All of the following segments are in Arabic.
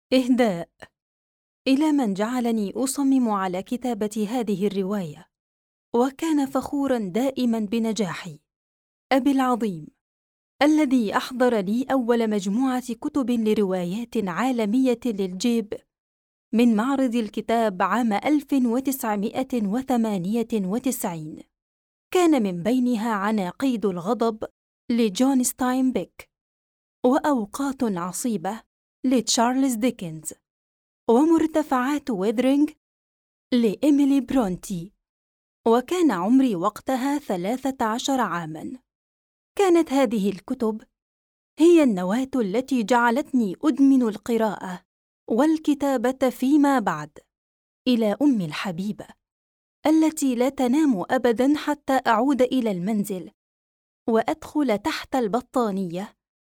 إهداء إلى من جعلني أصمم على كتابة هذه الرواية، وكان فخوراً دائماً بنجاحي، أبي العظيم، الذي أحضر لي أول مجموعة كتب لروايات عالمية للجيب من معرض الكتاب عام 1998. كان من بينها عناقيد الغضب لجون ستاينبيك، وأوقات عصيبة لتشارلز ديكنز، ومرتفعات ويذرينغ لإيميلي برونتي. وكان عمري وقتها 13 عاماً. كانت هذه الكتب هي النواة التي جعلتني أدمن القراءة والكتابة فيما بعد، إلى أمي الحبيبة التي لا تنام أبداً حتى أعود إلى المنزل وأدخل تحت البطانية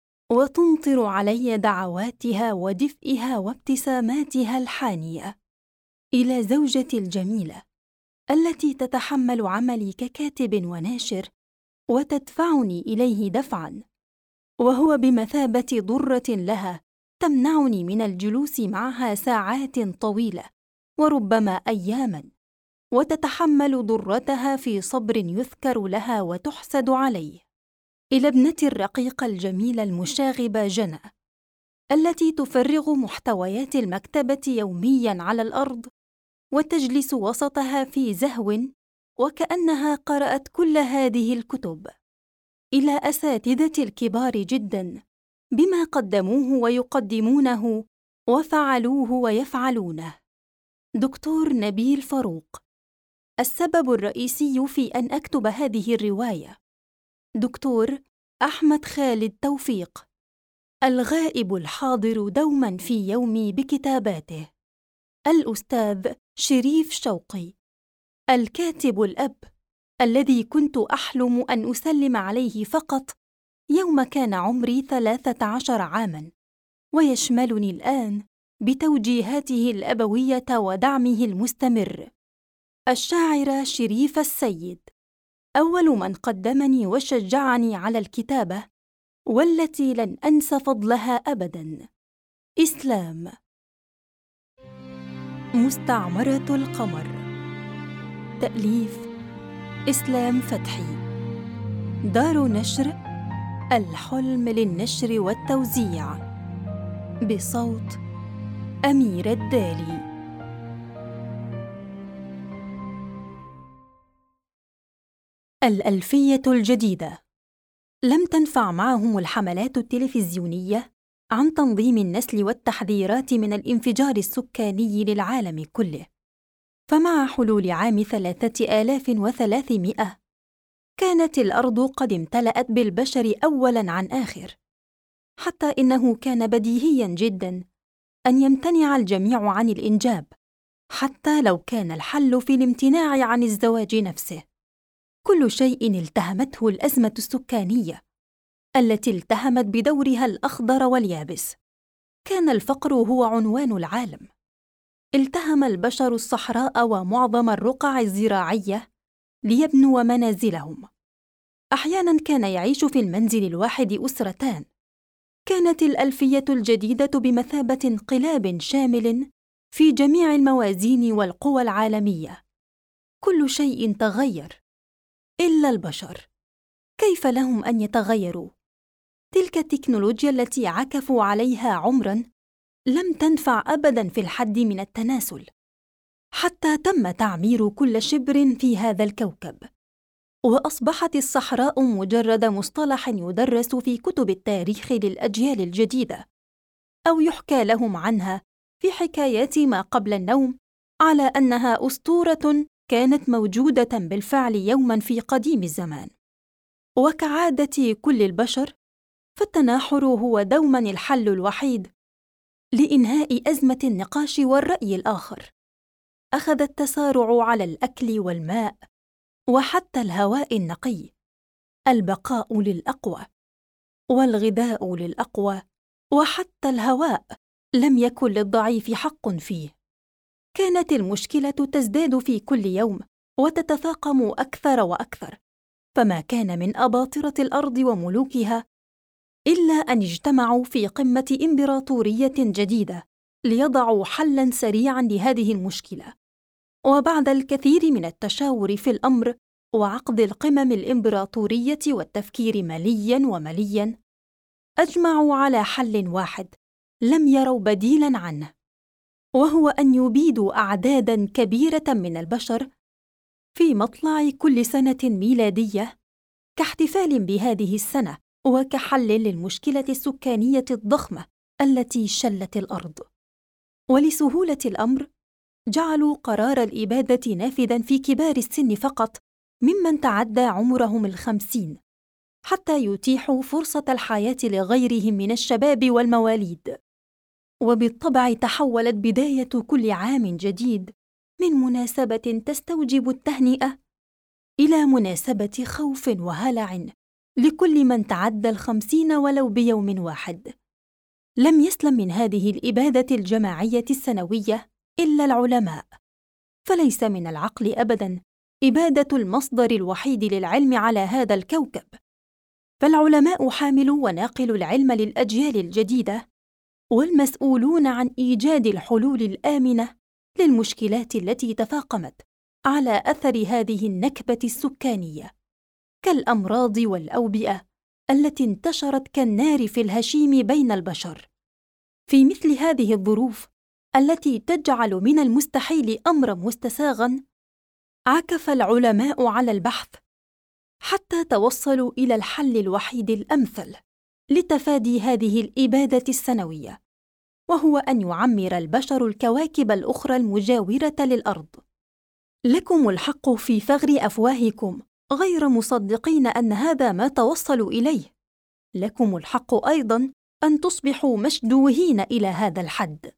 وتمطر علي دعواتها ودفئها وابتساماتها الحانية، إلى زوجتي الجميلة التي تتحمل عملي ككاتب وناشر وتدفعني إليه دفعاً، وهو بمثابة ضرة لها تمنعني من الجلوس معها ساعات طويلة وربما أياماً، وتتحمل ضرتها في صبر يذكر لها وتحسد عليه، إلى ابنتي الرقيقة الجميلة المشاغبة جنى التي تفرغ محتويات المكتبة يومياً على الأرض وتجلس وسطها في زهو وكأنها قرأت كل هذه الكتب، إلى أساتذتي الكبار جداً بما قدموه ويقدمونه وفعلوه ويفعلونه. دكتور نبيل فاروق، السبب الرئيسي في أن أكتب هذه الرواية. دكتور أحمد خالد توفيق، الغائب الحاضر دوماً في يومي بكتاباته. الأستاذ شريف شوقي، الكاتب الأب الذي كنت أحلم أن أسلم عليه فقط يوم كان عمري 13 عاماً، ويشملني الآن بتوجيهاته الأبوية ودعمه المستمر. الشاعرة شريف السيد، أول من قدمني وشجعني على الكتابة والتي لن أنسى فضلها أبداً. إسلام، مستعمرة القمر، تأليف إسلام فتحي، دار نشر الحلم للنشر والتوزيع، بصوت أميرة الدالي. الألفية الجديدة. لم تنفع معهم الحملات التلفزيونية عن تنظيم النسل والتحذيرات من الانفجار السكاني للعالم كله، فمع حلول عام 3300 كانت الأرض قد امتلأت بالبشر أولاً عن آخر، حتى إنه كان بديهياً جداً أن يمتنع الجميع عن الإنجاب، حتى لو كان الحل في الامتناع عن الزواج نفسه. كل شيء التهمته الأزمة السكانية التي التهمت بدورها الأخضر واليابس. كان الفقر هو عنوان العالم. التهم البشر الصحراء ومعظم الرقع الزراعية ليبنوا منازلهم. أحياناً كان يعيش في المنزل الواحد أسرتان. كانت الألفية الجديدة بمثابة انقلاب شامل في جميع الموازين والقوى العالمية. كل شيء تغير إلا البشر. كيف لهم أن يتغيروا؟ تلك التكنولوجيا التي عكفوا عليها عمراً لم تنفع أبداً في الحد من التناسل، حتى تم تعمير كل شبر في هذا الكوكب، وأصبحت الصحراء مجرد مصطلح يدرس في كتب التاريخ للأجيال الجديدة، أو يحكى لهم عنها في حكايات ما قبل النوم على أنها أسطورة كانت موجودة بالفعل يوماً في قديم الزمان. وكعادة كل البشر، فالتناحر هو دوماً الحل الوحيد لإنهاء أزمة النقاش والرأي الآخر. أخذ التسارع على الأكل والماء وحتى الهواء النقي. البقاء للأقوى والغذاء للأقوى، وحتى الهواء لم يكن للضعيف حق فيه. كانت المشكلة تزداد في كل يوم وتتفاقم أكثر وأكثر، فما كان من أباطرة الأرض وملوكها إلا أن اجتمعوا في قمة إمبراطورية جديدة ليضعوا حلاً سريعاً لهذه المشكلة. وبعد الكثير من التشاور في الأمر وعقد القمم الإمبراطورية والتفكير ملياً، أجمعوا على حل واحد لم يروا بديلاً عنه، وهو أن يبيدوا أعداداً كبيرة من البشر في مطلع كل سنة ميلادية كاحتفال بهذه السنة وكحل للمشكلة السكانية الضخمة التي شلت الأرض. ولسهولة الأمر جعلوا قرار الإبادة نافذاً في كبار السن فقط ممن تعدى عمرهم 50، حتى يتيحوا فرصة الحياة لغيرهم من الشباب والمواليد. وبالطبع تحولت بداية كل عام جديد من مناسبة تستوجب التهنئة إلى مناسبة خوف وهلع لكل من تعدى 50 ولو بيوم واحد. لم يسلم من هذه الإبادة الجماعية السنوية إلا العلماء، فليس من العقل أبداً إبادة المصدر الوحيد للعلم على هذا الكوكب، فالعلماء حاملوا وناقلوا العلم للأجيال الجديدة، والمسؤولون عن إيجاد الحلول الآمنة للمشكلات التي تفاقمت على أثر هذه النكبة السكانية، كالأمراض والأوبئة التي انتشرت كالنار في الهشيم بين البشر. في مثل هذه الظروف التي تجعل من المستحيل أمرا مستساغا، عكف العلماء على البحث حتى توصلوا إلى الحل الوحيد الأمثل لتفادي هذه الإبادة السنوية، وهو أن يعمر البشر الكواكب الأخرى المجاورة للأرض. لكم الحق في فغر أفواهكم غير مصدقين أن هذا ما توصلوا إليه. لكم الحق أيضاً أن تصبحوا مشدوهين إلى هذا الحد،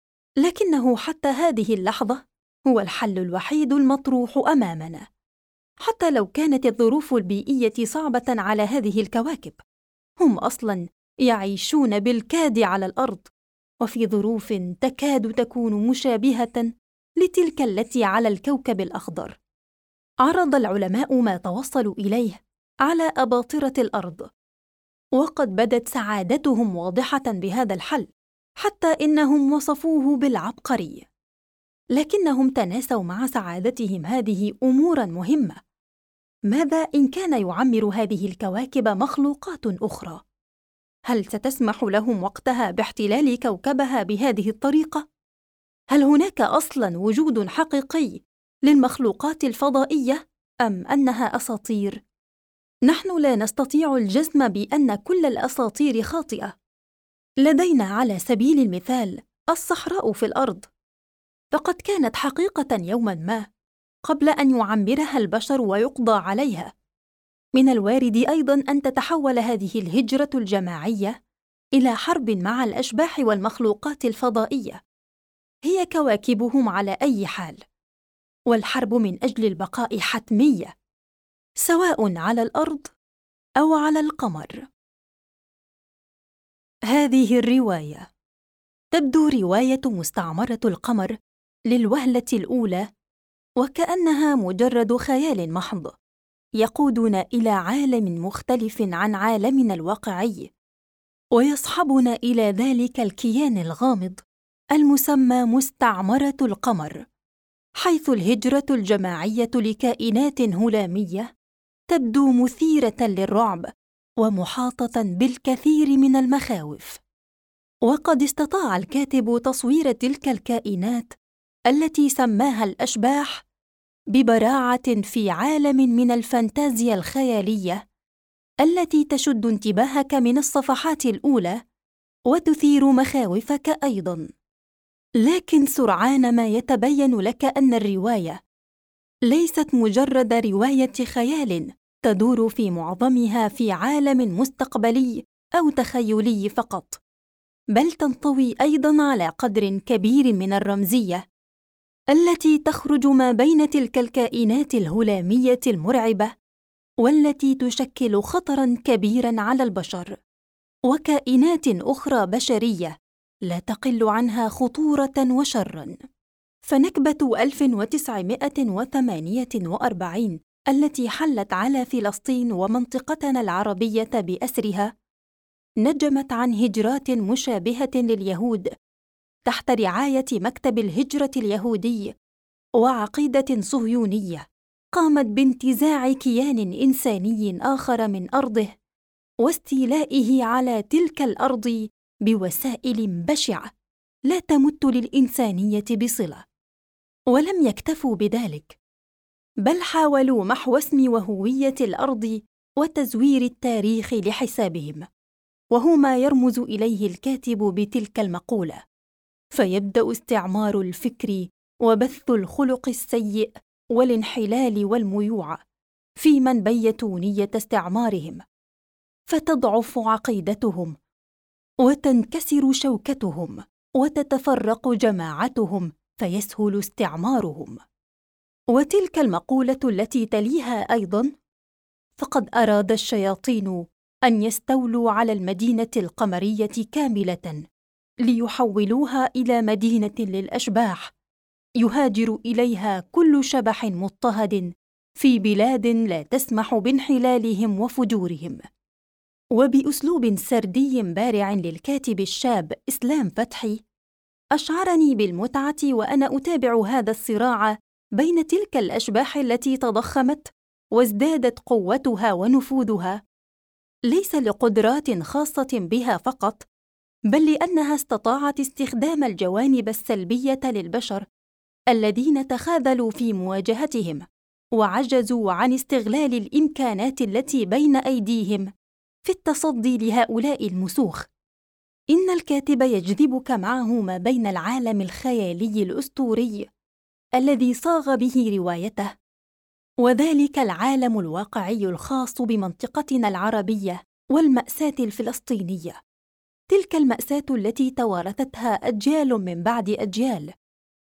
لكنه حتى هذه اللحظة هو الحل الوحيد المطروح أمامنا، حتى لو كانت الظروف البيئية صعبة على هذه الكواكب. هم أصلاً يعيشون بالكاد على الأرض، وفي ظروف تكاد تكون مشابهة لتلك التي على الكوكب الأخضر. عرض العلماء ما توصلوا إليه على أباطرة الأرض، وقد بدت سعادتهم واضحة بهذا الحل، حتى إنهم وصفوه بالعبقري. لكنهم تناسوا مع سعادتهم هذه أموراً مهمة. ماذا إن كان يعمر هذه الكواكب مخلوقات أخرى؟ هل ستسمح لهم وقتها باحتلال كوكبها بهذه الطريقة؟ هل هناك أصلاً وجود حقيقي للمخلوقات الفضائية أم أنها أساطير؟ نحن لا نستطيع الجزم بأن كل الأساطير خاطئة. لدينا على سبيل المثال الصحراء في الأرض، فقد كانت حقيقة يوماً ما قبل أن يعمرها البشر ويقضى عليها. من الوارد أيضاً أن تتحول هذه الهجرة الجماعية إلى حرب مع الأشباح والمخلوقات الفضائية. هي كواكبهم على أي حال، والحرب من أجل البقاء حتمية، سواء على الأرض أو على القمر. هذه الرواية تبدو رواية مستعمرة القمر للوهلة الأولى وكأنها مجرد خيال محض يقودنا إلى عالم مختلف عن عالمنا الواقعي، ويصحبنا إلى ذلك الكيان الغامض المسمى مستعمرة القمر، حيث الهجرة الجماعية لكائنات هلامية تبدو مثيرة للرعب ومحاطة بالكثير من المخاوف. وقد استطاع الكاتب تصوير تلك الكائنات التي سماها الأشباح ببراعة في عالم من الفانتازيا الخيالية التي تشد انتباهك من الصفحات الأولى وتثير مخاوفك أيضاً. لكن سرعان ما يتبين لك أن الرواية ليست مجرد رواية خيال تدور في معظمها في عالم مستقبلي أو تخيلي فقط، بل تنطوي أيضاً على قدر كبير من الرمزية التي تخرج ما بين تلك الكائنات الهلامية المرعبة والتي تشكل خطراً كبيراً على البشر، وكائنات أخرى بشرية لا تقل عنها خطورة وشراً. فنكبة 1948 التي حلت على فلسطين ومنطقتنا العربية بأسرها نجمت عن هجرات مشابهة لليهود تحت رعاية مكتب الهجرة اليهودي وعقيدة صهيونية قامت بانتزاع كيان إنساني آخر من أرضه واستيلائه على تلك الأرض بوسائل بشعة لا تمت للإنسانية بصلة. ولم يكتفوا بذلك، بل حاولوا محو اسم وهوية الأرض وتزوير التاريخ لحسابهم، وهو ما يرمز إليه الكاتب بتلك المقولة. فيبدأ استعمار الفكر وبث الخلق السيء والانحلال والميوع في من بيتوا نية استعمارهم، فتضعف عقيدتهم وتنكسر شوكتهم وتتفرق جماعتهم فيسهل استعمارهم. وتلك المقولة التي تليها أيضاً: فقد أراد الشياطين أن يستولوا على المدينة القمرية كاملة ليحولوها إلى مدينة للأشباح يهاجر إليها كل شبح مضطهد في بلاد لا تسمح بانحلالهم وفجورهم. وبأسلوب سردي بارع للكاتب الشاب إسلام فتحي، أشعرني بالمتعة وأنا أتابع هذا الصراع بين تلك الأشباح التي تضخمت وازدادت قوتها ونفوذها، ليس لقدرات خاصة بها فقط، بل لأنها استطاعت استخدام الجوانب السلبية للبشر الذين تخاذلوا في مواجهتهم وعجزوا عن استغلال الإمكانات التي بين أيديهم في التصدي لهؤلاء المسوخ. إن الكاتب يجذبك معه ما بين العالم الخيالي الأسطوري الذي صاغ به روايته، وذلك العالم الواقعي الخاص بمنطقتنا العربية والمأساة الفلسطينية، تلك المأساة التي توارثتها أجيال من بعد أجيال،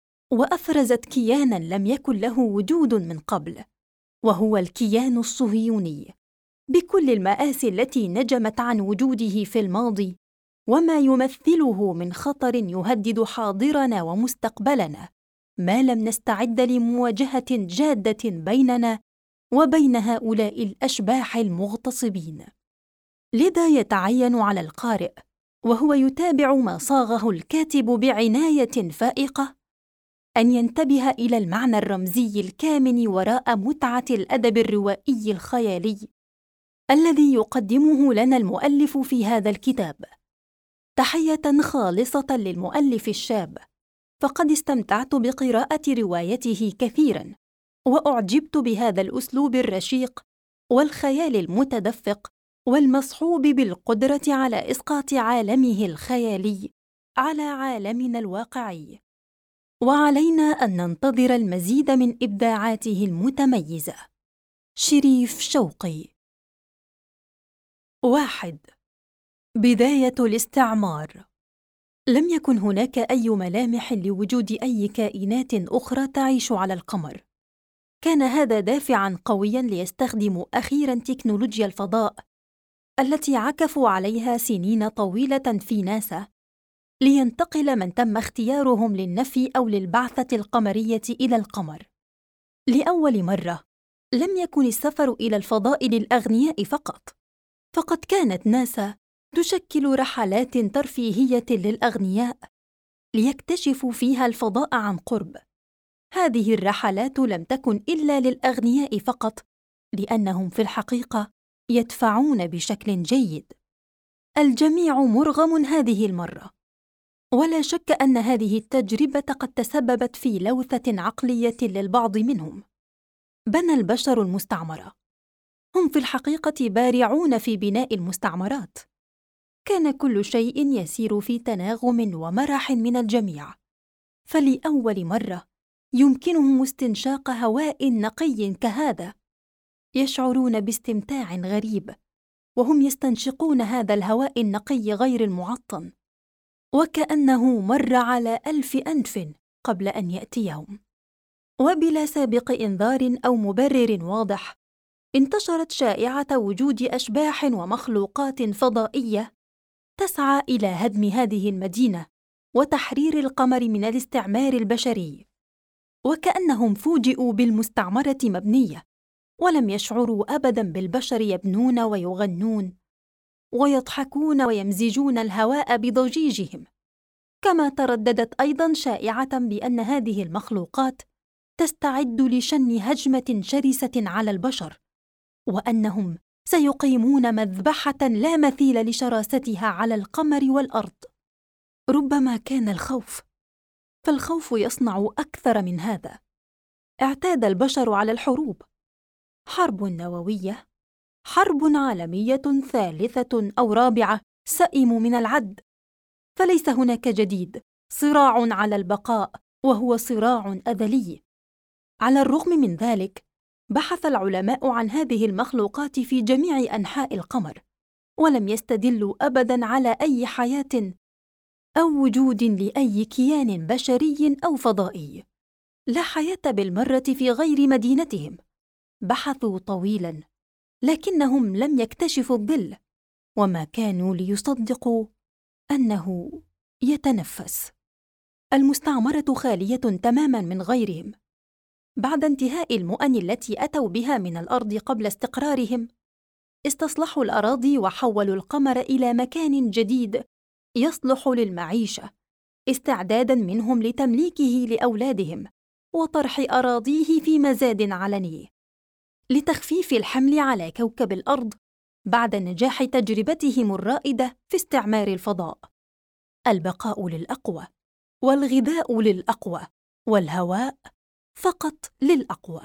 وأفرزت كياناً لم يكن له وجود من قبل، وهو الكيان الصهيوني، بكل المآسي التي نجمت عن وجوده في الماضي وما يمثله من خطر يهدد حاضرنا ومستقبلنا، ما لم نستعد لمواجهة جادة بيننا وبين هؤلاء الأشباح المغتصبين. لذا يتعين على القارئ وهو يتابع ما صاغه الكاتب بعناية فائقة أن ينتبه إلى المعنى الرمزي الكامن وراء متعة الأدب الروائي الخيالي الذي يقدمه لنا المؤلف في هذا الكتاب. تحية خالصة للمؤلف الشاب، فقد استمتعت بقراءة روايته كثيراً، وأعجبت بهذا الأسلوب الرشيق والخيال المتدفق والمصحوب بالقدرة على إسقاط عالمه الخيالي على عالمنا الواقعي. وعلينا أن ننتظر المزيد من إبداعاته المتميزة. شريف شوقي. 1. بداية الاستعمار. لم يكن هناك أي ملامح لوجود أي كائنات أخرى تعيش على القمر. كان هذا دافعاً قوياً ليستخدموا أخيراً تكنولوجيا الفضاء التي عكفوا عليها سنين طويلة في ناسا، لينتقل من تم اختيارهم للنفي أو للبعثة القمرية إلى القمر. لأول مرة لم يكن السفر إلى الفضاء للأغنياء فقط، فقد كانت ناسا تشكل رحلات ترفيهية للأغنياء ليكتشفوا فيها الفضاء عن قرب. هذه الرحلات لم تكن إلا للأغنياء فقط، لأنهم في الحقيقة يدفعون بشكل جيد. الجميع مرغم هذه المرة، ولا شك أن هذه التجربة قد تسببت في لوثة عقلية للبعض منهم. بنى البشر المستعمرة. هم في الحقيقة بارعون في بناء المستعمرات. كان كل شيء يسير في تناغم ومرح من الجميع، فلأول مرة يمكنهم استنشاق هواء نقي كهذا. يشعرون باستمتاع غريب وهم يستنشقون هذا الهواء النقي غير المعطن، وكأنه مر على 1000 أنف قبل أن يأتيهم. وبلا سابق إنذار أو مبرر واضح، انتشرت شائعة وجود أشباح ومخلوقات فضائية تسعى إلى هدم هذه المدينة وتحرير القمر من الاستعمار البشري، وكأنهم فوجئوا بالمستعمرة مبنية، ولم يشعروا أبداً بالبشر يبنون ويغنون ويضحكون ويمزجون الهواء بضجيجهم. كما ترددت أيضاً شائعة بأن هذه المخلوقات تستعد لشن هجمة شرسة على البشر، وأنهم سيقيمون مذبحة لا مثيل لشراستها على القمر والأرض. ربما كان الخوف، فالخوف يصنع أكثر من هذا. اعتاد البشر على الحروب، حرب نووية، حرب عالمية ثالثة أو رابعة سئم من العد، فليس هناك جديد، صراع على البقاء، وهو صراع أزلي. على الرغم من ذلك، بحث العلماء عن هذه المخلوقات في جميع أنحاء القمر، ولم يستدلوا أبداً على أي حياة أو وجود لأي كيان بشري أو فضائي. لا حياة بالمرة في غير مدينتهم. بحثوا طويلاً، لكنهم لم يكتشفوا الظل، وما كانوا ليصدقوا أنه يتنفس. المستعمرة خالية تماماً من غيرهم. بعد انتهاء المؤن التي أتوا بها من الأرض قبل استقرارهم، استصلحوا الأراضي وحولوا القمر إلى مكان جديد يصلح للمعيشة، استعداداً منهم لتمليكه لأولادهم وطرح أراضيه في مزاد علني. لتخفيف الحمل على كوكب الأرض بعد نجاح تجربتهم الرائدة في استعمار الفضاء. البقاء للأقوى، والغذاء للأقوى، والهواء فقط للأقوى.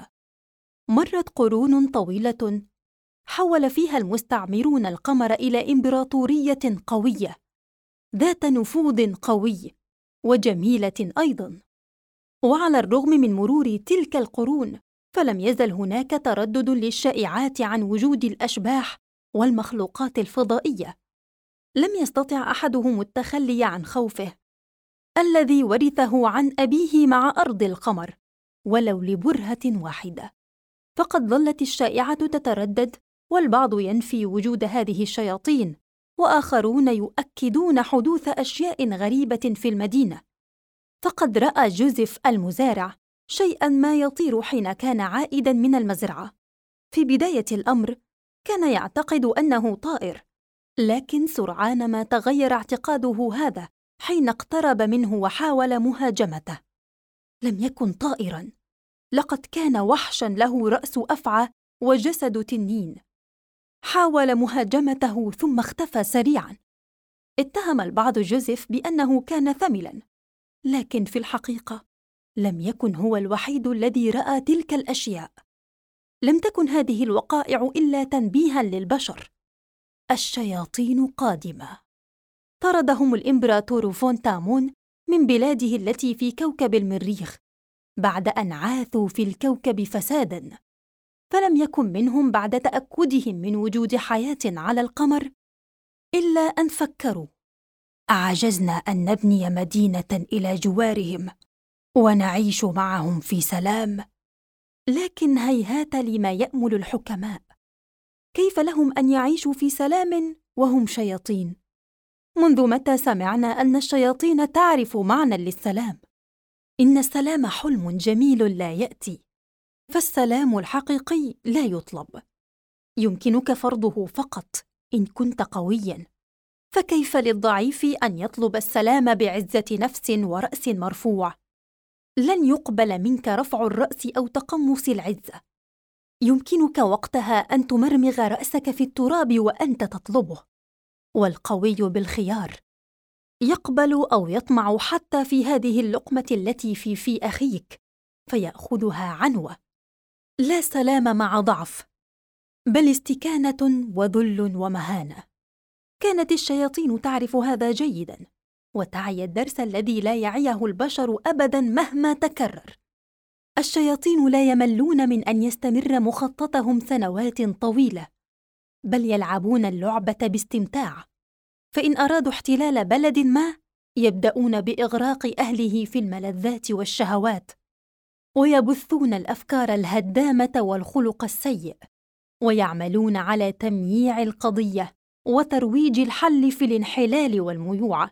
مرت قرون طويلة حول فيها المستعمرون القمر إلى إمبراطورية قوية ذات نفوذ قوي وجميلة أيضاً. وعلى الرغم من مرور تلك القرون، فلم يزل هناك تردد للشائعات عن وجود الأشباح والمخلوقات الفضائية. لم يستطع أحدهم التخلي عن خوفه الذي ورثه عن أبيه مع أرض القمر، ولو لبرهة واحدة. فقد ظلت الشائعة تتردد، والبعض ينفي وجود هذه الشياطين، وآخرون يؤكدون حدوث أشياء غريبة في المدينة. فقد رأى جوزيف المزارع شيئاً ما يطير حين كان عائداً من المزرعة. في بداية الأمر كان يعتقد أنه طائر، لكن سرعان ما تغير اعتقاده هذا حين اقترب منه وحاول مهاجمته. لم يكن طائراً، لقد كان وحشاً له رأس أفعى وجسد تنين. حاول مهاجمته ثم اختفى سريعاً. اتهم البعض جوزيف بأنه كان ثملاً، لكن في الحقيقة لم يكن هو الوحيد الذي رأى تلك الأشياء. لم تكن هذه الوقائع إلا تنبيهاً للبشر. الشياطين قادمة. طردهم الإمبراطور فون تامون من بلاده التي في كوكب المريخ بعد أن عاثوا في الكوكب فساداً. فلم يكن منهم بعد تأكدهم من وجود حياة على القمر إلا أن فكروا: أعجزنا أن نبني مدينة إلى جوارهم ونعيش معهم في سلام؟ لكن هيهات لما يأمل الحكماء. كيف لهم أن يعيشوا في سلام وهم شياطين؟ منذ متى سمعنا أن الشياطين تعرف معنى للسلام؟ إن السلام حلم جميل لا يأتي، فالسلام الحقيقي لا يطلب. يمكنك فرضه فقط إن كنت قوياً، فكيف للضعيف أن يطلب السلام بعزة نفس ورأس مرفوع؟ لن يقبل منك رفع الرأس أو تقمص العزة. يمكنك وقتها أن تمرمغ رأسك في التراب وأنت تطلبه. والقوي بالخيار، يقبل أو يطمع حتى في هذه اللقمة التي في أخيك فيأخذها عنوة. لا سلام مع ضعف، بل استكانة وذل ومهانة. كانت الشياطين تعرف هذا جيداً، وتعي الدرس الذي لا يعيه البشر أبداً مهما تكرر. الشياطين لا يملون من أن يستمر مخططهم سنوات طويلة، بل يلعبون اللعبة باستمتاع. فإن أرادوا احتلال بلد ما، يبدأون بإغراق أهله في الملذات والشهوات، ويبثون الأفكار الهدامة والخلق السيء، ويعملون على تمييع القضية وترويج الحل في الانحلال والميوعة،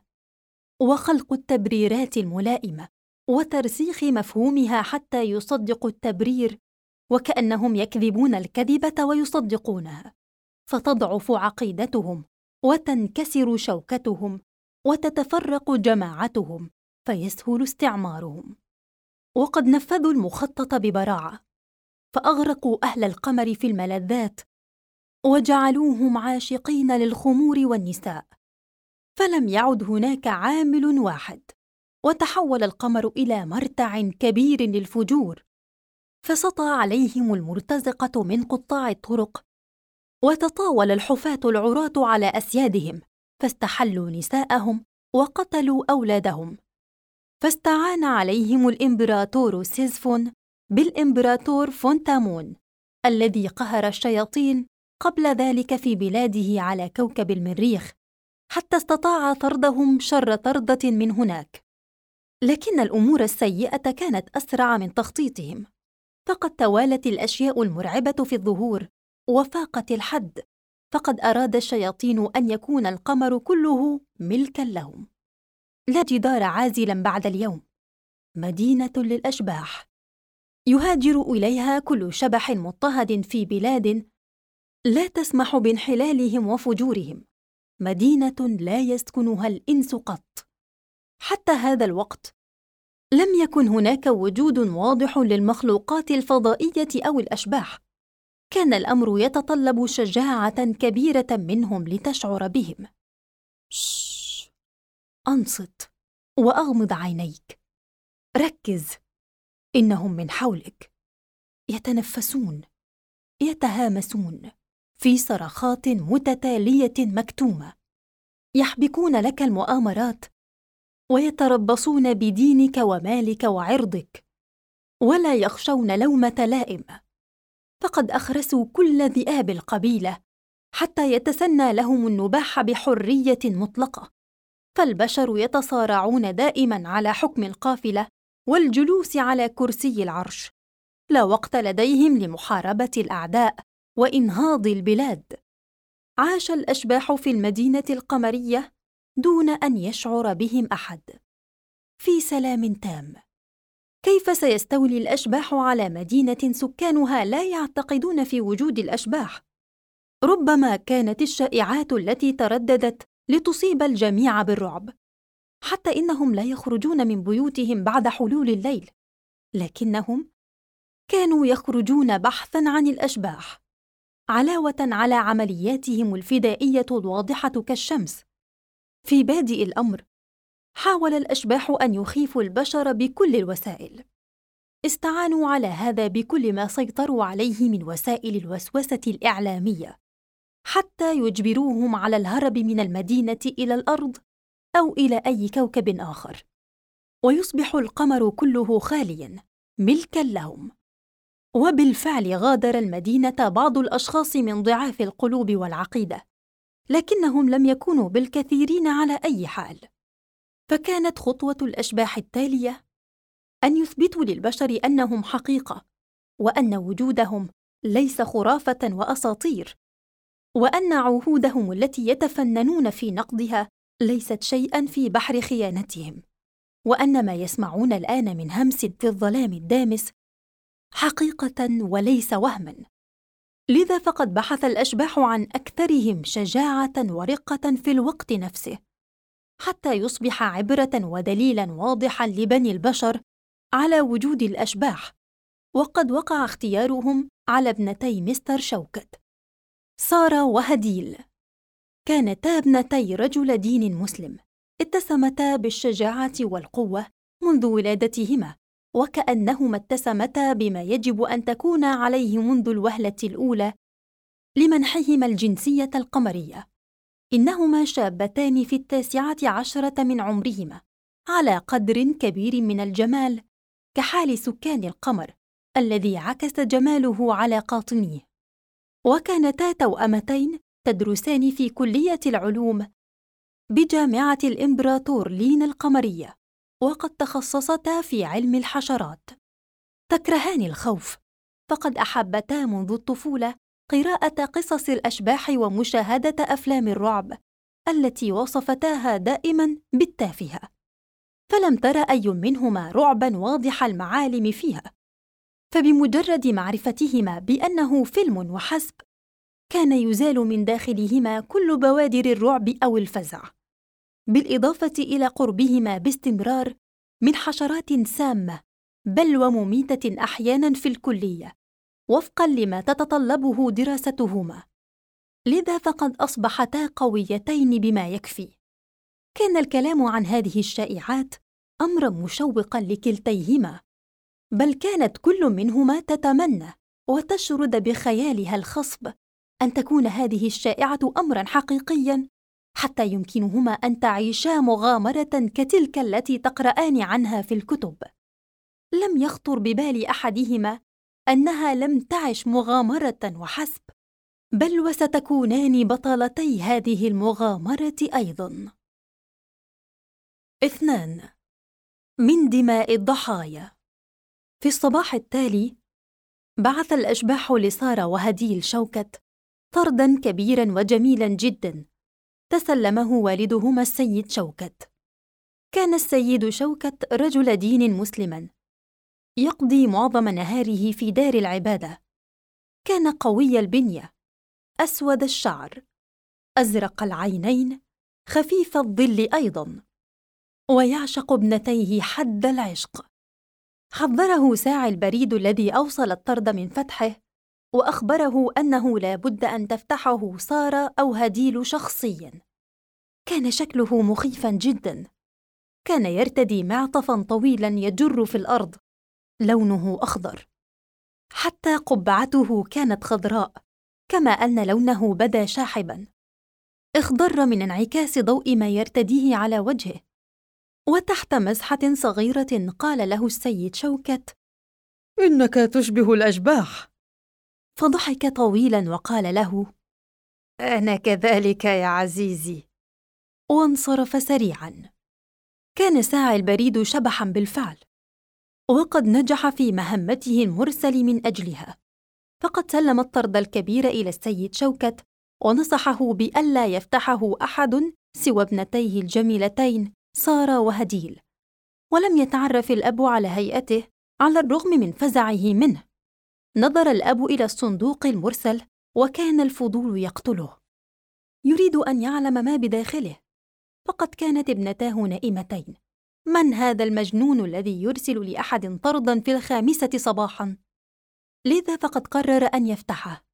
وخلق التبريرات الملائمة وترسيخ مفهومها حتى يصدقوا التبرير، وكأنهم يكذبون الكذبة ويصدقونها، فتضعف عقيدتهم وتنكسر شوكتهم، وتتفرق جماعتهم فيسهل استعمارهم. وقد نفذوا المخطط ببراعة، فأغرقوا أهل القمر في الملذات وجعلوهم عاشقين للخمور والنساء، فلم يعد هناك عامل واحد، وتحول القمر إلى مرتع كبير للفجور، فسطى عليهم المرتزقة من قطاع الطرق، وتطاول الحفاة العراة على أسيادهم، فاستحلوا نساءهم وقتلوا أولادهم، فاستعان عليهم الإمبراطور سيزفون بالإمبراطور فونتامون الذي قهر الشياطين قبل ذلك في بلاده على كوكب المريخ، حتى استطاع طردهم شر طردة من هناك. لكن الأمور السيئة كانت أسرع من تخطيطهم، فقد توالت الأشياء المرعبة في الظهور وفاقت الحد، فقد أراد الشياطين أن يكون القمر كله ملكاً لهم، لا جدار عازلاً بعد اليوم، مدينة للأشباح يهاجر إليها كل شبح مضطهد في بلاد لا تسمح بانحلالهم وفجورهم، مدينة لا يسكنها الإنس قط. حتى هذا الوقت لم يكن هناك وجود واضح للمخلوقات الفضائية أو الأشباح، كان الأمر يتطلب شجاعة كبيرة منهم لتشعر بهم. أنصت وأغمض عينيك، ركز، إنهم من حولك، يتنفسون، يتهامسون في صرخات متتالية مكتومة، يحبكون لك المؤامرات ويتربصون بدينك ومالك وعرضك، ولا يخشون لومة لائم، فقد أخرسوا كل ذئاب القبيلة حتى يتسنى لهم النباح بحرية مطلقة، فالبشر يتصارعون دائما على حكم القافلة والجلوس على كرسي العرش، لا وقت لديهم لمحاربة الأعداء وإنهاض البلاد. عاش الأشباح في المدينة القمرية دون أن يشعر بهم أحد، في سلام تام. كيف سيستولي الأشباح على مدينة سكانها لا يعتقدون في وجود الأشباح؟ ربما كانت الشائعات التي ترددت لتصيب الجميع بالرعب، حتى إنهم لا يخرجون من بيوتهم بعد حلول الليل، لكنهم كانوا يخرجون بحثاً عن الأشباح، علاوة على عملياتهم الفدائية الواضحة كالشمس. في بادئ الأمر حاول الأشباح أن يخيفوا البشر بكل الوسائل، استعانوا على هذا بكل ما سيطروا عليه من وسائل الوسوسة الإعلامية، حتى يجبروهم على الهرب من المدينة إلى الأرض أو إلى أي كوكب آخر، ويصبح القمر كله خالياً ملكاً لهم. وبالفعل غادر المدينة بعض الأشخاص من ضعاف القلوب والعقيدة، لكنهم لم يكونوا بالكثيرين على أي حال. فكانت خطوة الأشباح التالية أن يثبتوا للبشر أنهم حقيقة، وأن وجودهم ليس خرافة وأساطير، وأن عهودهم التي يتفننون في نقضها ليست شيئاً في بحر خيانتهم، وأن ما يسمعون الآن من همس في الظلام الدامس حقيقة وليس وهماً. لذا فقد بحث الأشباح عن أكثرهم شجاعة ورقة في الوقت نفسه، حتى يصبح عبرة ودليلاً واضحاً لبني البشر على وجود الأشباح. وقد وقع اختيارهم على ابنتي مستر شوكت، سارة وهديل. كانتا ابنتي رجل دين مسلم، اتسمتا بالشجاعة والقوة منذ ولادتهما، وكأنهما اتسمتا بما يجب أن تكون عليه منذ الوهلة الأولى لمنحهما الجنسية القمرية. إنهما شابتان في 19 من عمرهما، على قدر كبير من الجمال كحال سكان القمر الذي عكس جماله على قاطنيه. وكانتا توأمتين تدرسان في كلية العلوم بجامعة الإمبراطور لين القمرية، وقد تخصصتا في علم الحشرات. تكرهان الخوف، فقد أحبتا منذ الطفولة قراءة قصص الأشباح ومشاهدة أفلام الرعب التي وصفتاها دائماً بالتافهة، فلم تر أي منهما رعباً واضح المعالم فيها، فبمجرد معرفتهما بأنه فيلم وحسب كان يزال من داخلهما كل بوادر الرعب أو الفزع. بالإضافة إلى قربهما باستمرار من حشرات سامة بل ومميتة أحياناً في الكلية، وفقاً لما تتطلبه دراستهما. لذا فقد أصبحتا قويتين بما يكفي. كان الكلام عن هذه الشائعات أمراً مشوقاً لكلتيهما، بل كانت كل منهما تتمنى وتشرد بخيالها الخصب أن تكون هذه الشائعة أمراً حقيقياً، حتى يمكنهما أن تعيشا مغامرة كتلك التي تقرآن عنها في الكتب. لم يخطر ببال أحدهما أنها لم تعش مغامرة وحسب، بل وستكونان بطلتي هذه المغامرة أيضاً. 2. من دماء الضحايا. في الصباح التالي بعث الأشباح لسارة وهديل شوكت طرداً كبيراً وجميلاً جداً تسلمه والدهما السيد شوكت. كان السيد شوكت رجل دين مسلماً يقضي معظم نهاره في دار العبادة. كان قوي البنية، أسود الشعر، أزرق العينين، خفيف الظل أيضاً، ويعشق ابنتيه حد العشق. حذره ساعي البريد الذي أوصل الطرد من فتحه، وأخبره أنه لا بد أن تفتحه سارة أو هديل شخصياً. كان شكله مخيفاً جداً. كان يرتدي معطفاً طويلاً يجر في الأرض، لونه أخضر، حتى قبعته كانت خضراء، كما أن لونه بدا شاحباً، اخضر من انعكاس ضوء ما يرتديه على وجهه. وتحت مزحة صغيرة قال له السيد شوكت: إنك تشبه الأشباح. فضحك طويلاً وقال له: أنا كذلك يا عزيزي. وانصرف سريعاً. كان ساعي البريد شبحاً بالفعل، وقد نجح في مهمته المرسل من أجلها، فقد سلم الطرد الكبير إلى السيد شوكت ونصحه بألا يفتحه أحد سوى ابنتيه الجميلتين سارة وهديل. ولم يتعرف الأب على هيئته على الرغم من فزعه منه. نظر الأب إلى الصندوق المرسل وكان الفضول يقتله، يريد أن يعلم ما بداخله، فقد كانت ابنتاه نائمتين. من هذا المجنون الذي يرسل لأحد طردا في 5 صباحا؟ لذا فقد قرر أن يفتحه.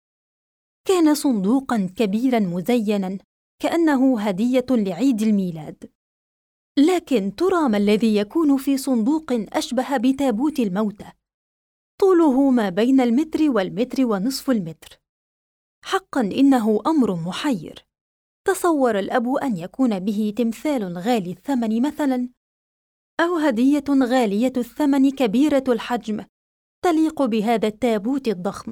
كان صندوقا كبيرا مزينا كأنه هدية لعيد الميلاد. لكن ترى ما الذي يكون في صندوق أشبه بتابوت الموتى، طوله ما بين 1 والمتر ونصف المتر. حقا إنه أمر محير. تصور الأب أن يكون به تمثال غالي الثمن مثلا، أو هدية غالية الثمن كبيرة الحجم تليق بهذا التابوت الضخم.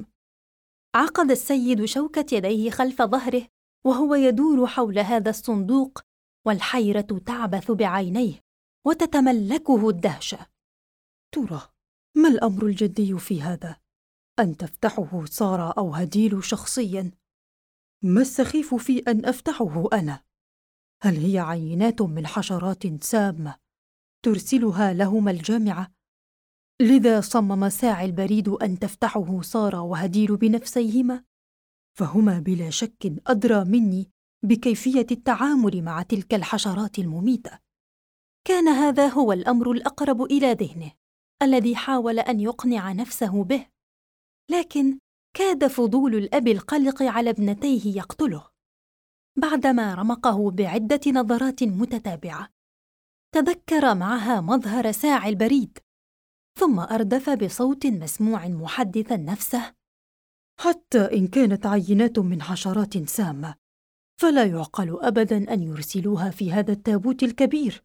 عقد السيد شوكت يديه خلف ظهره وهو يدور حول هذا الصندوق، والحيرة تعبث بعينيه وتتملكه الدهشة. ترى ما الأمر الجدي في هذا؟ أن تفتحه سارة أو هديل شخصياً؟ ما السخيف في أن أفتحه أنا؟ هل هي عينات من حشرات سامة ترسلها لهما الجامعة؟ لذا صمم ساعي البريد أن تفتحه سارة وهديل بنفسيهما، فهما بلا شك أدرى مني بكيفية التعامل مع تلك الحشرات المميتة. كان هذا هو الأمر الأقرب إلى ذهنه الذي حاول أن يقنع نفسه به، لكن كاد فضول الأب القلق على ابنتيه يقتله. بعدما رمقه بعدة نظرات متتابعة، تذكر معها مظهر ساعي البريد، ثم أردف بصوت مسموع محدثا نفسه: حتى إن كانت عينات من حشرات سامة، فلا يعقل أبداً أن يرسلوها في هذا التابوت الكبير.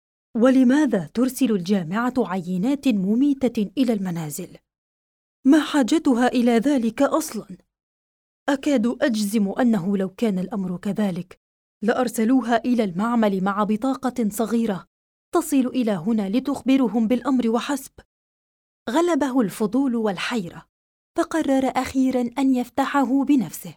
ولماذا ترسل الجامعة عينات مميتة إلى المنازل؟ ما حاجتها إلى ذلك أصلاً؟ أكاد أجزم أنه لو كان الأمر كذلك لأرسلوها إلى المعمل مع بطاقة صغيرة تصل إلى هنا لتخبرهم بالأمر وحسب. غلبه الفضول والحيرة، فقرر أخيراً أن يفتحه بنفسه.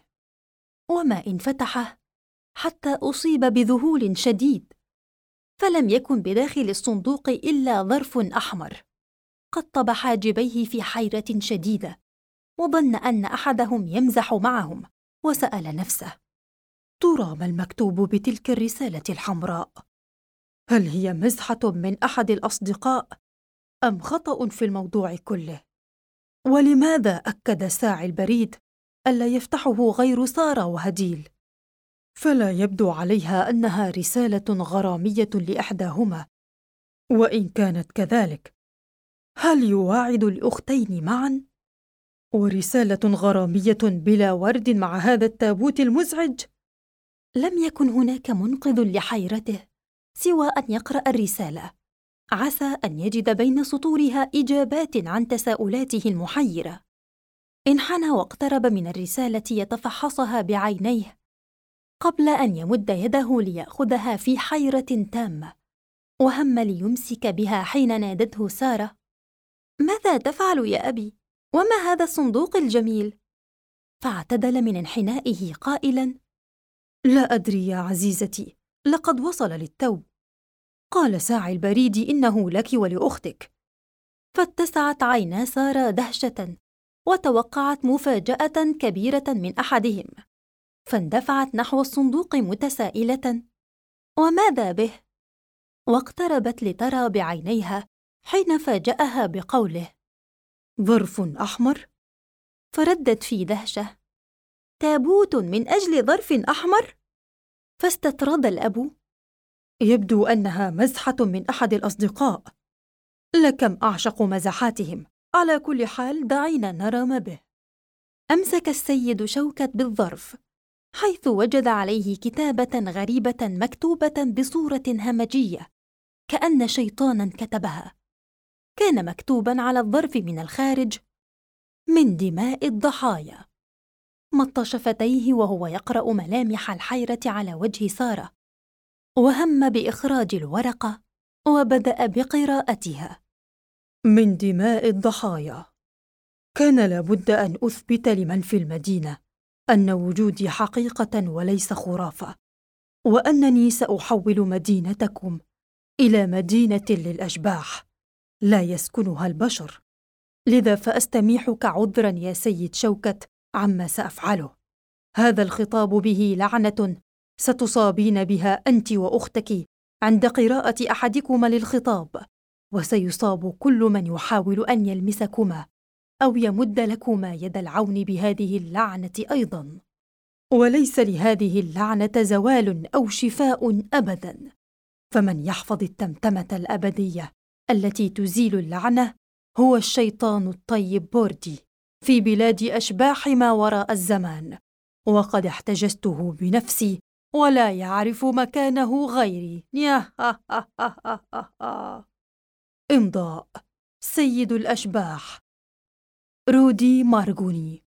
وما إن فتحه حتى أصيب بذهول شديد، فلم يكن بداخل الصندوق إلا ظرف أحمر. قطب حاجبيه في حيرة شديدة، وظن أن أحدهم يمزح معهم، وسأل نفسه: ترى ما المكتوب بتلك الرسالة الحمراء؟ هل هي مزحة من أحد الأصدقاء أم خطأ في الموضوع كله؟ ولماذا أكد ساعي البريد ألا يفتحه غير سارة وهديل؟ فلا يبدو عليها أنها رسالة غرامية لإحداهما، وإن كانت كذلك هل يواعد الأختين معاً؟ ورسالة غرامية بلا ورد مع هذا التابوت المزعج؟ لم يكن هناك منقذ لحيرته سوى أن يقرأ الرسالة، عسى أن يجد بين سطورها إجابات عن تساؤلاته المحيرة. انحنى واقترب من الرسالة يتفحصها بعينيه قبل أن يمد يده ليأخذها في حيرة تامة، وهم ليمسك بها حين نادته سارة: ماذا تفعل يا أبي؟ وما هذا الصندوق الجميل؟ فاعتدل من انحنائه قائلاً: لا أدري يا عزيزتي، لقد وصل للتو. قال ساعي البريد إنه لك ولأختك. فاتسعت عينا سارة دهشة، وتوقعت مفاجأة كبيرة من أحدهم، فاندفعت نحو الصندوق متسائلة: وماذا به؟ واقتربت لترى بعينيها حين فاجأها بقوله: ظرف أحمر؟ فردت في دهشة: تابوت من أجل ظرف أحمر؟ فاستطرد الأب: يبدو أنها مزحة من أحد الأصدقاء، لكم أعشق مزحاتهم. على كل حال دعينا نرى ما به. أمسك السيد شوكت بالظرف، حيث وجد عليه كتابة غريبة مكتوبة بصورة همجية كأن شيطاناً كتبها. كان مكتوباً على الظرف من الخارج: من دماء الضحايا. مط شفتيه وهو يقرأ ملامح الحيرة على وجه سارة، وهم بإخراج الورقة وبدأ بقراءتها. من دماء الضحايا. كان لابد أن أثبت لمن في المدينة أن وجودي حقيقة وليس خرافة، وأنني سأحول مدينتكم إلى مدينة للأشباح لا يسكنها البشر. لذا فأستميحك عذرا يا سيد شوكت عما سأفعله. هذا الخطاب به لعنة ستصابين بها أنت وأختك عند قراءة أحدكما للخطاب، وسيصاب كل من يحاول أن يلمسكما أو يمد لكما يد العون بهذه اللعنة أيضا. وليس لهذه اللعنة زوال أو شفاء أبدا، فمن يحفظ التمتمة الأبدية التي تزيل اللعنة هو الشيطان الطيب بوردي في بلاد أشباح ما وراء الزمان، وقد احتجزته بنفسي ولا يعرف مكانه غيري. إمضاء سيد الأشباح رودي مارغوني.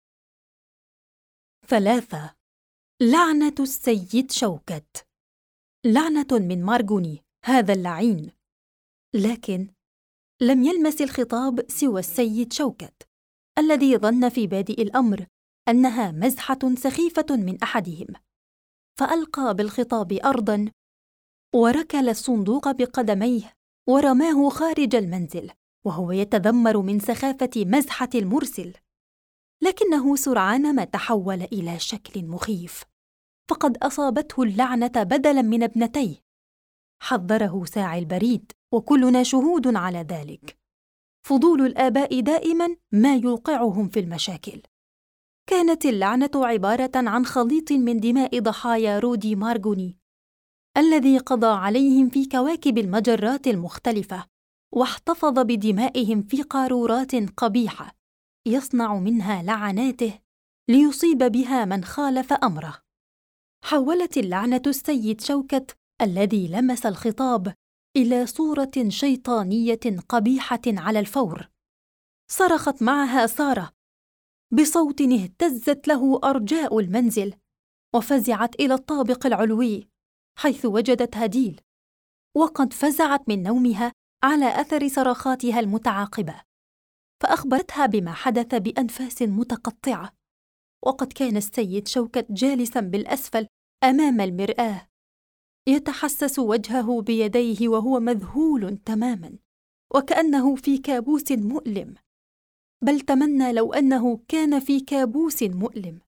3. لعنة السيد شوكت. لعنة من مارغوني هذا اللعين. لكن لم يلمس الخطاب سوى السيد شوكت، الذي ظن في بادئ الأمر أنها مزحة سخيفة من أحدهم، فألقى بالخطاب أرضاً وركل الصندوق بقدميه ورماه خارج المنزل، وهو يتذمر من سخافة مزحة المرسل. لكنه سرعان ما تحول إلى شكل مخيف، فقد أصابته اللعنة بدلاً من ابنتيه. حذره ساعي البريد، وكلنا شهود على ذلك. فضول الآباء دائماً ما يوقعهم في المشاكل. كانت اللعنة عبارة عن خليط من دماء ضحايا رودي مارغوني الذي قضى عليهم في كواكب المجرات المختلفة، واحتفظ بدمائهم في قارورات قبيحة يصنع منها لعناته ليصيب بها من خالف أمره. حولت اللعنة السيد شوكت الذي لمس الخطاب إلى صورة شيطانية قبيحة على الفور. صرخت معها سارة بصوت اهتزت له أرجاء المنزل، وفزعت إلى الطابق العلوي حيث وجدت هديل، وقد فزعت من نومها على أثر صرخاتها المتعاقبة، فأخبرتها بما حدث بأنفاس متقطعة. وقد كان السيد شوكت جالساً بالأسفل أمام المرآة يتحسس وجهه بيديه وهو مذهول تماماً، وكأنه في كابوس مؤلم، بل تمنى لو أنه كان في كابوس مؤلم،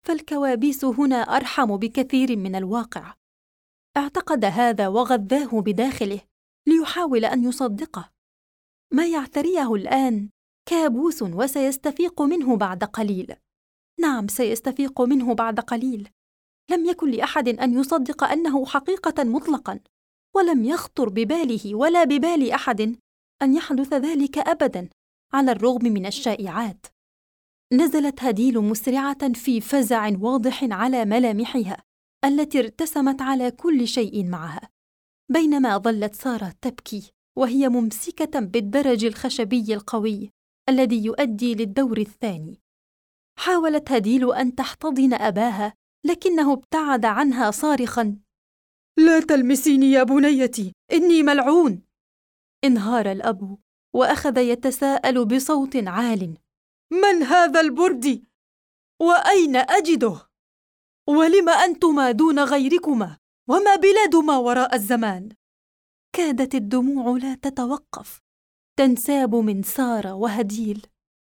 فالكوابيس هنا أرحم بكثير من الواقع. اعتقد هذا وغذاه بداخله ليحاول أن يصدقه. ما يعتريه الآن كابوس، وسيستفيق منه بعد قليل. نعم، سيستفيق منه بعد قليل. لم يكن لأحد أن يصدق أنه حقيقة مطلقاً، ولم يخطر بباله ولا ببال أحد أن يحدث ذلك أبداً على الرغم من الشائعات. نزلت هديل مسرعة في فزع واضح على ملامحها التي ارتسمت على كل شيء معها، بينما ظلت سارة تبكي وهي ممسكة بالدرج الخشبي القوي الذي يؤدي للدور الثاني. حاولت هديل أن تحتضن أباها، لكنه ابتعد عنها صارخاً: لا تلمسيني يا بنيتي، إني ملعون. انهار الأب وأخذ يتساءل بصوت عال: من هذا البردي؟ وأين أجده؟ ولم أنتما دون غيركما؟ وما بلاد ما وراء الزمان؟ كادت الدموع لا تتوقف تنساب من سارة وهديل،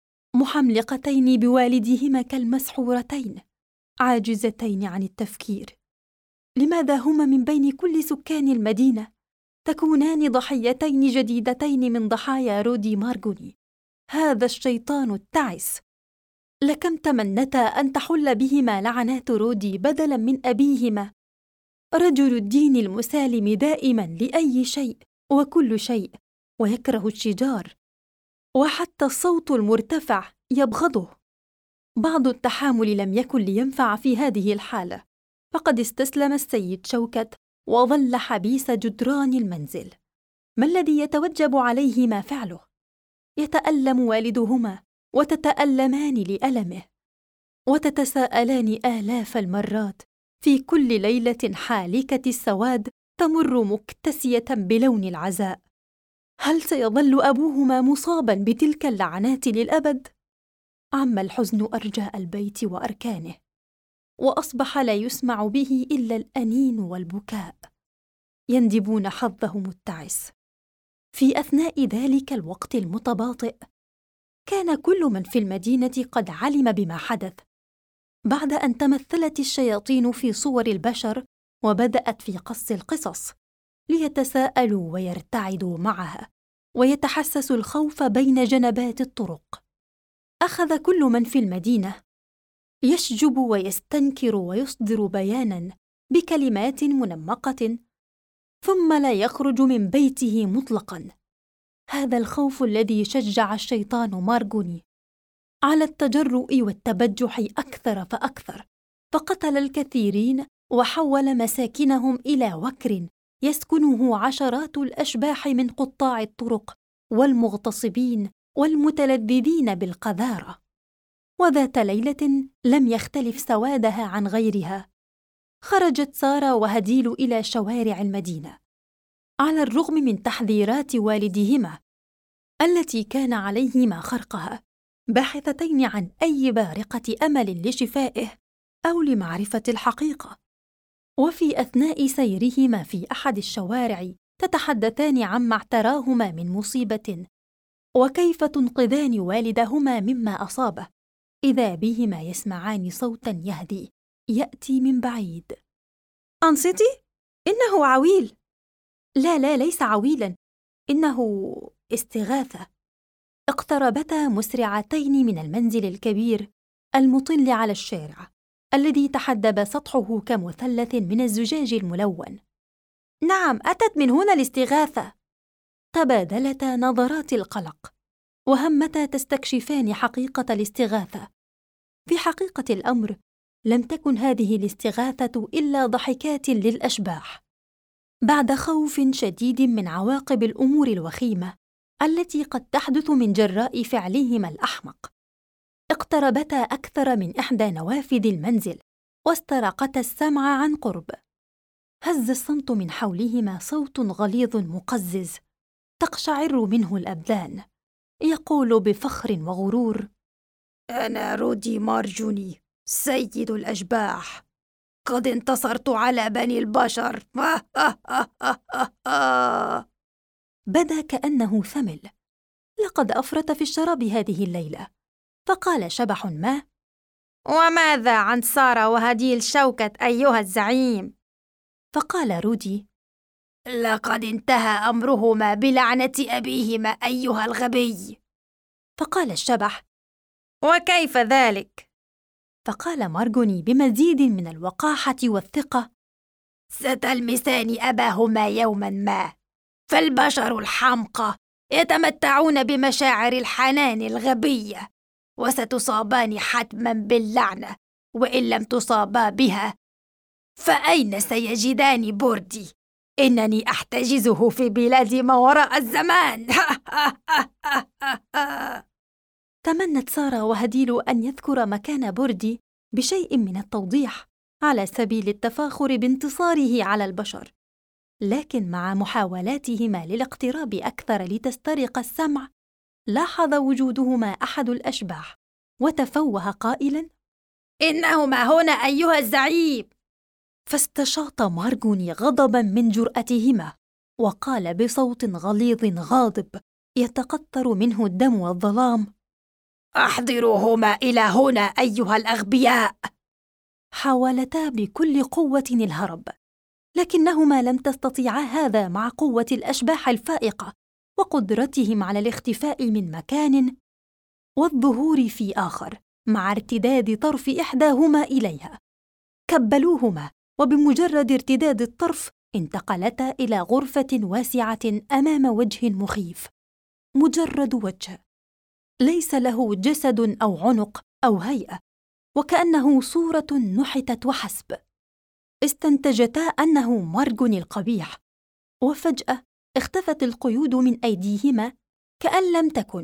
محملقتين بوالديهما كالمسحورتين، عاجزتين عن التفكير. لماذا هما من بين كل سكان المدينة تكونان ضحيتين جديدتين من ضحايا رودي مارغوني، هذا الشيطان التعس؟ لكم تمنتا أن تحل بهما لعنات رودي بدلاً من أبيهما، رجل الدين المسالم دائماً لأي شيء وكل شيء، ويكره الشجار، وحتى الصوت المرتفع يبغضه. بعض التحامل لم يكن لينفع في هذه الحالة، فقد استسلم السيد شوكت وظل حبيس جدران المنزل. ما الذي يتوجب عليهما فعله؟ يتألم والدهما وتتألمان لألمه، وتتساءلان آلاف المرات في كل ليلة حالكة السواد تمر مكتسية بلون العزاء: هل سيظل أبوهما مصاباً بتلك اللعنات للأبد؟ عم الحزن أرجاء البيت وأركانه، وأصبح لا يسمع به إلا الأنين والبكاء، يندبون حظهم التعس. في أثناء ذلك الوقت المتباطئ كان كل من في المدينة قد علم بما حدث، بعد أن تمثلت الشياطين في صور البشر وبدأت في قص القصص، ليتساءلوا ويرتعدوا معها ويتحسسوا الخوف بين جنبات الطرق. أخذ كل من في المدينة يشجب ويستنكر ويصدر بياناً بكلمات منمقة، ثم لا يخرج من بيته مطلقاً. هذا الخوف الذي شجع الشيطان مارغوني على التجرؤ والتبجح أكثر فأكثر، فقتل الكثيرين وحول مساكنهم إلى وكر يسكنه عشرات الأشباح من قطاع الطرق والمغتصبين والمتلذذين بالقذارة. وذات ليلة لم يختلف سوادها عن غيرها، خرجت سارة وهديل إلى شوارع المدينة على الرغم من تحذيرات والديهما التي كان عليهما خرقها، باحثتين عن أي بارقة أمل لشفائه أو لمعرفة الحقيقة. وفي أثناء سيرهما في أحد الشوارع تتحدثان عما اعتراهما من مصيبة وكيف تنقذان والدهما مما أصابه، إذا بهما يسمعان صوتاً يهدي يأتي من بعيد: أنصتي؟ إنه عويل. لا، ليس عويلاً، إنه استغاثة. اقتربتا مسرعتين من المنزل الكبير المطل على الشارع الذي تحدب سطحه كمثلث من الزجاج الملون. نعم، أتت من هنا الاستغاثة. تبادلتا نظرات القلق وهمتا تستكشفان حقيقة الاستغاثة. في حقيقة الأمر لم تكن هذه الاستغاثة إلا ضحكات للأشباح بعد خوف شديد من عواقب الأمور الوخيمة التي قد تحدث من جراء فعلهما الأحمق. اقتربتا أكثر من إحدى نوافذ المنزل واسترقتا السمع عن قرب. هز الصمت من حولهما صوت غليظ مقزز تقشعر منه الأبدان، يقول بفخر وغرور: أنا رودي مارجوني سيد الأشباح، قد انتصرت على بني البشر. بدا كأنه ثمل، لقد أفرط في الشراب هذه الليلة، فقال شبح ما: وماذا عن سارة وهديل شوكة أيها الزعيم؟ فقال رودي: لقد انتهى أمرهما بلعنة أبيهما أيها الغبي. فقال الشبح: وكيف ذلك؟ فقال مارغوني بمزيد من الوقاحة والثقة: ستلمسان أباهما يوما ما، فالبشر الحمقى يتمتعون بمشاعر الحنان الغبية، وستصابان حتما باللعنة، وإن لم تصابا بها فأين سيجدان بوردي؟ إنني أحتجزه في بلاد ما وراء الزمان. تمنت سارة وهديل أن يذكر مكان بوردي بشيء من التوضيح على سبيل التفاخر بانتصاره على البشر، لكن مع محاولاتهما للاقتراب أكثر لتسترق السمع، لاحظ وجودهما أحد الأشباح وتفوه قائلاً: إنهما هنا أيها الزعيم. فاستشاط مارغوني غضباً من جرأتهما، وقال بصوت غليظ غاضب يتقطر منه الدم والظلام: أحضروهما إلى هنا أيها الأغبياء. حاولتا بكل قوة الهرب، لكنهما لم تستطيعا هذا مع قوة الأشباح الفائقة وقدرتهم على الاختفاء من مكان والظهور في آخر مع ارتداد طرف إحداهما إليها. كبلوهما، وبمجرد ارتداد الطرف انتقلتا إلى غرفة واسعة أمام وجه مخيف، مجرد وجه ليس له جسد أو عنق أو هيئة، وكأنه صورة نحتت وحسب. استنتجتا أنه مارغوني القبيح، وفجأة اختفت القيود من أيديهما كأن لم تكن،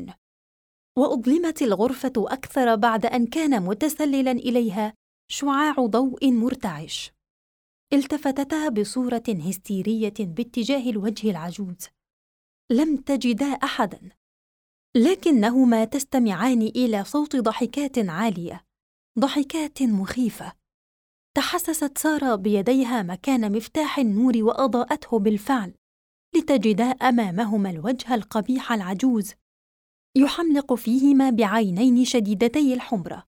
وأظلمت الغرفة أكثر بعد أن كان متسللاً إليها شعاع ضوء مرتعش. التفتتا بصورة هستيرية باتجاه الوجه العجوز، لم تجدا أحداً، لكنهما تستمعان إلى صوت ضحكات عالية، ضحكات مخيفة. تحسست سارة بيديها مكان مفتاح النور وأضاءته بالفعل، لتجدا أمامهما الوجه القبيح العجوز يحملق فيهما بعينين شديدتي الحمرة،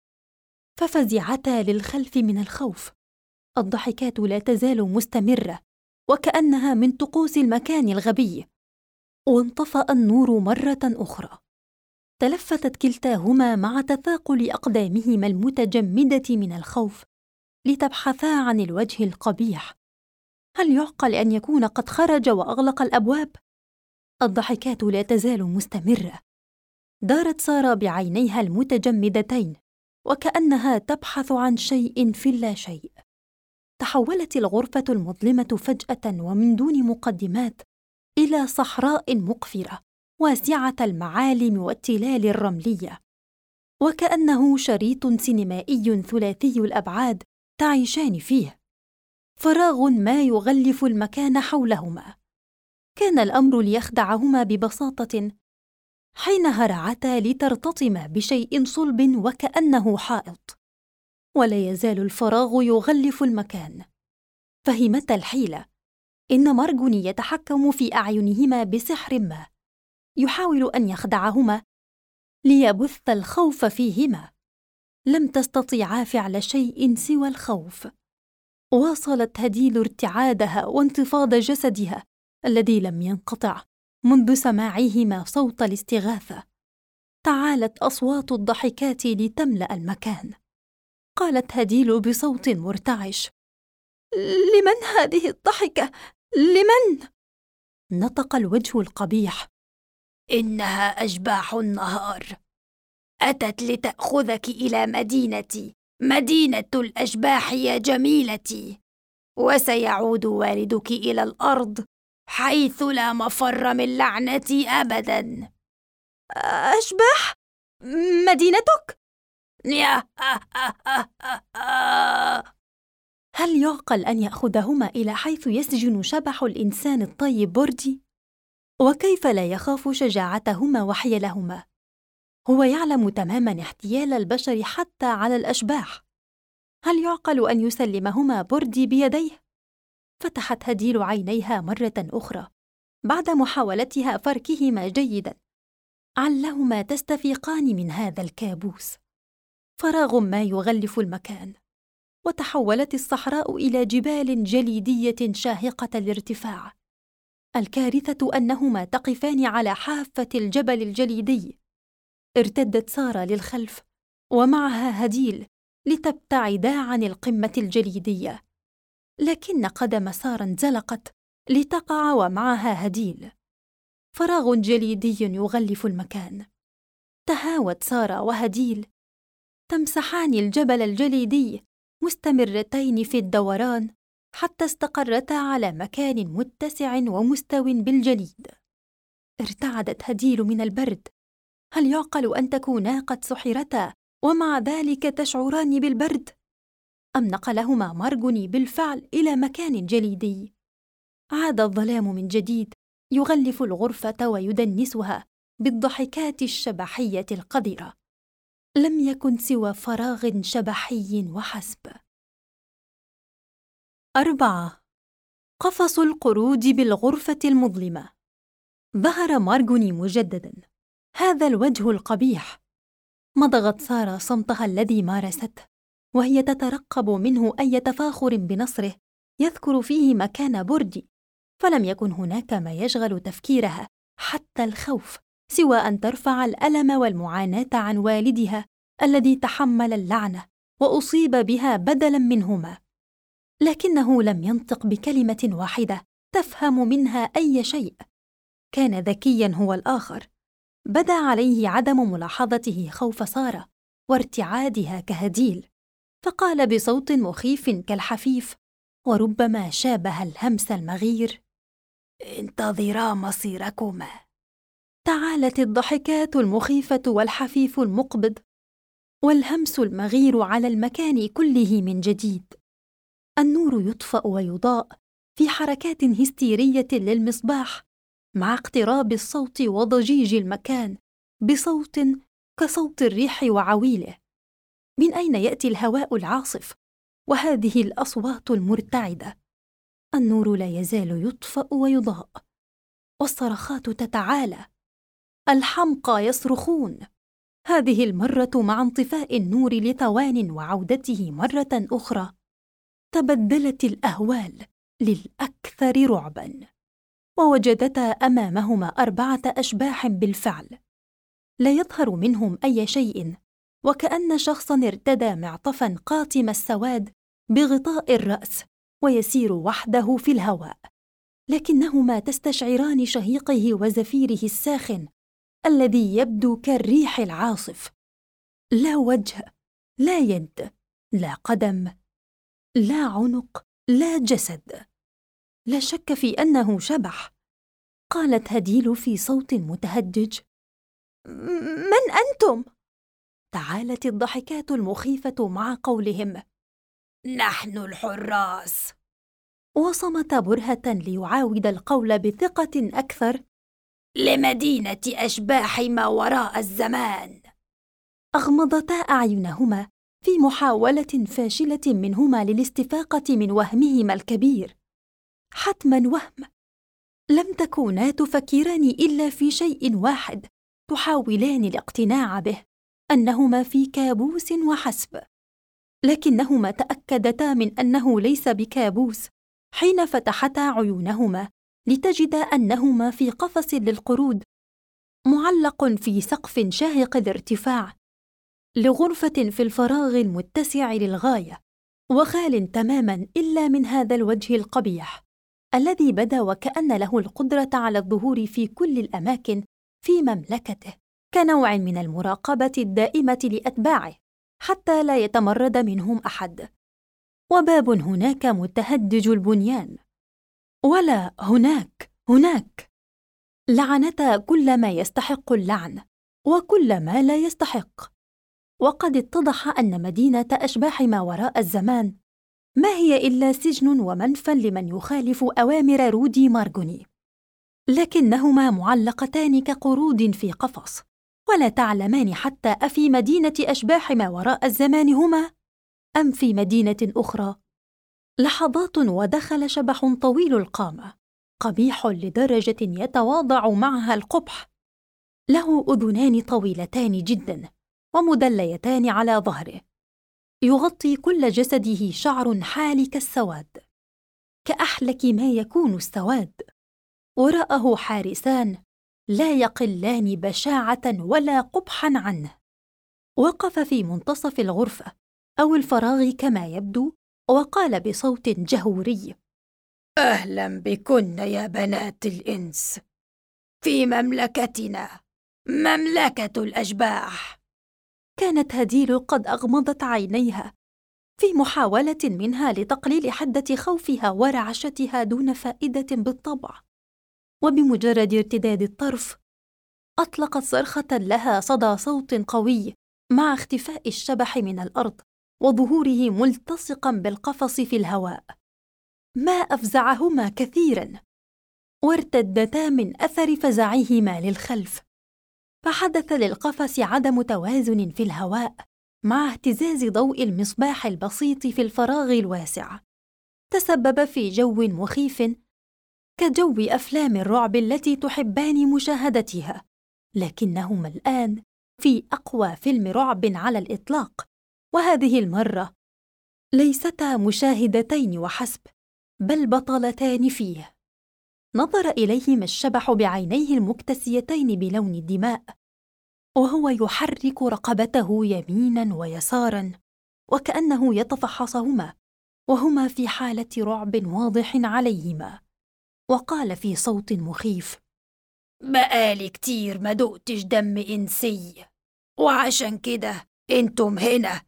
ففزعتا للخلف من الخوف. الضحكات لا تزال مستمرة وكأنها من طقوس المكان الغبي، وانطفأ النور مرة أخرى. تلفتت كلتاهما مع تثاقل أقدامهما المتجمدة من الخوف لتبحثا عن الوجه القبيح. هل يعقل أن يكون قد خرج وأغلق الأبواب؟ الضحكات لا تزال مستمرة. دارت سارة بعينيها المتجمدتين وكأنها تبحث عن شيء في اللاشيء. تحولت الغرفة المظلمة فجأة ومن دون مقدمات إلى صحراء مقفرة واسعة المعالم والتلال الرملية، وكأنه شريط سينمائي ثلاثي الأبعاد تعيشان فيه. فراغ ما يغلف المكان حولهما. كان الأمر ليخدعهما ببساطة حين هرعتا لترتطما بشيء صلب وكأنه حائط، ولا يزال الفراغ يغلف المكان. فهمتا الحيلة. إن مارغوني يتحكم في أعينهما بسحر ما، يحاول أن يخدعهما ليبث الخوف فيهما. لم تستطيعا فعل شيء سوى الخوف. واصلت هديل ارتعادها وانتفاض جسدها الذي لم ينقطع منذ سماعهما صوت الاستغاثة. تعالت أصوات الضحكات لتملأ المكان. قالت هديل بصوت مرتعش: لمن هذه الضحكة؟ لمن؟ نطق الوجه القبيح: إنها أشباح النهار، أتت لتأخذك إلى مدينتي، مدينة الأشباح يا جميلتي، وسيعود والدك إلى الأرض حيث لا مفر من لعنتي أبداً. أشباح؟ مدينتك؟ هل يعقل أن يأخذهما إلى حيث يسجن شبح الإنسان الطيب بوردي؟ وكيف لا يخاف شجاعتهما وحيلهما؟ هو يعلم تماماً احتيال البشر حتى على الأشباح. هل يعقل أن يسلمهما بوردي بيديه؟ فتحت هديل عينيها مرة أخرى بعد محاولتها فركهما جيداً، علهما تستفيقان من هذا الكابوس. فراغ ما يغلف المكان، وتحولت الصحراء إلى جبال جليدية شاهقة الارتفاع. الكارثة أنهما تقفان على حافة الجبل الجليدي. ارتدت سارة للخلف ومعها هديل لتبتعدا عن القمة الجليدية، لكن قدم سارة انزلقت لتقع ومعها هديل. فراغ جليدي يغلف المكان. تهاوت سارة وهديل تمسحان الجبل الجليدي مستمرتين في الدوران حتى استقرتا على مكان متسع ومستو بالجليد. ارتعدت هديل من البرد. هل يعقل أن تكونا قد سحرتا ومع ذلك تشعران بالبرد؟ أم نقلهما مارغوني بالفعل إلى مكان جليدي؟ عاد الظلام من جديد يغلف الغرفة ويدنسها بالضحكات الشبحية القذرة. لم يكن سوى فراغ شبحي وحسب. 4. قفص القرود بالغرفة المظلمة. ظهر مارغوني مجدداً، هذا الوجه القبيح. مضغت سارة صمتها الذي مارسته وهي تترقب منه أي تفاخر بنصره يذكر فيه مكان بردي، فلم يكن هناك ما يشغل تفكيرها حتى الخوف سوى أن ترفع الألم والمعاناة عن والدها الذي تحمل اللعنة وأصيب بها بدلاً منهما. لكنه لم ينطق بكلمة واحدة تفهم منها أي شيء. كان ذكياً هو الآخر. بدا عليه عدم ملاحظته خوف سارة وارتعادها كهديل، فقال بصوت مخيف كالحفيف وربما شابه الهمس المغير: انتظرا مصيركما. تعالت الضحكات المخيفة والحفيف المقبض والهمس المغير على المكان كله من جديد. النور يطفأ ويضاء في حركات هستيرية للمصباح مع اقتراب الصوت وضجيج المكان بصوت كصوت الريح وعويله. من أين يأتي الهواء العاصف وهذه الأصوات المرتعدة؟ النور لا يزال يطفأ ويضاء، والصرخات تتعالى. الحمقى يصرخون، هذه المرة مع انطفاء النور لثوان وعودته مرة أخرى. تبدلت الأهوال للأكثر رعباً، ووجدتا أمامهما 4 أشباح بالفعل. لا يظهر منهم أي شيء، وكأن شخصاً ارتدى معطفاً قاتم السواد بغطاء الرأس ويسير وحده في الهواء، لكنهما تستشعران شهيقه وزفيره الساخن الذي يبدو كالريح العاصف. لا وجه، لا يد، لا قدم، لا عنق، لا جسد. لا شك في أنه شبح. قالت هديل في صوت متهجج: من أنتم؟ تعالت الضحكات المخيفة مع قولهم: نحن الحراس. وصمت برهة ليعاود القول بثقة أكثر: لمدينة أشباح ما وراء الزمان. أغمضتا أعينهما في محاولة فاشلة منهما للاستفاقة من وهمهما الكبير. حتماً وهم. لم تكونا تفكران إلا في شيء واحد، تحاولان الاقتناع به، أنهما في كابوس وحسب. لكنهما تأكدتا من أنه ليس بكابوس حين فتحتا عيونهما لتجدا أنهما في قفص للقرود معلق في سقف شاهق الارتفاع لغرفة في الفراغ المتسع للغاية، وخال تماماً إلا من هذا الوجه القبيح الذي بدا وكأن له القدرة على الظهور في كل الأماكن في مملكته كنوع من المراقبة الدائمة لأتباعه حتى لا يتمرد منهم أحد. وباب هناك متهدج البنيان، ولا هناك. لعنتا كل ما يستحق اللعن وكل ما لا يستحق. وقد اتضح أن مدينة أشباح ما وراء الزمان ما هي إلا سجن ومنفى لمن يخالف أوامر رودي مارغوني، لكنهما معلقتان كقرود في قفص، ولا تعلمان حتى أفي مدينة أشباح ما وراء الزمان هما أم في مدينة أخرى. لحظات ودخل شبح طويل القامة قبيح لدرجة يتواضع معها القبح. له أذنان طويلتان جداً ومدليتان على ظهره، يغطي كل جسده شعر حالي كالسواد، كأحلك ما يكون السواد، وراءه حارسان لا يقلان بشاعة ولا قبحا عنه. وقف في منتصف الغرفة أو الفراغ كما يبدو، وقال بصوت جهوري: أهلا بكن يا بنات الإنس في مملكتنا، مملكة الأشباح. كانت هديل قد أغمضت عينيها في محاولة منها لتقليل حدة خوفها ورعشتها دون فائدة بالطبع، وبمجرد ارتداد الطرف أطلقت صرخة لها صدى صوت قوي مع اختفاء الشبح من الأرض وظهوره ملتصقا بالقفص في الهواء، ما أفزعهما كثيرا، وارتدتا من أثر فزعهما للخلف، فحدث للقفص عدم توازن في الهواء مع اهتزاز ضوء المصباح البسيط في الفراغ الواسع، تسبب في جو مخيف كجو أفلام الرعب التي تحبان مشاهدتها، لكنهما الآن في أقوى فيلم رعب على الإطلاق، وهذه المرة ليستا مشاهدتين وحسب، بل بطلتان فيه. نظر إليهما الشبح بعينيه المكتسيتين بلون الدماء، وهو يحرك رقبته يمينا ويسارا وكأنه يتفحصهما، وهما في حالة رعب واضح عليهما، وقال في صوت مخيف: بقالي كتير ما دقتش دم إنسي، وعشان كده انتم هنا.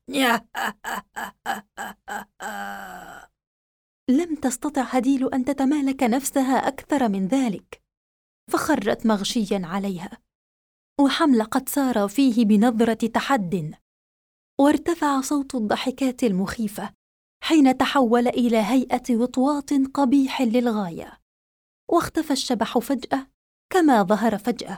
لم تستطع هديل أن تتمالك نفسها أكثر من ذلك، فخرت مغشيا عليها، وحملقت سارة فيه بنظرة تحد، وارتفع صوت الضحكات المخيفة حين تحول إلى هيئة وطواط قبيح للغاية، واختفى الشبح فجأة كما ظهر فجأة،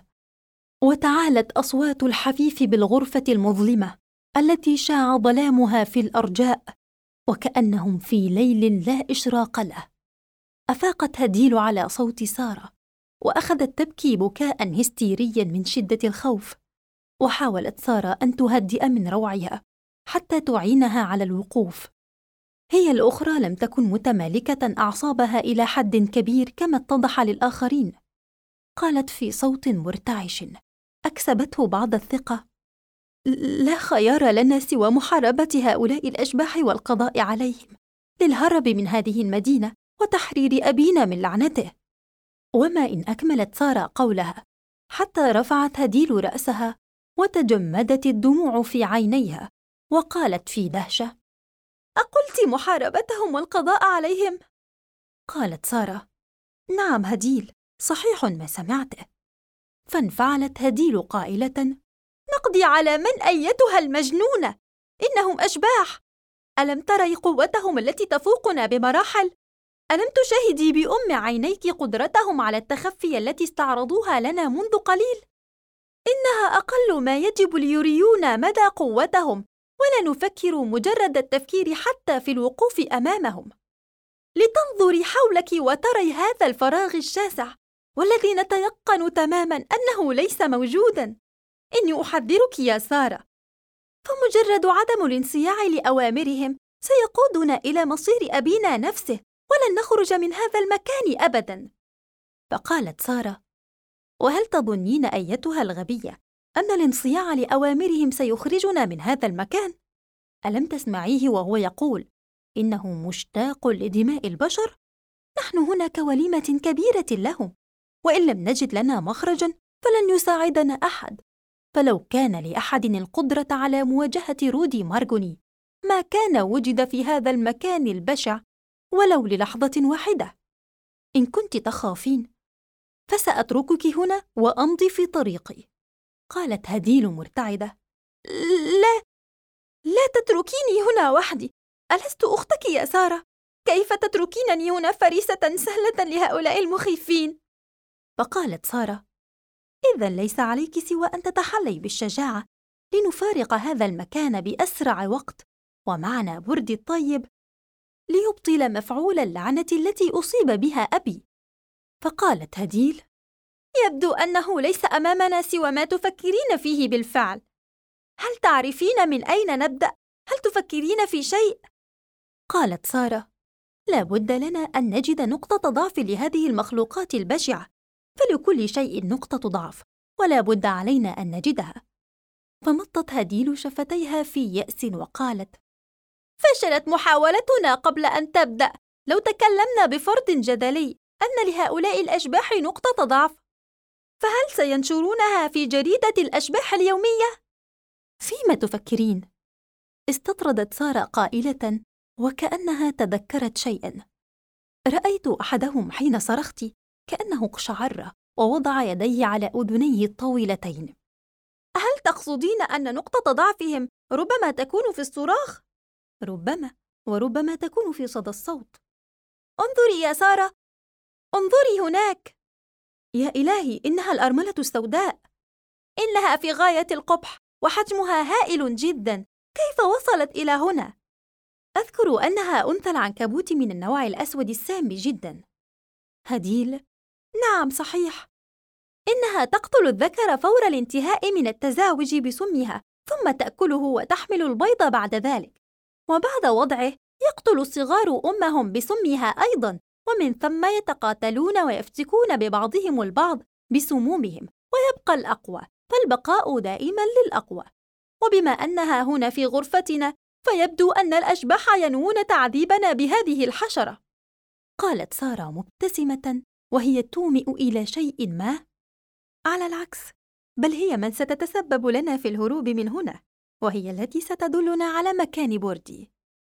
وتعالت أصوات الحفيف بالغرفة المظلمة التي شاع ظلامها في الأرجاء وكأنهم في ليل لا إشراق له. أفاقت هديل على صوت سارة، وأخذت تبكي بكاء هستيريا من شدة الخوف، وحاولت سارة أن تهدئ من روعها حتى تعينها على الوقوف. هي الأخرى لم تكن متمالكة أعصابها إلى حد كبير كما اتضح للآخرين. قالت في صوت مرتعش أكسبته بعض الثقة: لا خيار لنا سوى محاربة هؤلاء الأشباح والقضاء عليهم، للهرب من هذه المدينة وتحرير أبينا من لعنته. وما إن أكملت سارة قولها حتى رفعت هديل رأسها وتجمدت الدموع في عينيها، وقالت في دهشة: أقلت محاربتهم والقضاء عليهم؟ قالت سارة: نعم هديل، صحيح ما سمعته. فانفعلت هديل قائلة: نقضي على من أيتها المجنونة؟ إنهم أشباح، ألم تري قوتهم التي تفوقنا بمراحل؟ ألم تشاهدي بأم عينيك قدرتهم على التخفي التي استعرضوها لنا منذ قليل؟ إنها أقل ما يجب ليريونا مدى قوتهم، ولا نفكر مجرد التفكير حتى في الوقوف أمامهم. لتنظري حولك وتري هذا الفراغ الشاسع والذي نتيقن تماما أنه ليس موجودا. إني أحذرك يا سارة، فمجرد عدم الانصياع لأوامرهم سيقودنا إلى مصير أبينا نفسه، ولن نخرج من هذا المكان أبدا. فقالت سارة: وهل تظنين أيتها الغبية أن الانصياع لأوامرهم سيخرجنا من هذا المكان؟ ألم تسمعيه وهو يقول إنه مشتاق لدماء البشر؟ نحن هنا كوليمة كبيرة لهم، وإن لم نجد لنا مخرجا فلن يساعدنا أحد. فلو كان لأحد القدرة على مواجهة رودي مارغوني ما كان وجد في هذا المكان البشع ولو للحظة واحدة. إن كنت تخافين فسأتركك هنا وأمضي في طريقي. قالت هديل مرتعدة: لا تتركيني هنا وحدي، ألست أختك يا سارة؟ كيف تتركينني هنا فريسة سهلة لهؤلاء المخيفين؟ فقالت سارة: إذن ليس عليك سوى أن تتحلي بالشجاعة لنفارق هذا المكان بأسرع وقت، ومعنا بردي الطيب ليبطل مفعول اللعنة التي أصيب بها أبي. فقالت هديل: يبدو أنه ليس أمامنا سوى ما تفكرين فيه بالفعل. هل تعرفين من أين نبدأ؟ هل تفكرين في شيء؟ قالت سارة: لا بد لنا أن نجد نقطة ضعف لهذه المخلوقات البشعة، فلكل شيء نقطة ضعف، ولا بد علينا أن نجدها. فمطت هديل شفتيها في يأس وقالت: فشلت محاولتنا قبل أن تبدأ. لو تكلمنا بفرض جدلي أن لهؤلاء الأشباح نقطة ضعف، فهل سينشرونها في جريدة الأشباح اليومية؟ فيما تفكرين؟ استطردت سارة قائلة وكأنها تذكرت شيئا: رأيت أحدهم حين صرخت كأنه اقشعر ووضع يديه على أذنيه الطويلتين. هل تقصدين أن نقطة ضعفهم ربما تكون في الصراخ؟ ربما، وربما تكون في صدى الصوت. انظري يا سارة، انظري هناك. يا إلهي، إنها الأرملة السوداء. إنها في غاية القبح وحجمها هائل جدا. كيف وصلت إلى هنا؟ أذكر أنها أنثى العنكبوت من النوع الأسود السامي جدا. هديل: نعم صحيح. إنها تقتل الذكر فور الانتهاء من التزاوج بسمها، ثم تأكله وتحمل البيض بعد ذلك، وبعد وضعه يقتل الصغار أمهم بسمها أيضا، ومن ثم يتقاتلون ويفتكون ببعضهم البعض بسمومهم، ويبقى الأقوى، فالبقاء دائما للأقوى. وبما أنها هنا في غرفتنا، فيبدو أن الأشباح ينوون تعذيبنا بهذه الحشرة. قالت سارة مبتسمة وهي تومئ إلى شيء ما. على العكس، بل هي من ستتسبب لنا في الهروب من هنا، وهي التي ستدلنا على مكان بوردي.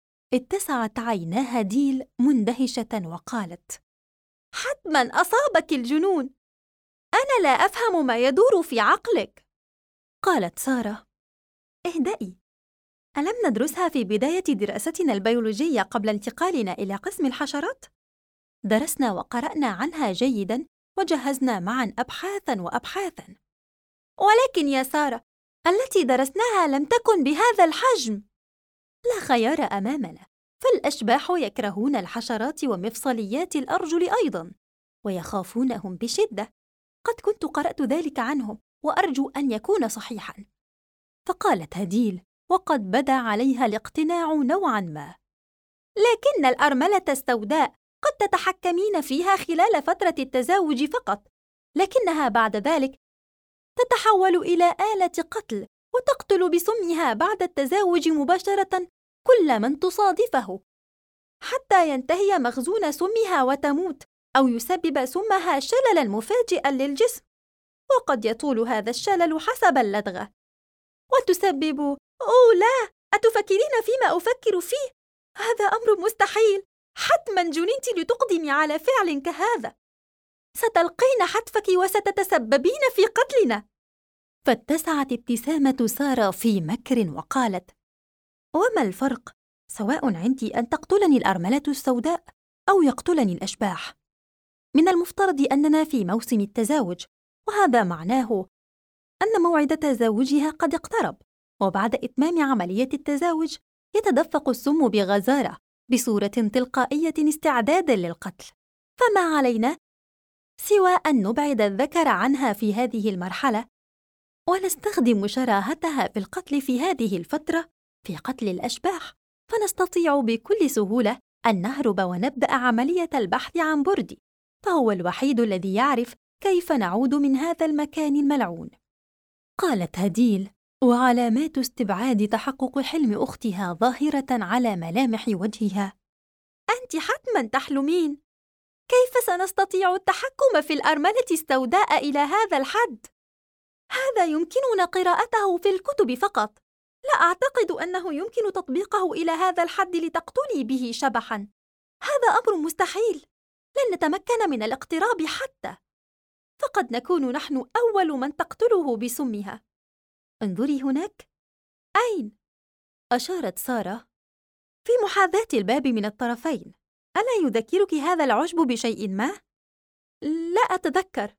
اتسعت عينا هديل مندهشة وقالت: حتماً أصابك الجنون. أنا لا أفهم ما يدور في عقلك. قالت سارة: اهدئي، ألم ندرسها في بداية دراستنا البيولوجية قبل انتقالنا إلى قسم الحشرات؟ درسنا وقرأنا عنها جيداً، وجهزنا معاً أبحاثاً وأبحاثاً. ولكن يا سارة، التي درسناها لم تكن بهذا الحجم. لا خيار أمامنا، فالأشباح يكرهون الحشرات ومفصليات الأرجل أيضاً، ويخافونهم بشدة. قد كنت قرأت ذلك عنهم، وأرجو أن يكون صحيحاً. فقالت هديل وقد بدا عليها الاقتناع نوعاً ما: لكن الأرملة السوداء قد تتحكمين فيها خلال فترة التزاوج فقط، لكنها بعد ذلك تتحول إلى آلة قتل، وتقتل بسمها بعد التزاوج مباشرة كل من تصادفه، حتى ينتهي مخزون سمها وتموت، أو يسبب سمها شللاً مفاجئاً للجسم، وقد يطول هذا الشلل حسب اللدغة، وتسبب أوه لا، أتفكرين فيما أفكر فيه؟ هذا أمر مستحيل. حتماً جننت لتقدمي على فعل كهذا. ستلقين حتفك وستتسببين في قتلنا. فاتسعت ابتسامة سارة في مكر وقالت: وما الفرق؟ سواء عندي أن تقتلني الأرملة السوداء أو يقتلني الأشباح. من المفترض أننا في موسم التزاوج، وهذا معناه أن موعد تزاوجها قد اقترب، وبعد إتمام عملية التزاوج يتدفق السم بغزارة بصورة تلقائية استعداداً للقتل، فما علينا سوى أن نبعد الذكر عنها في هذه المرحلة، ونستخدم شراهتها في القتل في هذه الفترة في قتل الأشباح، فنستطيع بكل سهولة أن نهرب ونبدأ عملية البحث عن بوردي، فهو الوحيد الذي يعرف كيف نعود من هذا المكان الملعون. قالت هديل، وعلامات استبعاد تحقق حلم أختها ظاهرة على ملامح وجهها: أنت حتماً تحلمين. كيف سنستطيع التحكم في الأرملة السوداء إلى هذا الحد؟ هذا يمكننا قراءته في الكتب فقط. لا أعتقد أنه يمكن تطبيقه إلى هذا الحد لتقتلي به شبحاً. هذا أمر مستحيل. لن نتمكن من الاقتراب حتى، فقد نكون نحن أول من تقتله بسمها. انظري هناك. أين؟ أشارت سارة. في محاذاة الباب من الطرفين. ألا يذكرك هذا العشب بشيء ما؟ لا أتذكر.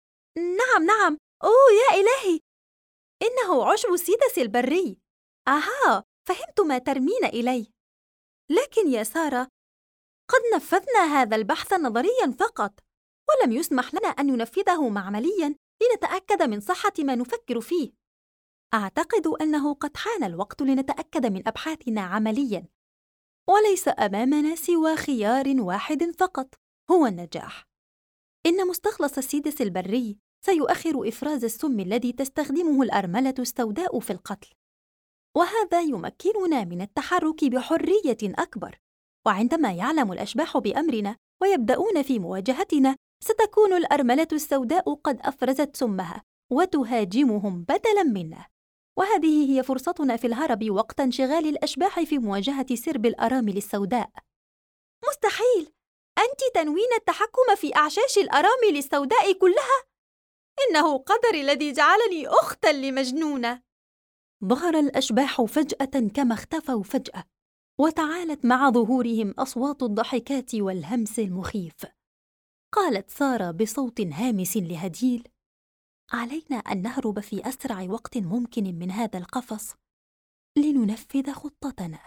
نعم. أوه يا إلهي، إنه عشب السيدس البري. آها، فهمت ما ترمين إليه. لكن يا سارة، قد نفذنا هذا البحث نظرياً فقط، ولم يسمح لنا أن ننفذه معملياً لنتأكد من صحة ما نفكر فيه. أعتقد أنه قد حان الوقت لنتأكد من أبحاثنا عملياً، وليس أمامنا سوى خيار واحد فقط، هو النجاح. إن مستخلص السيدس البري سيؤخر إفراز السم الذي تستخدمه الأرملة السوداء في القتل، وهذا يمكننا من التحرك بحرية أكبر. وعندما يعلم الأشباح بأمرنا ويبدأون في مواجهتنا، ستكون الأرملة السوداء قد أفرزت سمها وتهاجمهم بدلاً منا، وهذه هي فرصتنا في الهرب وقت انشغال الأشباح في مواجهة سرب الأرامل السوداء. مستحيل! أنت تنوين التحكم في أعشاش الأرامل السوداء كلها؟ إنه قدري الذي جعلني أختاً لمجنونة. ظهر الأشباح فجأة كما اختفوا فجأة، وتعالت مع ظهورهم أصوات الضحكات والهمس المخيف. قالت سارة بصوت هامس لهديل: علينا أن نهرب في أسرع وقت ممكن من هذا القفص لننفذ خطتنا.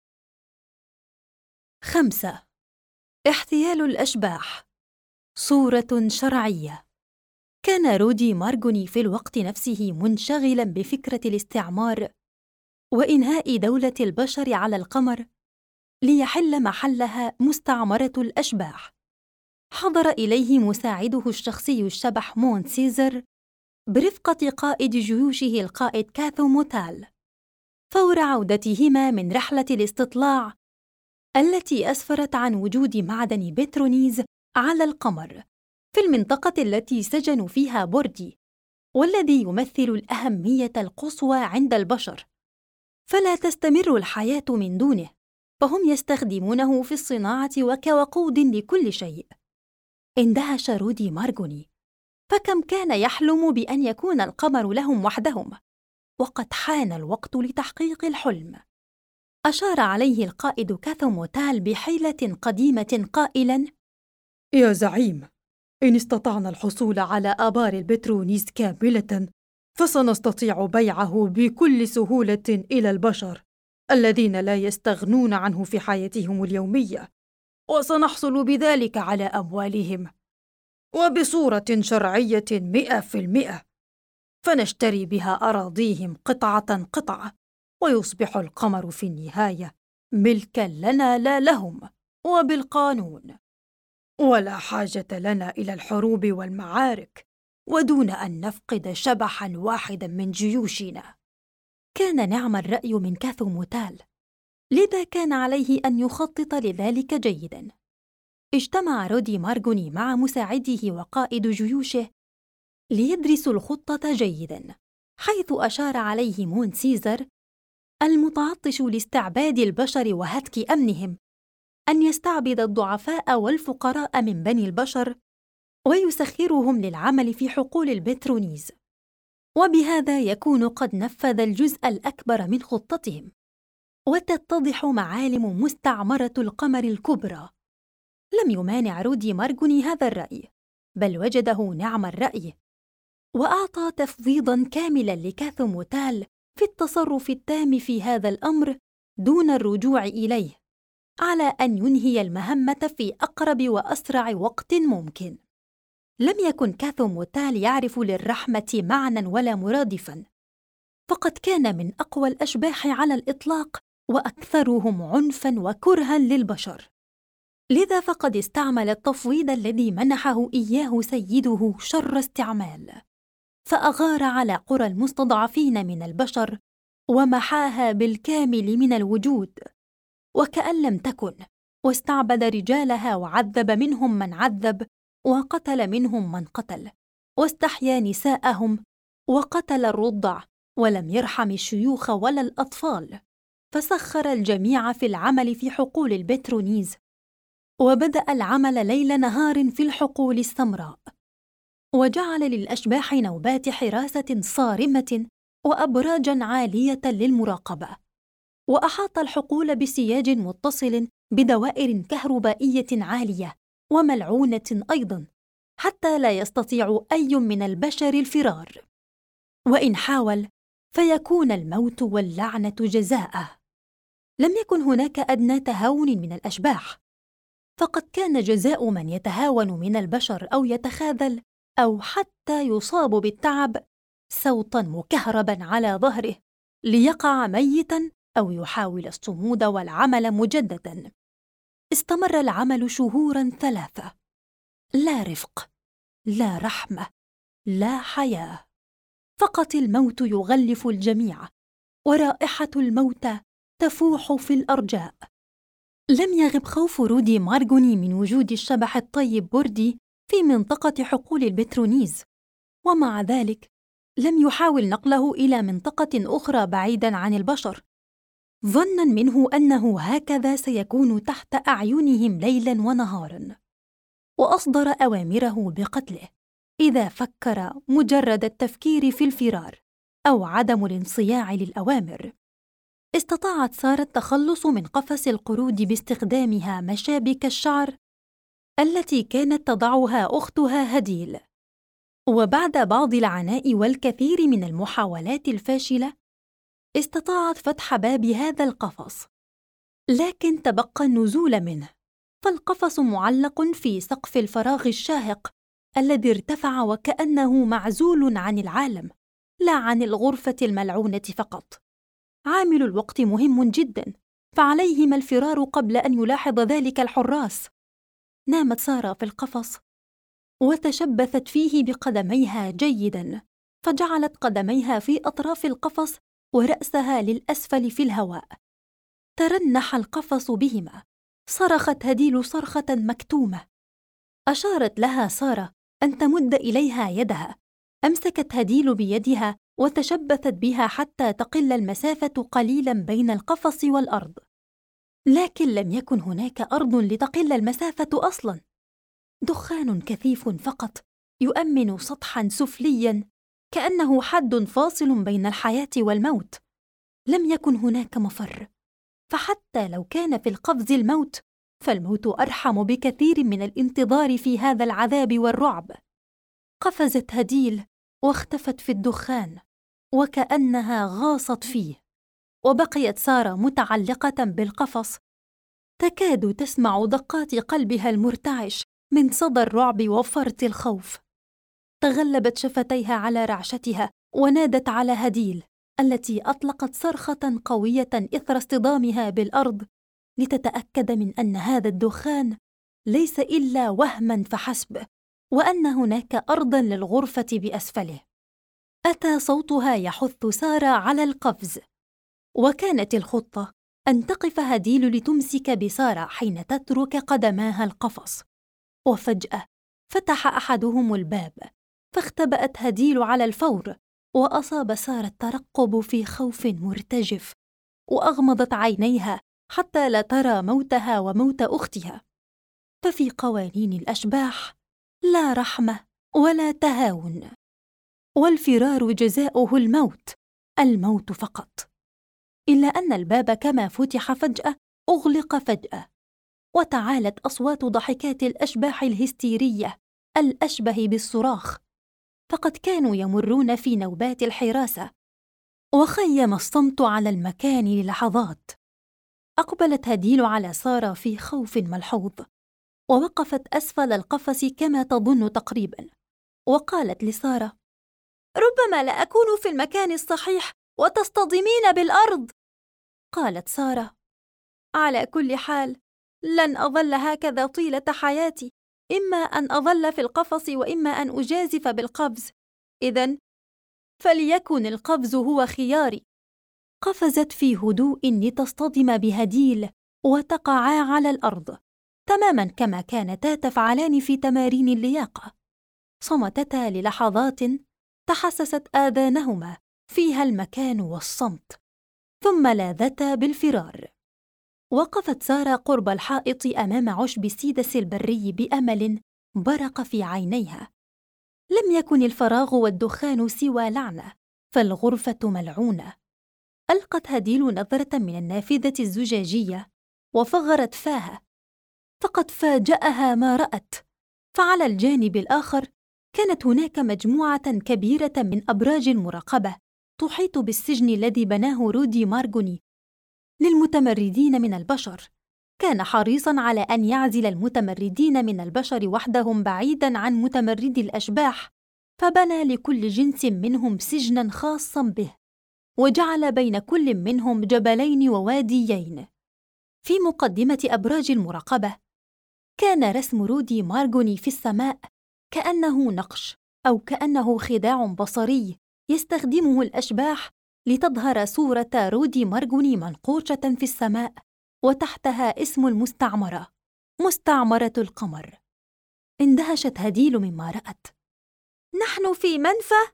5. احتيال الأشباح. صورة شرعية. كان رودي مارغوني في الوقت نفسه منشغلاً بفكرة الاستعمار وإنهاء دولة البشر على القمر ليحل محلها مستعمرة الأشباح. حضر إليه مساعده الشخصي الشبح مونت سيزر برفقة قائد جيوشه القائد كاثو موتال، فور عودتهما من رحلة الاستطلاع التي أسفرت عن وجود معدن بترونيز على القمر في المنطقة التي سجنوا فيها بوردي، والذي يمثل الأهمية القصوى عند البشر، فلا تستمر الحياة من دونه، فهم يستخدمونه في الصناعة وكوقود لكل شيء. اندهش رودي مارغوني، فكم كان يحلم بأن يكون القمر لهم وحدهم، وقد حان الوقت لتحقيق الحلم. أشار عليه القائد كاثو موتال بحيلة قديمة قائلاً: يا زعيم، إن استطعنا الحصول على آبار البترونيز كاملة، فسنستطيع بيعه بكل سهولة إلى البشر الذين لا يستغنون عنه في حياتهم اليومية، وسنحصل بذلك على أموالهم وبصورة شرعية 100%، فنشتري بها أراضيهم قطعة قطعة، ويصبح القمر في النهاية ملكاً لنا لا لهم، وبالقانون، ولا حاجة لنا إلى الحروب والمعارك، ودون أن نفقد شبحاً واحداً من جيوشنا. كان نعم الرأي من كاثو موتال، لذا كان عليه أن يخطط لذلك جيداً. اجتمع رودي مارغوني مع مساعده وقائد جيوشه ليدرسوا الخطة جيداً، حيث أشار عليه مونت سيزر المتعطش لاستعباد البشر وهتك أمنهم أن يستعبد الضعفاء والفقراء من بني البشر ويسخرهم للعمل في حقول البترونيز، وبهذا يكون قد نفذ الجزء الأكبر من خطتهم، وتتضح معالم مستعمرة القمر الكبرى. لم يمانع رودي مارغوني هذا الرأي، بل وجده نعم الرأي، وأعطى تفويضاً كاملاً لكاثو موتال في التصرف التام في هذا الأمر دون الرجوع إليه، على أن ينهي المهمة في أقرب وأسرع وقت ممكن. لم يكن كاثو موتال يعرف للرحمة معنى ولا مرادفاً، فقد كان من أقوى الأشباح على الإطلاق وأكثرهم عنفاً وكرها للبشر، لذا فقد استعمل التفويض الذي منحه إياه سيده شر استعمال، فأغار على قرى المستضعفين من البشر ومحاها بالكامل من الوجود وكأن لم تكن، واستعبد رجالها وعذب منهم من عذب وقتل منهم من قتل، واستحيا نساءهم وقتل الرضع، ولم يرحم الشيوخ ولا الأطفال، فسخر الجميع في العمل في حقول البترونيز، وبدأ العمل ليل نهار في الحقول السمراء، وجعل للأشباح نوبات حراسة صارمة وأبراجاً عالية للمراقبة، وأحاط الحقول بسياج متصل بدوائر كهربائية عالية وملعونة أيضاً، حتى لا يستطيع أي من البشر الفرار، وإن حاول فيكون الموت واللعنة جزاءه. لم يكن هناك أدنى تهاون من الأشباح، فقد كان جزاء من يتهاون من البشر أو يتخاذل أو حتى يصاب بالتعب صوتاً مكهرباً على ظهره ليقع ميتاً أو يحاول الصمود والعمل مجدداً. استمر العمل شهوراً 3. لا رفق، لا رحمة، لا حياة، فقط الموت يغلف الجميع، ورائحة الموت تفوح في الأرجاء. لم يغب خوف رودي مارغوني من وجود الشبح الطيب بوردي في منطقة حقول البترونيز، ومع ذلك لم يحاول نقله إلى منطقة أخرى بعيداً عن البشر، ظناً منه أنه هكذا سيكون تحت أعينهم ليلاً ونهاراً، وأصدر أوامره بقتله إذا فكر مجرد التفكير في الفرار أو عدم الانصياع للأوامر. استطاعت سارة التخلص من قفص القرود باستخدامها مشابك الشعر التي كانت تضعها أختها هديل، وبعد بعض العناء والكثير من المحاولات الفاشلة استطاعت فتح باب هذا القفص، لكن تبقى النزول منه، فالقفص معلق في سقف الفراغ الشاهق الذي ارتفع وكأنه معزول عن العالم، لا عن الغرفة الملعونة فقط. عامل الوقت مهم جداً، فعليهما الفرار قبل أن يلاحظ ذلك الحراس. نامت سارة في القفص وتشبثت فيه بقدميها جيداً، فجعلت قدميها في أطراف القفص ورأسها للأسفل في الهواء. ترنح القفص بهما. صرخت هديل صرخة مكتومة. أشارت لها سارة أن تمد إليها يدها. أمسكت هديل بيدها وتشبثت بها حتى تقل المسافة قليلاً بين القفص والأرض، لكن لم يكن هناك أرض لتقل المسافة أصلاً. دخان كثيف فقط يؤمن سطحاً سفلياً كأنه حد فاصل بين الحياة والموت. لم يكن هناك مفر، فحتى لو كان في القفز الموت، فالموت أرحم بكثير من الانتظار في هذا العذاب والرعب. قفزت هديل واختفت في الدخان وكأنها غاصت فيه، وبقيت سارة متعلقة بالقفص تكاد تسمع دقات قلبها المرتعش من صدى الرعب وفرط الخوف. تغلبت شفتيها على رعشتها ونادت على هديل التي أطلقت صرخة قوية إثر اصطدامها بالأرض لتتأكد من أن هذا الدخان ليس إلا وهماً فحسب، وأن هناك أرضاً للغرفة بأسفله. أتى صوتها يحث سارة على القفز، وكانت الخطة أن تقف هديل لتمسك بسارة حين تترك قدماها القفص. وفجأة فتح أحدهم الباب، فاختبأت هديل على الفور، وأصاب سارة الترقب في خوف مرتجف، وأغمضت عينيها حتى لا ترى موتها وموت أختها. ففي قوانين الأشباح لا رحمة ولا تهاون، والفرار جزاؤه الموت، الموت فقط. إلا أن الباب كما فتح فجأة أغلق فجأة، وتعالت أصوات ضحكات الأشباح الهستيرية الأشبه بالصراخ، فقد كانوا يمرون في نوبات الحراسة. وخيم الصمت على المكان للحظات. أقبلت هديل على سارة في خوف ملحوظ، ووقفت أسفل القفص كما تظن تقريباً، وقالت لسارة: ربما لا أكون في المكان الصحيح وتصطدمين بالأرض. قالت سارة: على كل حال لن أظل هكذا طيلة حياتي، إما أن أظل في القفص وإما أن أجازف بالقفز، إذن فليكن القفز هو خياري. قفزت في هدوء لتصطدم بهديل وتقعا على الأرض تماماً كما كانتا تفعلان في تمارين اللياقة. صمتتا للحظات تحسست آذانهما فيها المكان والصمت، ثم لاذتا بالفرار. وقفت سارة قرب الحائط أمام عشب السيدس البري بأمل برق في عينيها. لم يكن الفراغ والدخان سوى لعنة، فالغرفة ملعونة. ألقت هديل نظرة من النافذة الزجاجية وفغرت فاها، فقد فاجأها ما رأت. فعلى الجانب الآخر كانت هناك مجموعة كبيرة من أبراج المراقبة تحيط بالسجن الذي بناه رودي مارغوني للمتمردين من البشر. كان حريصاً على أن يعزل المتمردين من البشر وحدهم بعيداً عن متمردي الأشباح فبنى لكل جنس منهم سجناً خاصاً به، وجعل بين كل منهم جبلين وواديين. في مقدمة أبراج المراقبة كان رسم رودي مارغوني في السماء كأنه نقش أو كأنه خداع بصري يستخدمه الأشباح لتظهر صورة رودي مارغوني منقوشة في السماء، وتحتها اسم المستعمرة: مستعمرة القمر. اندهشت هديل مما رأت. "نحن في منفى!"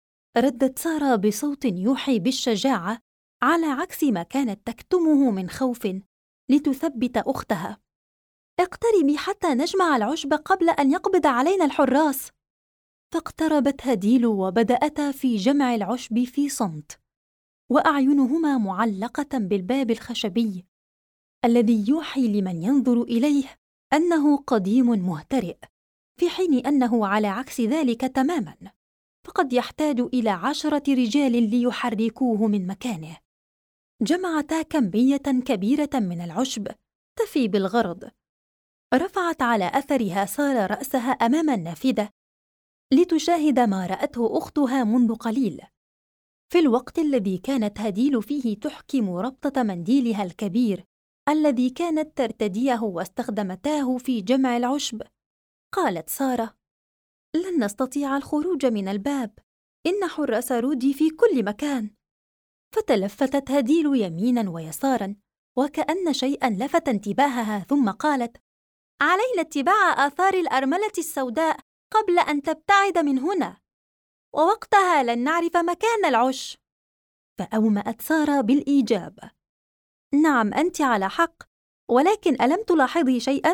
ردت سارة بصوت يوحي بالشجاعة، على عكس ما كانت تكتمه من خوف، لتثبت أختها. "اقتربي حتى نجمع العشب قبل أن يقبض علينا الحراس." فاقتربت هديل وبدأتا في جمع العشب في صمت، وأعينهما معلقة بالباب الخشبي الذي يوحي لمن ينظر إليه أنه قديم مهترئ، في حين أنه على عكس ذلك تماماً، فقد يحتاج إلى 10 رجال ليحركوه من مكانه. جمعتا كمية كبيرة من العشب تفي بالغرض. رفعت على أثرها سارة رأسها أمام النافذة لتشاهد ما رأته أختها منذ قليل، في الوقت الذي كانت هديل فيه تحكم ربطة منديلها الكبير الذي كانت ترتديه واستخدمتاه في جمع العشب. قالت سارة: "لن نستطيع الخروج من الباب، إن حراس رودي في كل مكان." فتلفتت هديل يميناً ويساراً وكأن شيئاً لفت انتباهها، ثم قالت: "علينا اتباع آثار الأرملة السوداء قبل أن تبتعد من هنا، ووقتها لن نعرف مكان العش." فأومأت سارة بالإيجاب: "نعم، أنت على حق، ولكن ألم تلاحظي شيئاً؟"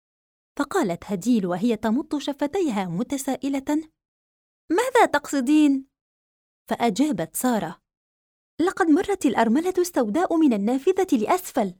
فقالت هديل وهي تمط شفتيها متسائلة: "ماذا تقصدين؟" فأجابت سارة: "لقد مرت الأرملة السوداء من النافذة لأسفل."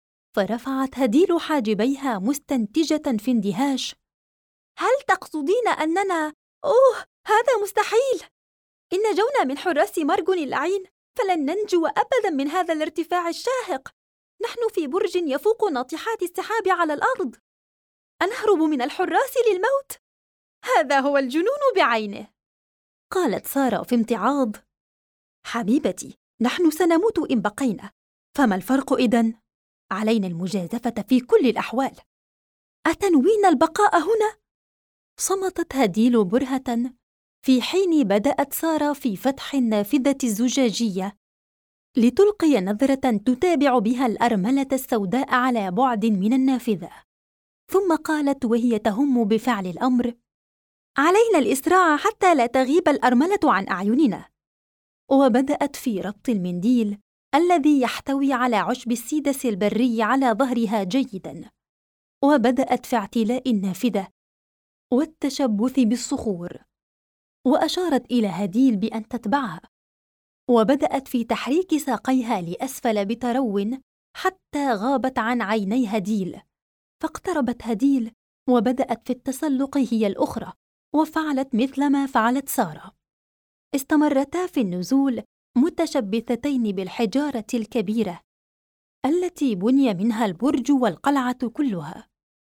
فرفعت هديل حاجبيها مستنتجة في اندهاش: "هل تقصدين أننا... أوه، هذا مستحيل! إن نجونا من حراس مارغون اللعين فلن ننجو أبداً من هذا الارتفاع الشاهق. نحن في برج يفوق ناطحات السحاب على الأرض. أنهرب من الحراس للموت؟ هذا هو الجنون بعينه." قالت سارة في امتعاض: "حبيبتي، نحن سنموت إن بقينا، فما الفرق إذن؟ علينا المجازفة في كل الأحوال. أتنوين البقاء هنا؟ صمتت هديل برهة، في حين بدأت سارة في فتح النافذة الزجاجية لتلقي نظرة تتابع بها الأرملة السوداء على بعد من النافذة. ثم قالت وهي تهم بفعل الأمر: علينا الإسراع حتى لا تغيب الأرملة عن أعيننا. وبدأت في ربط المنديل الذي يحتوي على عشب السيدس البري على ظهرها جيداً، وبدأت في اعتلاء النافذة والتشبث بالصخور، وأشارت إلى هديل بأن تتبعها، وبدأت في تحريك ساقيها لأسفل بترو حتى غابت عن عيني هديل. فاقتربت هديل وبدأت في التسلق هي الأخرى، وفعلت مثل ما فعلت سارة. استمرتا في النزول متشبثتين بالحجارة الكبيرة التي بني منها البرج والقلعة كلها.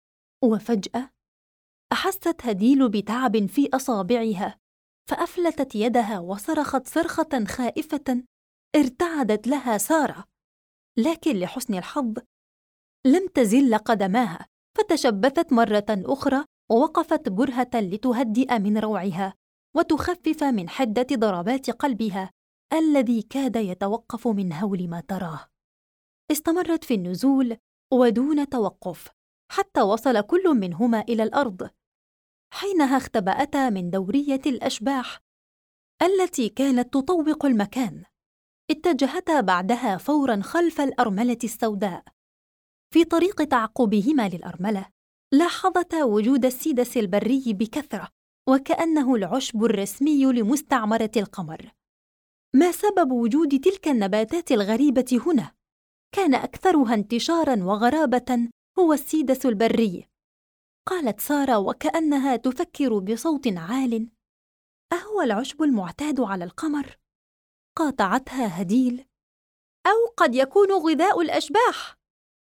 وفجأة أحست هديل بتعب في أصابعها، فأفلتت يدها وصرخت صرخة خائفة ارتعدت لها سارة، لكن لحسن الحظ لم تزل قدماها، فتشبثت مرة أخرى ووقفت برهة لتهدئ من روعها وتخفف من حدة ضربات قلبها الذي كاد يتوقف من هول ما تراه. استمرت في النزول ودون توقف حتى وصل كل منهما إلى الأرض. حينها اختبأتا من دورية الأشباح التي كانت تطوق المكان. اتجهتا بعدها فوراً خلف الأرملة السوداء. في طريق تعقبهما للأرملة لاحظتا وجود السيدس البري بكثرة، وكأنه العشب الرسمي لمستعمرة القمر. ما سبب وجود تلك النباتات الغريبة هنا؟ كان أكثرها انتشاراً وغرابة هو السيدس البري. قالت سارة وكأنها تفكر بصوت عال: أهو العشب المعتاد على القمر؟ قاطعتها هديل: أو قد يكون غذاء الأشباح.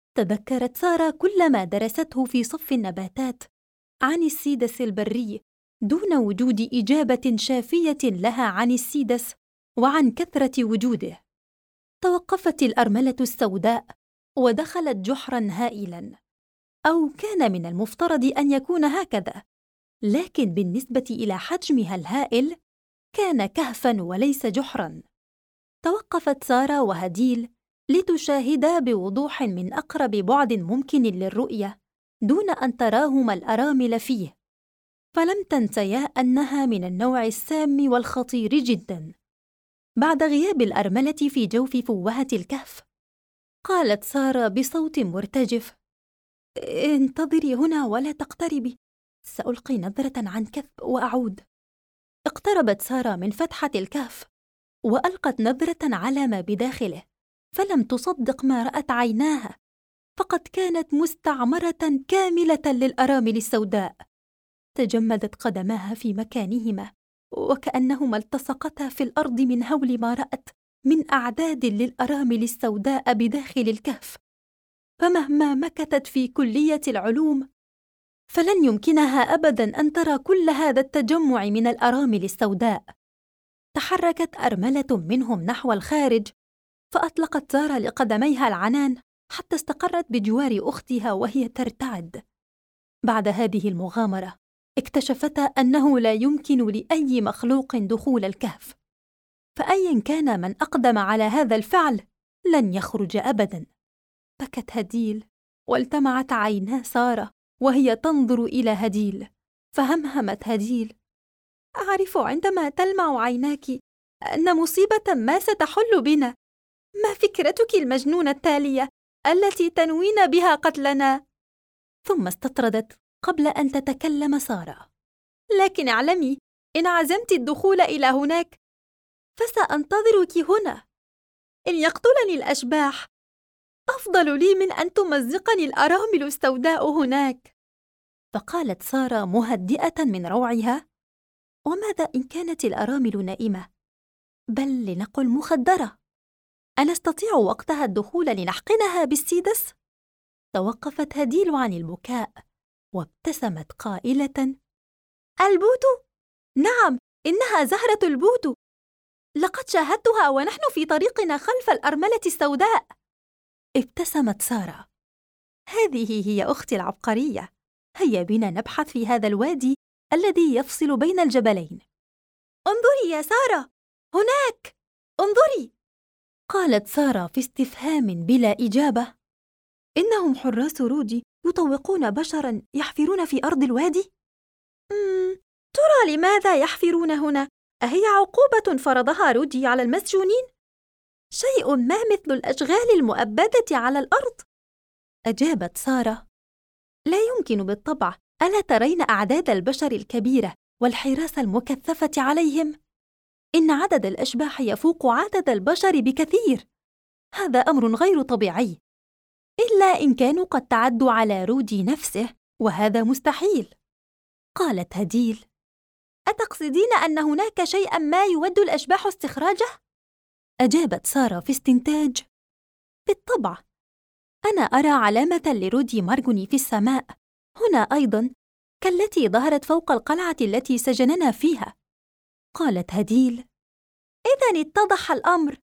تذكرت سارة كل ما درسته في صف النباتات عن السيدس البري دون وجود إجابة شافية لها عن السيدس وعن كثرة وجوده. توقفت الأرملة السوداء ودخلت جحراً هائلاً، أو كان من المفترض أن يكون هكذا، لكن بالنسبة إلى حجمها الهائل كان كهفاً وليس جحراً. توقفت سارة وهديل لتشاهدا بوضوح من أقرب بعد ممكن للرؤية دون أن تراهما الأرامل فيه، فلم تنسيا أنها من النوع السام والخطير جداً. بعد غياب الأرملة في جوف فوهة الكهف، قالت سارة بصوت مرتجف: انتظري هنا ولا تقتربي، سألقي نظرة عن كثب وأعود. اقتربت سارة من فتحة الكهف وألقت نظرة على ما بداخله، فلم تصدق ما رأت عيناها، فقد كانت مستعمرة كاملة للأرامل السوداء. تجمدت قدماها في مكانهما وكأنهما التصقتا في الأرض من هول ما رأت من أعداد للأرامل السوداء بداخل الكهف، فمهما مكثت في كلية العلوم فلن يمكنها أبداً أن ترى كل هذا التجمع من الأرامل السوداء. تحركت أرملة منهم نحو الخارج، فأطلقت سارة لقدميها العنان حتى استقرت بجوار أختها وهي ترتعد. بعد هذه المغامرة اكتشفتا أنه لا يمكن لأي مخلوق دخول الكهف، فأيا كان من أقدم على هذا الفعل لن يخرج أبداً. بكت هديل والتمعت عينا سارة وهي تنظر إلى هديل، فهمهمت هديل: أعرف عندما تلمع عيناك أن مصيبة ما ستحل بنا. ما فكرتك المجنونة التالية التي تنوين بها قتلنا؟ ثم استطردت قبل أن تتكلم سارة: لكن اعلمي، إن عزمت الدخول إلى هناك فسأنتظرك هنا. إن يقتلني الأشباح أفضل لي من أن تمزقني الأرامل السوداء هناك. فقالت سارة مهدئة من روعها: وماذا إن كانت الأرامل نائمة، بل لنقل مخدرة؟ أنستطيع وقتها الدخول لنحقنها بالسيدس؟ توقفت هديل عن البكاء وابتسمت قائلة: البوت؟ نعم، إنها زهرة البوت، لقد شاهدتها ونحن في طريقنا خلف الأرملة السوداء. ابتسمت سارة: هذه هي أختي العبقرية، هيا بنا نبحث في هذا الوادي الذي يفصل بين الجبلين. انظري يا سارة، هناك، انظري، قالت سارة في استفهام بلا إجابة. إنهم حراس رودي يطوقون بشراً يحفرون في أرض الوادي؟ ترى لماذا يحفرون هنا؟ أهي عقوبة فرضها رودي على المسجونين؟ شيء ما مثل الأشغال المؤبدة على الأرض. أجابت سارة: لا يمكن بالطبع، ألا ترين أعداد البشر الكبيرة والحراسة المكثفة عليهم؟ إن عدد الأشباح يفوق عدد البشر بكثير، هذا أمر غير طبيعي، إلا إن كانوا قد تعدوا على رودي نفسه، وهذا مستحيل. قالت هديل: أتقصدين أن هناك شيئاً ما يود الأشباح استخراجه؟ أجابت سارة في استنتاج: بالطبع، أنا أرى علامة لرودي مارغوني في السماء هنا أيضاً، كالتي ظهرت فوق القلعة التي سجننا فيها. قالت هديل: إذن اتضح الأمر،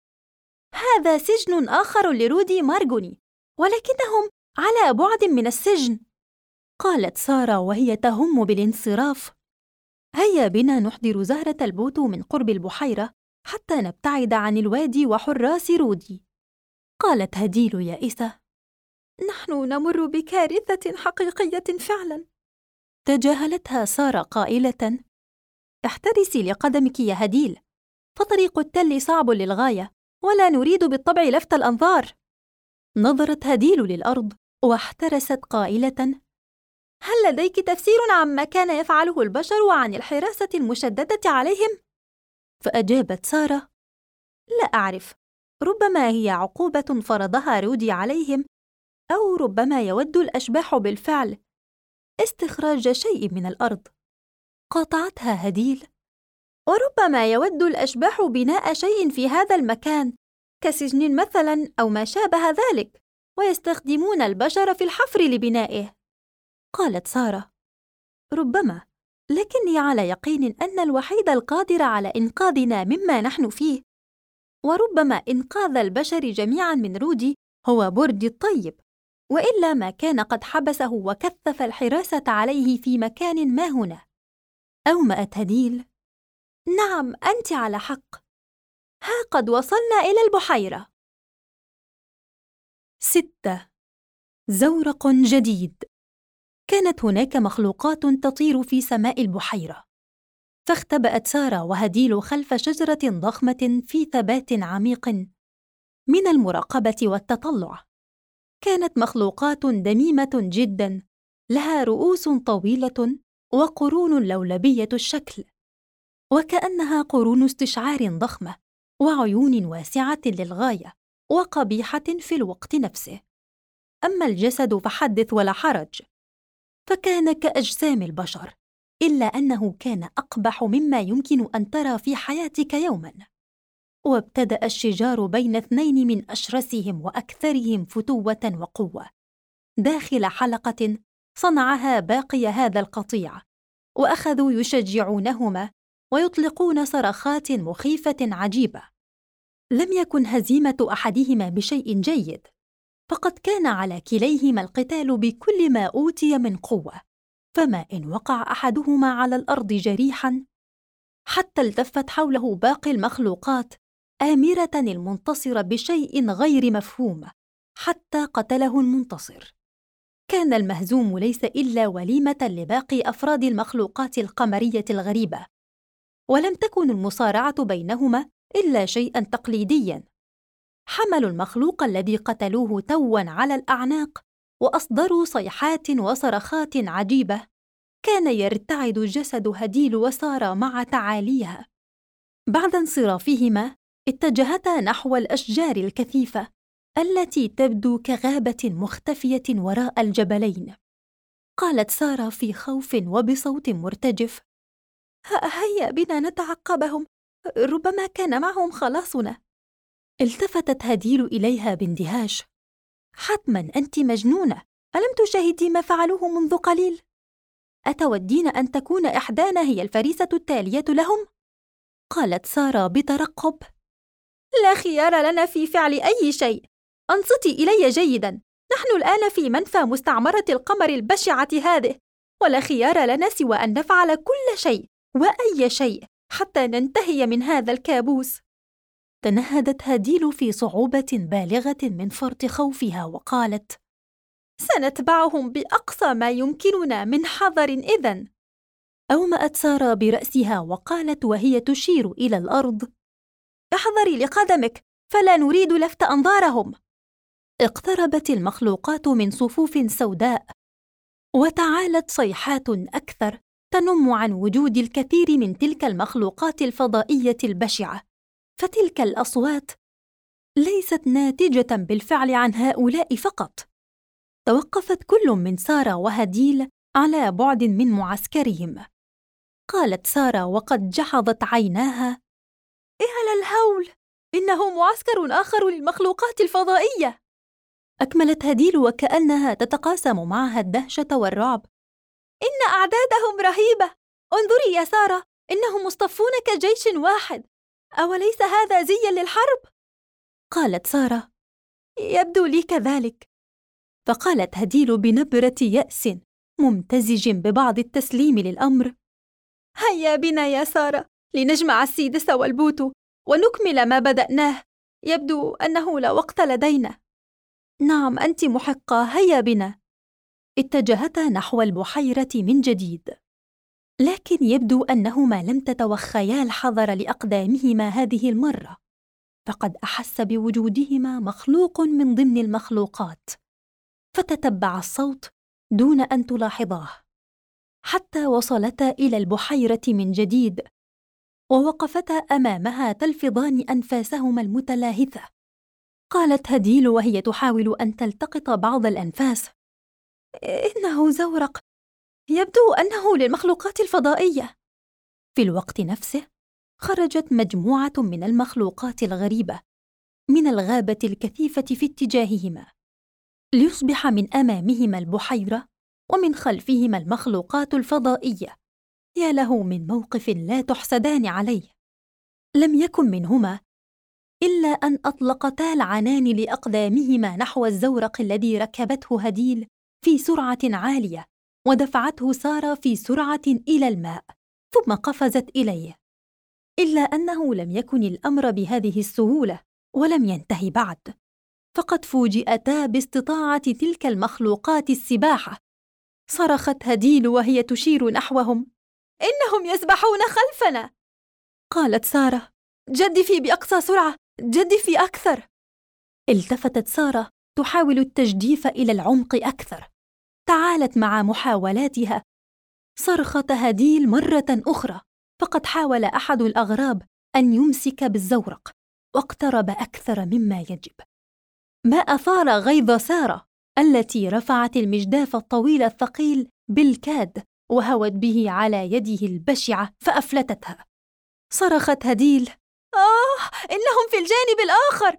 هذا سجن آخر لرودي مارغوني، ولكنهم على بعد من السجن. قالت سارة وهي تهم بالانصراف: هيا بنا نحضر زهرة البوت من قرب البحيرة حتى نبتعد عن الوادي وحراس رودي. قالت هديل يائسة: نحن نمر بكارثة حقيقية فعلا. تجاهلتها سارة قائلة: احترسي لقدمك يا هديل، فطريق التل صعب للغاية، ولا نريد بالطبع لفت الأنظار. نظرت هديل للأرض واحترست قائلة: هل لديك تفسير عما كان يفعله البشر وعن الحراسة المشددة عليهم؟ فأجابت سارة: لا أعرف، ربما هي عقوبة فرضها رودي عليهم، أو ربما يود الأشباح بالفعل استخراج شيء من الأرض. قاطعتها هديل: وربما يود الأشباح بناء شيء في هذا المكان، كسجن مثلا أو ما شابه ذلك، ويستخدمون البشر في الحفر لبنائه. قالت سارة: ربما، لكني على يقين أن الوحيد القادر على إنقاذنا مما نحن فيه، وربما إنقاذ البشر جميعاً من رودي، هو بوردي الطيب، وإلا ما كان قد حبسه وكثف الحراسة عليه في مكان ما هنا. أومأت هديل: نعم، أنت على حق. ها قد وصلنا إلى البحيرة. 6. زورق جديد. كانت هناك مخلوقات تطير في سماء البحيرة، فاختبأت سارة وهديل خلف شجرة ضخمة في ثبات عميق من المراقبة والتطلع. كانت مخلوقات دميمة جداً، لها رؤوس طويلة وقرون لولبية الشكل، وكأنها قرون استشعار ضخمة، وعيون واسعة للغاية وقبيحة في الوقت نفسه. أما الجسد فحدث ولا حرج، فكان كأجسام البشر، إلا أنه كان أقبح مما يمكن أن ترى في حياتك يوماً. وابتدأ الشجار بين اثنين من أشرسهم وأكثرهم فتوة وقوة، داخل حلقة صنعها باقي هذا القطيع، وأخذوا يشجعونهما ويطلقون صرخات مخيفة عجيبة. لم يكن هزيمة أحدهما بشيء جيد، فقد كان على كليهما القتال بكل ما أوتي من قوة، فما إن وقع أحدهما على الأرض جريحاً حتى التفت حوله باقي المخلوقات آمرة المنتصر بشيء غير مفهوم حتى قتله المنتصر. كان المهزوم ليس إلا وليمة لباقي أفراد المخلوقات القمرية الغريبة، ولم تكن المصارعة بينهما إلا شيئاً تقليدياً. حملوا المخلوق الذي قتلوه تواً على الأعناق، وأصدروا صيحات وصرخات عجيبة. كان يرتعد جسد هديل وسارة مع تعاليها. بعد انصرافهما اتجهتا نحو الأشجار الكثيفة التي تبدو كغابة مختفية وراء الجبلين. قالت سارة في خوف وبصوت مرتجف: هيا بنا نتعقبهم، ربما كان معهم خلاصنا. التفتت هديل إليها باندهاش: حتماً أنت مجنونة، ألم تشاهدي ما فعلوه منذ قليل؟ أتودين أن تكون إحدانا هي الفريسة التالية لهم؟ قالت سارة بترقب: لا خيار لنا في فعل أي شيء، أنصتي إلي جيداً، نحن الآن في منفى مستعمرة القمر البشعة هذه، ولا خيار لنا سوى أن نفعل كل شيء وأي شيء حتى ننتهي من هذا الكابوس. تنهدت هديل في صعوبة بالغة من فرط خوفها وقالت: سنتبعهم بأقصى ما يمكننا من حذر إذن. أومأت سارة برأسها وقالت وهي تشير إلى الأرض: احذري لقدمك، فلا نريد لفت أنظارهم. اقتربت المخلوقات من صفوف سوداء، وتعالت صيحات أكثر تنم عن وجود الكثير من تلك المخلوقات الفضائية البشعة. فتلك الأصوات ليست ناتجة بالفعل عن هؤلاء فقط. توقفت كل من سارة وهديل على بعد من معسكرهم. قالت سارة وقد جحظت عيناها: إيه على الهول، إنه معسكر آخر للمخلوقات الفضائية. أكملت هديل وكأنها تتقاسم معها الدهشة والرعب: إن أعدادهم رهيبة، انظري يا سارة، إنهم مصطفون كجيش واحد، أوليس هذا زياً للحرب؟ قالت سارة: يبدو لي كذلك. فقالت هديل بنبرة يأس ممتزج ببعض التسليم للأمر: هيا بنا يا سارة لنجمع السيدس والبوتو ونكمل ما بدأناه، يبدو أنه لا وقت لدينا. نعم، أنت محقة، هيا بنا. اتجهتا نحو البحيرة من جديد، لكن يبدو أنهما لم تتوخيا الحذر لأقدامهما هذه المرة، فقد أحس بوجودهما مخلوق من ضمن المخلوقات، فتتبع الصوت دون أن تلاحظاه حتى وصلتا إلى البحيرة من جديد، ووقفتا أمامها تلفظان أنفاسهما المتلاهثة. قالت هديل وهي تحاول أن تلتقط بعض الأنفاس: إنه زورق، يبدو أنه للمخلوقات الفضائية. في الوقت نفسه خرجت مجموعة من المخلوقات الغريبة من الغابة الكثيفة في اتجاههما، ليصبح من أمامهما البحيرة ومن خلفهما المخلوقات الفضائية، يا له من موقف لا تحسدان عليه. لم يكن منهما إلا أن أطلقتا العنان لأقدامهما نحو الزورق الذي ركبته هديل في سرعة عالية، ودفعته سارة في سرعة إلى الماء، ثم قفزت إليه. إلا أنه لم يكن الأمر بهذه السهولة، ولم ينتهي بعد، فقد فوجئتا باستطاعة تلك المخلوقات السباحة. صرخت هديل وهي تشير نحوهم: إنهم يسبحون خلفنا! قالت سارة: جدفي بأقصى سرعة، جدفي أكثر. التفتت سارة تحاول التجديف إلى العمق أكثر. تعالت مع محاولاتها. صرخت هديل مرة أخرى، فقد حاول أحد الأغراب أن يمسك بالزورق، واقترب أكثر مما يجب، ما أثار غيظ سارة التي رفعت المجداف الطويل الثقيل بالكاد وهوت به على يده البشعة فأفلتتها. صرخت هديل: إنهم في الجانب الآخر!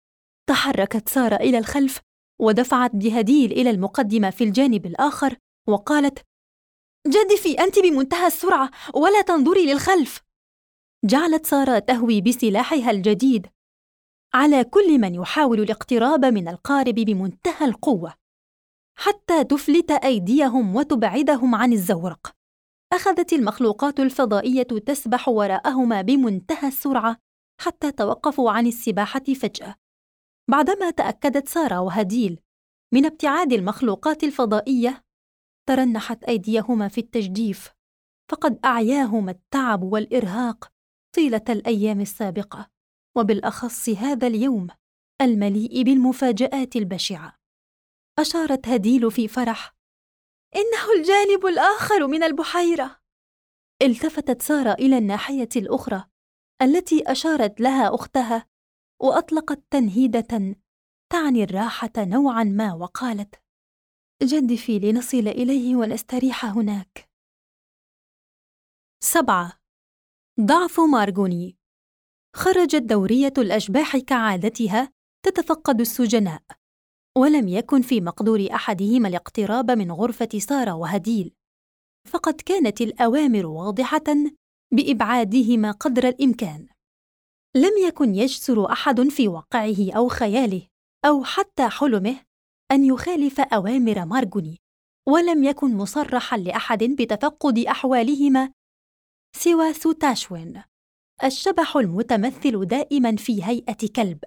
تحركت سارة إلى الخلف ودفعت بهديل إلى المقدمة في الجانب الآخر، وقالت: جدفي أنت بمنتهى السرعة ولا تنظري للخلف. جعلت سارة تهوي بسلاحها الجديد على كل من يحاول الاقتراب من القارب بمنتهى القوة، حتى تفلت أيديهم وتبعدهم عن الزورق. أخذت المخلوقات الفضائية تسبح وراءهما بمنتهى السرعة حتى توقفوا عن السباحة فجأة. بعدما تأكدت سارة وهديل من ابتعاد المخلوقات الفضائية، ترنحت أيديهما في التجديف، فقد أعياهما التعب والإرهاق طيلة الأيام السابقة، وبالأخص هذا اليوم المليء بالمفاجآت البشعة. أشارت هديل في فرح: إنه الجانب الآخر من البحيرة. التفتت سارة إلى الناحية الأخرى التي أشارت لها أختها، وأطلقت تنهيدة تعني الراحة نوعاً ما، وقالت: جدفي لنصل إليه ونستريح هناك. 7. ضعف مارغوني. خرجت دورية الأشباح كعادتها تتفقد السجناء، ولم يكن في مقدور أحدهما الاقتراب من غرفة سارة وهديل، فقد كانت الأوامر واضحة بإبعادهما قدر الإمكان. لم يكن يجسر أحد في واقعه أو خياله أو حتى حلمه أن يخالف أوامر مارغوني، ولم يكن مصرحا لأحد بتفقد أحوالهما سوى سوتاشوين، الشبح المتمثل دائما في هيئة كلب،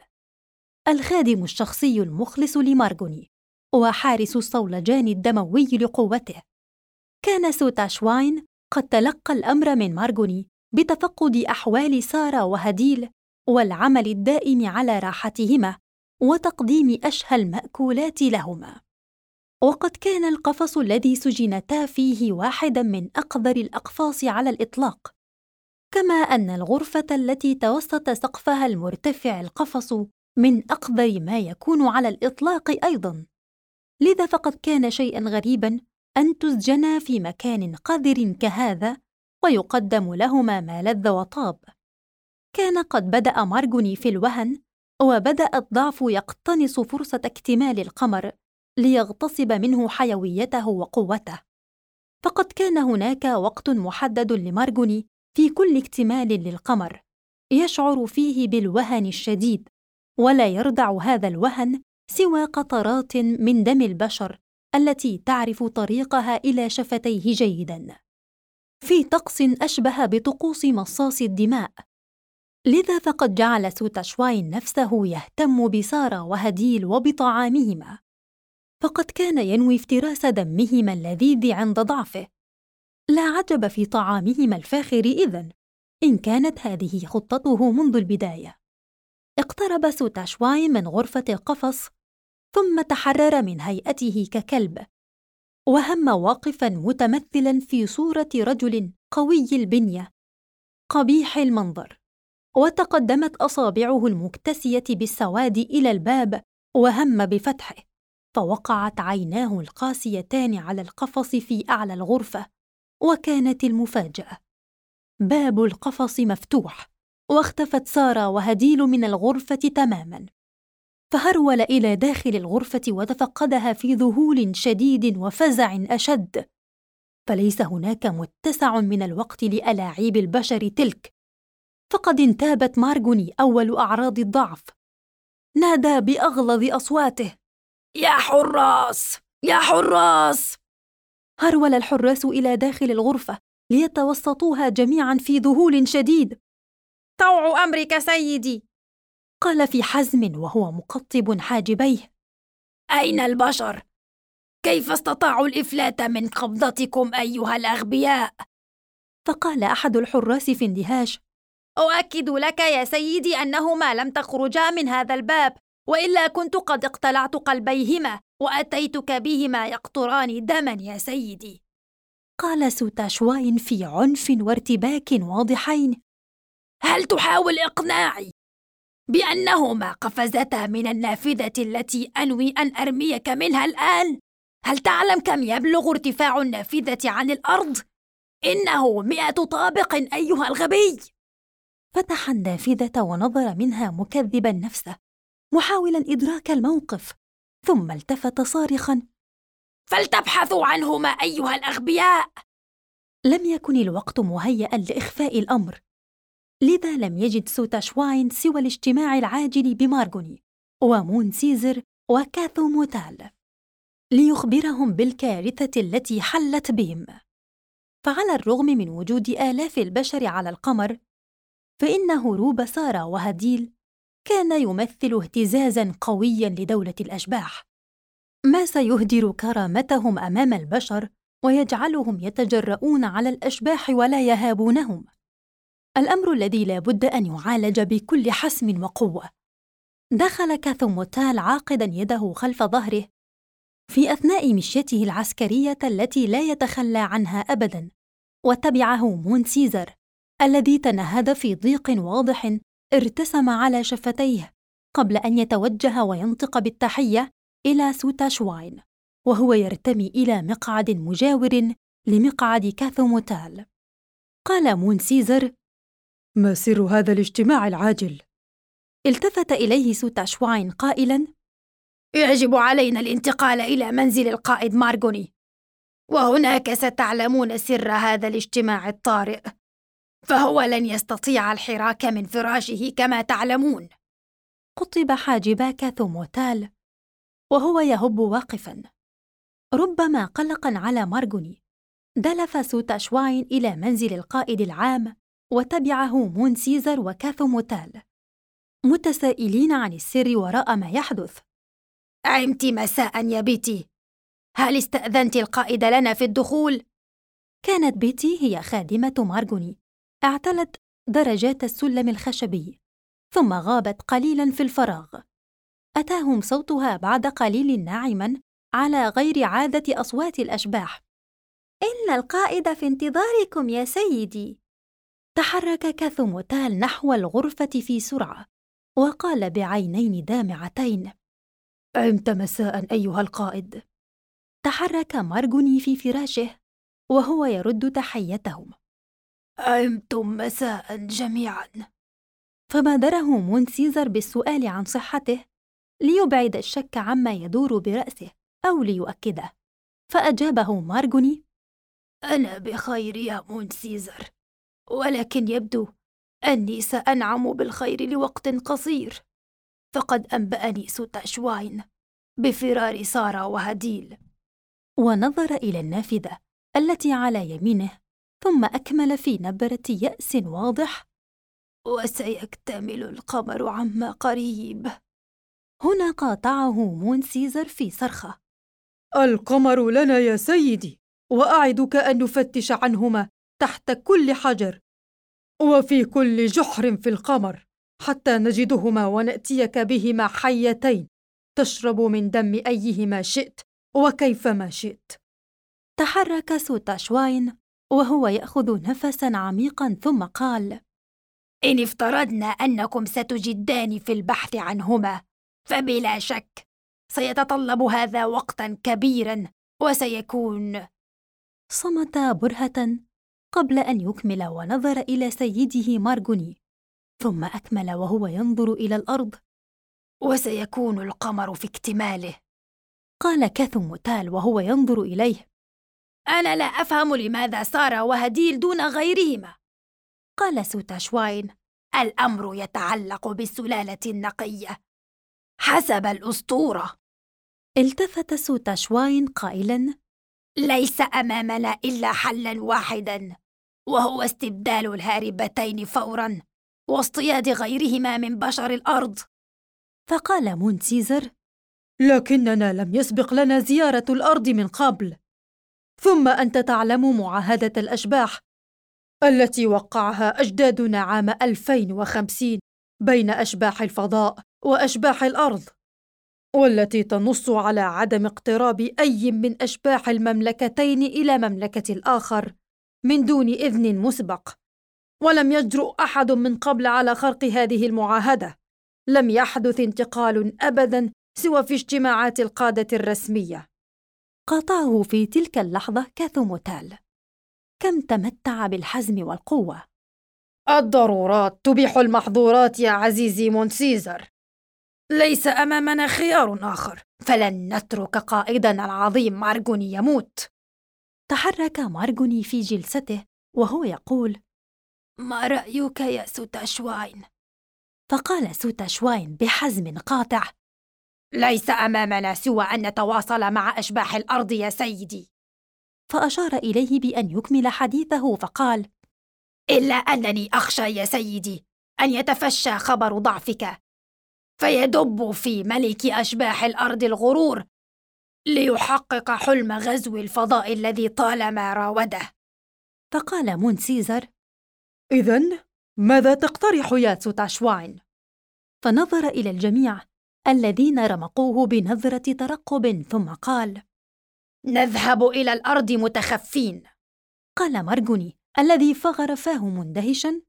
الخادم الشخصي المخلص لمارغوني وحارس الصولجان الدموي لقوته. كان سوتاشواين قد تلقى الأمر من مارغوني بتفقد أحوال سارة وهديل والعمل الدائم على راحتهما وتقديم أشهى المأكولات لهما. وقد كان القفص الذي سجنتا فيه واحداً من أقذر الأقفاص على الإطلاق، كما أن الغرفة التي توسط سقفها المرتفع القفص من أقذر ما يكون على الإطلاق أيضاً. لذا فقد كان شيئاً غريباً أن تسجنا في مكان قذر كهذا ويقدم لهما ما لذ وطاب. كان قد بدأ مارغوني في الوهن، وبدأ الضعف يقتنص فرصة اكتمال القمر ليغتصب منه حيويته وقوته. فقد كان هناك وقت محدد لمارغوني في كل اكتمال للقمر يشعر فيه بالوهن الشديد، ولا يردع هذا الوهن سوى قطرات من دم البشر التي تعرف طريقها إلى شفتيه جيداً، في طقس أشبه بطقوس مصاص الدماء. لذا فقد جعل سوتاشواين نفسه يهتم بسارة وهديل وبطعامهما، فقد كان ينوي افتراس دمهما اللذيذ عند ضعفه. لا عجب في طعامهما الفاخر إذن، إن كانت هذه خطته منذ البداية. اقترب سوتاشواين من غرفة القفص، ثم تحرر من هيئته ككلب، وهم واقفاً متمثلاً في صورة رجل قوي البنية قبيح المنظر، وتقدمت أصابعه المكتسية بالسواد إلى الباب وهم بفتحه، فوقعت عيناه القاسيتان على القفص في أعلى الغرفة. وكانت المفاجأة: باب القفص مفتوح، واختفت سارة وهديل من الغرفة تماماً. فهرول إلى داخل الغرفة وتفقدها في ذهول شديد وفزع أشد، فليس هناك متسع من الوقت لألاعيب البشر تلك، فقد انتابت مارغوني أول أعراض الضعف. نادى بأغلظ أصواته: يا حراس! يا حراس! هرول الحراس إلى داخل الغرفة ليتوسطوها جميعاً في ذهول شديد. طوع أمرك سيدي، قال في حزم وهو مقطب حاجبيه. أين البشر؟ كيف استطاعوا الإفلات من قبضتكم أيها الأغبياء؟ فقال أحد الحراس في اندهاش: أؤكد لك يا سيدي أنهما لم تخرجا من هذا الباب، وإلا كنت قد اقتلعت قلبيهما وأتيتك بهما يقطران دما يا سيدي. قال سوتاشواين في عنف وارتباك واضحين: هل تحاول إقناعي بأنهما قفزتا من النافذة التي أنوي أن أرميك منها الآن؟ هل تعلم كم يبلغ ارتفاع النافذة عن الأرض؟ إنه 100 طابق أيها الغبي. فتح النافذة ونظر منها مكذبا نفسه، محاولا إدراك الموقف، ثم التفت صارخا: فلتبحثوا عنهما أيها الأغبياء. لم يكن الوقت مهيئا لإخفاء الأمر، لذا لم يجد سوتاشواين سوى الاجتماع العاجل بمارغوني ومون سيزر وكاثو موتال ليخبرهم بالكارثة التي حلت بهم. فعلى الرغم من وجود آلاف البشر على القمر، فإن هروب سارة وهديل كان يمثل اهتزازاً قوياً لدولة الأشباح، ما سيهدر كرامتهم أمام البشر ويجعلهم يتجرؤون على الأشباح ولا يهابونهم، الأمر الذي لا بد أن يعالج بكل حسم وقوة. دخل كاثوموتال عاقداً يده خلف ظهره في أثناء مشيته العسكرية التي لا يتخلى عنها أبداً، وتبعه مون سيزر الذي تنهد في ضيق واضح ارتسم على شفتيه قبل أن يتوجه وينطق بالتحية إلى سوتاشواين وهو يرتمي إلى مقعد مجاور لمقعد كاثوموتال. قال مون سيزر: ما سر هذا الاجتماع العاجل؟ التفت إليه سوتاشواين قائلاً: يجب علينا الانتقال إلى منزل القائد مارغوني، وهناك ستعلمون سر هذا الاجتماع الطارئ، فهو لن يستطيع الحراك من فراشه كما تعلمون. قطب حاجبا كاثوموتال وهو يهب واقفاً، ربما قلقاً على مارغوني. دلف سوتاشواين إلى منزل القائد العام وتبعه مون سيزر وكاثوموتال متسائلين عن السر وراء ما يحدث. عمت مساء يا بيتي، هل استأذنت القائد لنا في الدخول؟ كانت بيتي هي خادمة مارغوني، اعتلت درجات السلم الخشبي ثم غابت قليلاً في الفراغ. أتاهم صوتها بعد قليل ناعماً على غير عادة أصوات الأشباح: إن القائد في انتظاركم يا سيدي. تحرك كاثوموتال نحو الغرفة في سرعة وقال بعينين دامعتين: عمت مساء أيها القائد. تحرك مارغوني في فراشه وهو يرد تحيتهم: عمتم مساء جميعا. فبادره مون سيزر بالسؤال عن صحته ليبعد الشك عما يدور برأسه أو ليؤكده، فأجابه مارغوني: أنا بخير يا مون سيزر، ولكن يبدو أني سأنعم بالخير لوقت قصير، فقد أنبأني سوتاشواين بفرار سارة وهديل. ونظر إلى النافذة التي على يمينه ثم أكمل في نبرة يأس واضح: وسيكتمل القمر عما قريب. هنا قاطعه مون سيزر في صرخة: القمر لنا يا سيدي، وأعدك أن نفتش عنهما تحت كل حجر وفي كل جحر في القمر حتى نجدهما ونأتيك بهما حيتين تشرب من دم أيهما شئت وكيفما شئت. تحرك سوتاشواين وهو يأخذ نفساً عميقاً ثم قال: إن افترضنا أنكم ستجدان في البحث عنهما، فبلا شك سيتطلب هذا وقتاً كبيراً وسيكون. صمت برهة قبل أن يكمل ونظر إلى سيده مارغوني، ثم أكمل وهو ينظر إلى الأرض: وسيكون القمر في اكتماله. قال كاثوموتال وهو ينظر إليه: أنا لا أفهم لماذا سارة وهديل دون غيرهما. قال سوتاشواين: الأمر يتعلق بالسلالة النقية حسب الأسطورة. التفت سوتاشواين قائلاً: ليس أمامنا إلا حلاً واحداً، وهو استبدال الهاربتين فوراً واصطياد غيرهما من بشر الأرض. فقال مون سيزر: لكننا لم يسبق لنا زيارة الأرض من قبل، ثم أنت تعلم معاهدة الأشباح التي وقعها أجدادنا عام 2050 بين أشباح الفضاء وأشباح الأرض، والتي تنص على عدم اقتراب أي من أشباح المملكتين إلى مملكة الآخر من دون إذن مسبق. ولم يجرؤ أحد من قبل على خرق هذه المعاهدة. لم يحدث انتقال أبداً سوى في اجتماعات القادة الرسمية. قاطعه في تلك اللحظة كاثوموتال. كم تمتع بالحزم والقوة! الضرورات تبيح المحظورات يا عزيزي مونسيزر. ليس أمامنا خيار آخر، فلن نترك قائدنا العظيم مارغوني يموت. تحرك مارغوني في جلسته وهو يقول: ما رأيك يا سوتاشواين؟ فقال سوتاشواين بحزم قاطع: ليس أمامنا سوى أن نتواصل مع أشباح الأرض يا سيدي. فأشار إليه بأن يكمل حديثه فقال: إلا أنني أخشى يا سيدي أن يتفشى خبر ضعفك فيدب في ملك أشباح الأرض الغرور ليحقق حلم غزو الفضاء الذي طالما راوده. فقال مون سيزر: إذن ماذا تقترح يا سوتاشواين؟ فنظر إلى الجميع الذين رمقوه بنظرة ترقب ثم قال: نذهب إلى الأرض متخفين. قال مارغوني الذي فغر فاه مندهشاً: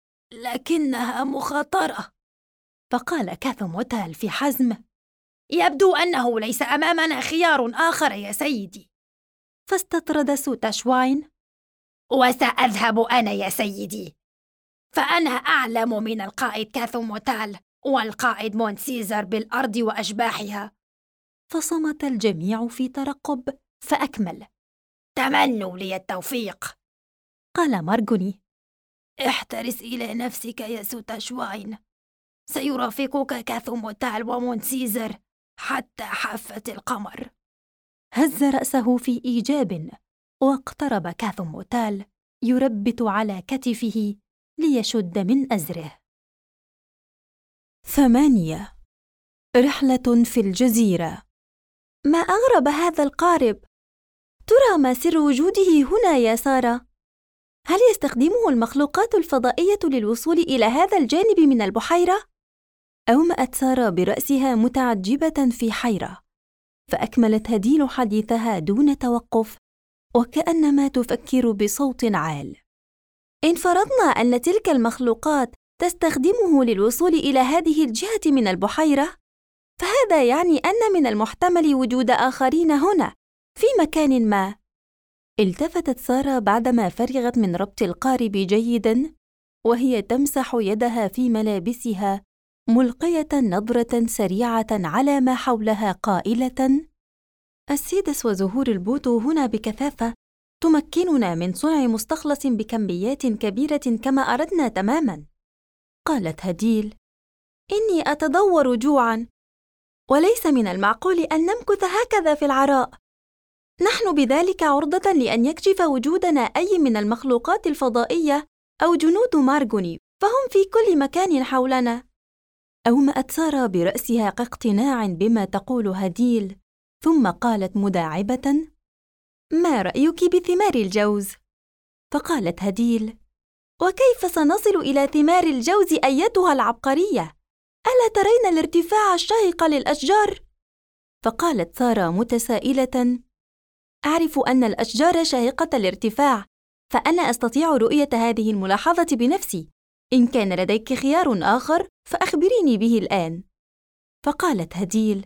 لكنها مخاطرة. فقال كاثوموتال في حزم: يبدو أنه ليس أمامنا خيار آخر يا سيدي. فاستطرد سوتاشواين: وسأذهب أنا يا سيدي، فأنا أعلم من القائد كاثوموتال والقائد مون سيزر بالأرض وأشباحها. فصمت الجميع في ترقب، فأكمل: تمنوا لي التوفيق. قال مارغوني: احترس إلى نفسك يا سوتاشواين، سيرافقك كاثوموتال ومون سيزر حتى حافة القمر. هز رأسه في إيجاب، واقترب كاثوموتال يربت على كتفه ليشد من أزره. 8. رحلة في الجزيرة. ما أغرب هذا القارب! ترى ما سر وجوده هنا يا سارة؟ هل يستخدمه المخلوقات الفضائية للوصول إلى هذا الجانب من البحيرة؟ أومأت سارة برأسها متعجبة في حيرة، فأكملت هديل حديثها دون توقف وكأنما تفكر بصوت عال: إن فرضنا أن تلك المخلوقات تستخدمه للوصول إلى هذه الجهة من البحيرة، فهذا يعني أن من المحتمل وجود آخرين هنا في مكان ما. التفتت سارة بعدما فرغت من ربط القارب جيداً وهي تمسح يدها في ملابسها، ملقية نظرة سريعة على ما حولها قائلة: السيدس وزهور البوتو هنا بكثافة تمكننا من صنع مستخلص بكميات كبيرة كما أردنا تماماً. قالت هديل: إني أتضور جوعاً، وليس من المعقول أن نمكث هكذا في العراء. نحن بذلك عرضة لأن يكشف وجودنا أي من المخلوقات الفضائية أو جنود مارغوني، فهم في كل مكان حولنا. أومأت سارة برأسها كاقتناع بما تقول هديل، ثم قالت مداعبة: ما رأيك بثمار الجوز؟ فقالت هديل: وكيف سنصل إلى ثمار الجوز أيتها العبقرية؟ ألا ترين الارتفاع الشاهق للأشجار؟ فقالت سارة متسائلة: أعرف أن الأشجار شاهقة الارتفاع، فأنا أستطيع رؤية هذه الملاحظة بنفسي. إن كان لديك خيار آخر فأخبريني به الآن. فقالت هديل: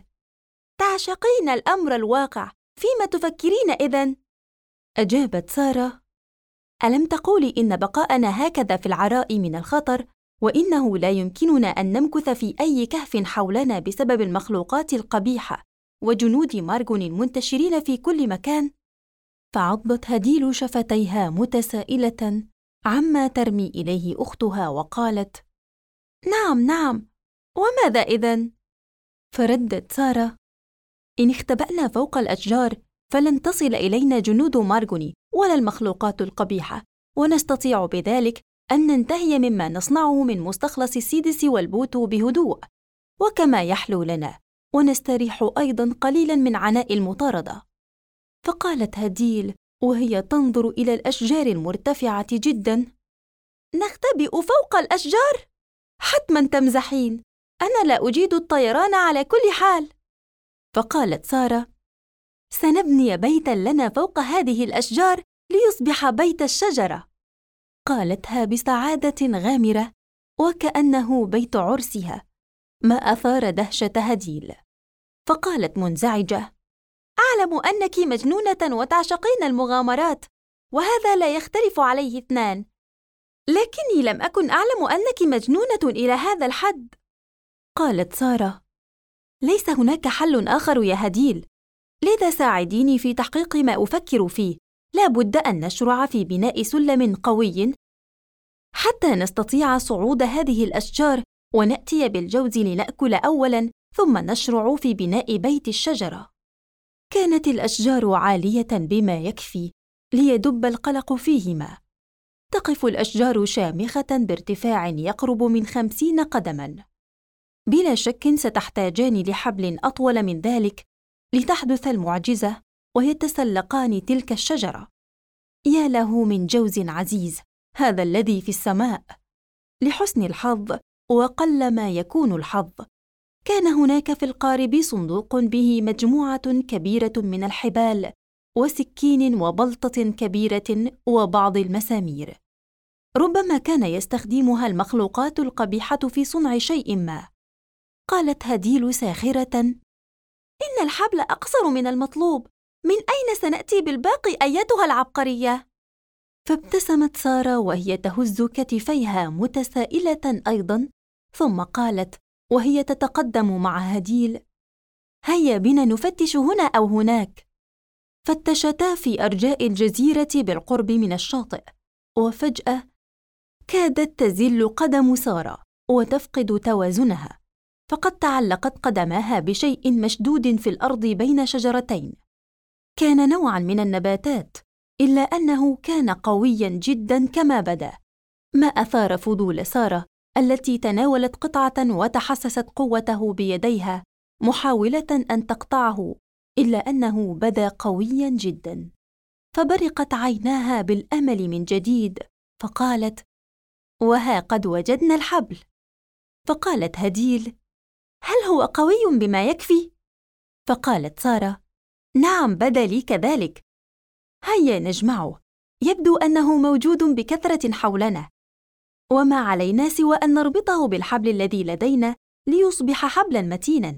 تعشقين الأمر الواقع، فيما تفكرين إذن؟ أجابت سارة: ألم تقولي إن بقاءنا هكذا في العراء من الخطر، وإنه لا يمكننا أن نمكث في أي كهف حولنا بسبب المخلوقات القبيحة وجنود مارغون المنتشرين في كل مكان؟ فعضت هديل شفتيها متسائلة عما ترمي إليه أختها وقالت: نعم نعم، وماذا إذن؟ فردت سارة: إن اختبأنا فوق الأشجار فلن تصل إلينا جنود مارغوني ولا المخلوقات القبيحة، ونستطيع بذلك أن ننتهي مما نصنعه من مستخلص السيدس والبوتو بهدوء وكما يحلو لنا، ونستريح أيضاً قليلاً من عناء المطاردة. فقالت هديل وهي تنظر إلى الأشجار المرتفعة جداً: نختبئ فوق الأشجار؟ حتماً تمزحين، أنا لا أجيد الطيران على كل حال. فقالت سارة: سنبني بيتاً لنا فوق هذه الأشجار ليصبح بيت الشجرة. قالتها بسعادة غامرة وكأنه بيت عرسها، ما أثار دهشة هديل. فقالت منزعجة: أعلم أنك مجنونة وتعشقين المغامرات، وهذا لا يختلف عليه اثنان، لكني لم أكن أعلم أنك مجنونة إلى هذا الحد. قالت سارة: ليس هناك حل آخر يا هديل، لذا ساعديني في تحقيق ما أفكر فيه. لا بد أن نشرع في بناء سلم قوي حتى نستطيع صعود هذه الأشجار، ونأتي بالجوز لنأكل أولاً، ثم نشرع في بناء بيت الشجرة. كانت الأشجار عالية بما يكفي ليدب القلق فيهما. تقف الأشجار شامخة بارتفاع يقرب من 50 قدماً. بلا شك ستحتاجان لحبل أطول من ذلك لتحدث المعجزة ويتسلقان تلك الشجرة. يا له من جوز عزيز هذا الذي في السماء! لحسن الحظ، وقل ما يكون الحظ، كان هناك في القارب صندوق به مجموعة كبيرة من الحبال وسكين وبلطة كبيرة وبعض المسامير. ربما كان يستخدمها المخلوقات القبيحة في صنع شيء ما. قالت هديل ساخرة: إن الحبل أقصر من المطلوب، من أين سنأتي بالباقي أيتها العبقرية؟ فابتسمت سارة وهي تهز كتفيها متسائلة أيضاً، ثم قالت وهي تتقدم مع هديل: هيا بنا نفتش هنا أو هناك. فتشتا في أرجاء الجزيرة بالقرب من الشاطئ، وفجأة كادت تزل قدم سارة وتفقد توازنها، فقد تعلقت قدماها بشيء مشدود في الأرض بين شجرتين. كان نوعاً من النباتات، إلا أنه كان قوياً جداً كما بدا، ما أثار فضول سارة التي تناولت قطعة وتحسست قوته بيديها محاولة أن تقطعه، إلا أنه بدا قوياً جداً. فبرقت عيناها بالأمل من جديد، فقالت: وها قد وجدنا الحبل. فقالت هديل: هل هو قوي بما يكفي؟ فقالت سارة: نعم، بدا لي كذلك. هيا نجمعه، يبدو أنه موجود بكثرة حولنا، وما علينا سوى أن نربطه بالحبل الذي لدينا ليصبح حبلاً متيناً.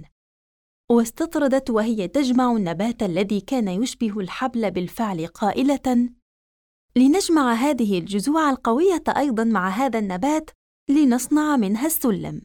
واستطردت وهي تجمع النبات الذي كان يشبه الحبل بالفعل قائلة: لنجمع هذه الجذوع القوية أيضاً مع هذا النبات لنصنع منها السلم.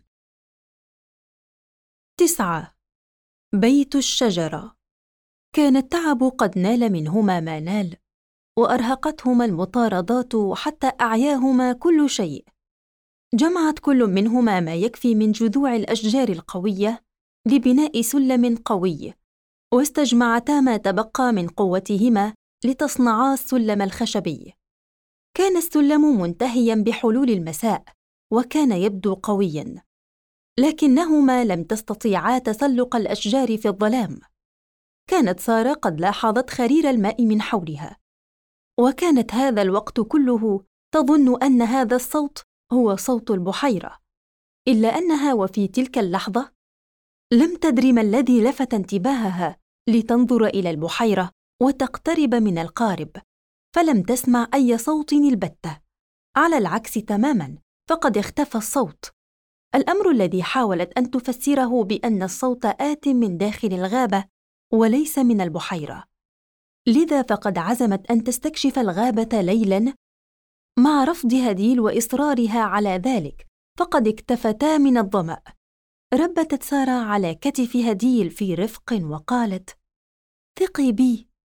9. بيت الشجرة. كان التعب قد نال منهما ما نال، وأرهقتهما المطاردات حتى أعياهما كل شيء. جمعت كل منهما ما يكفي من جذوع الأشجار القوية لبناء سلم قوي، واستجمعتا ما تبقى من قوتهما لتصنعا السلم الخشبي. كان السلم منتهياً بحلول المساء، وكان يبدو قوياً، لكنهما لم تستطيعا تسلق الأشجار في الظلام. كانت سارة قد لاحظت خرير الماء من حولها، وكانت هذا الوقت كله تظن أن هذا الصوت هو صوت البحيرة، إلا أنها وفي تلك اللحظة لم تدر ما الذي لفت انتباهها لتنظر إلى البحيرة وتقترب من القارب، فلم تسمع أي صوت البتة، على العكس تماماً، فقد اختفى الصوت. الأمر الذي حاولت أن تفسره بأن الصوت آت من داخل الغابة وليس من البحيرة. لذا فقد عزمت أن تستكشف الغابة ليلاً، مع رفض هديل وإصرارها على ذلك، فقد اكتفتا من الظمأ. ربتت سارة على كتف هديل في رفق وقالت: ثقي بي،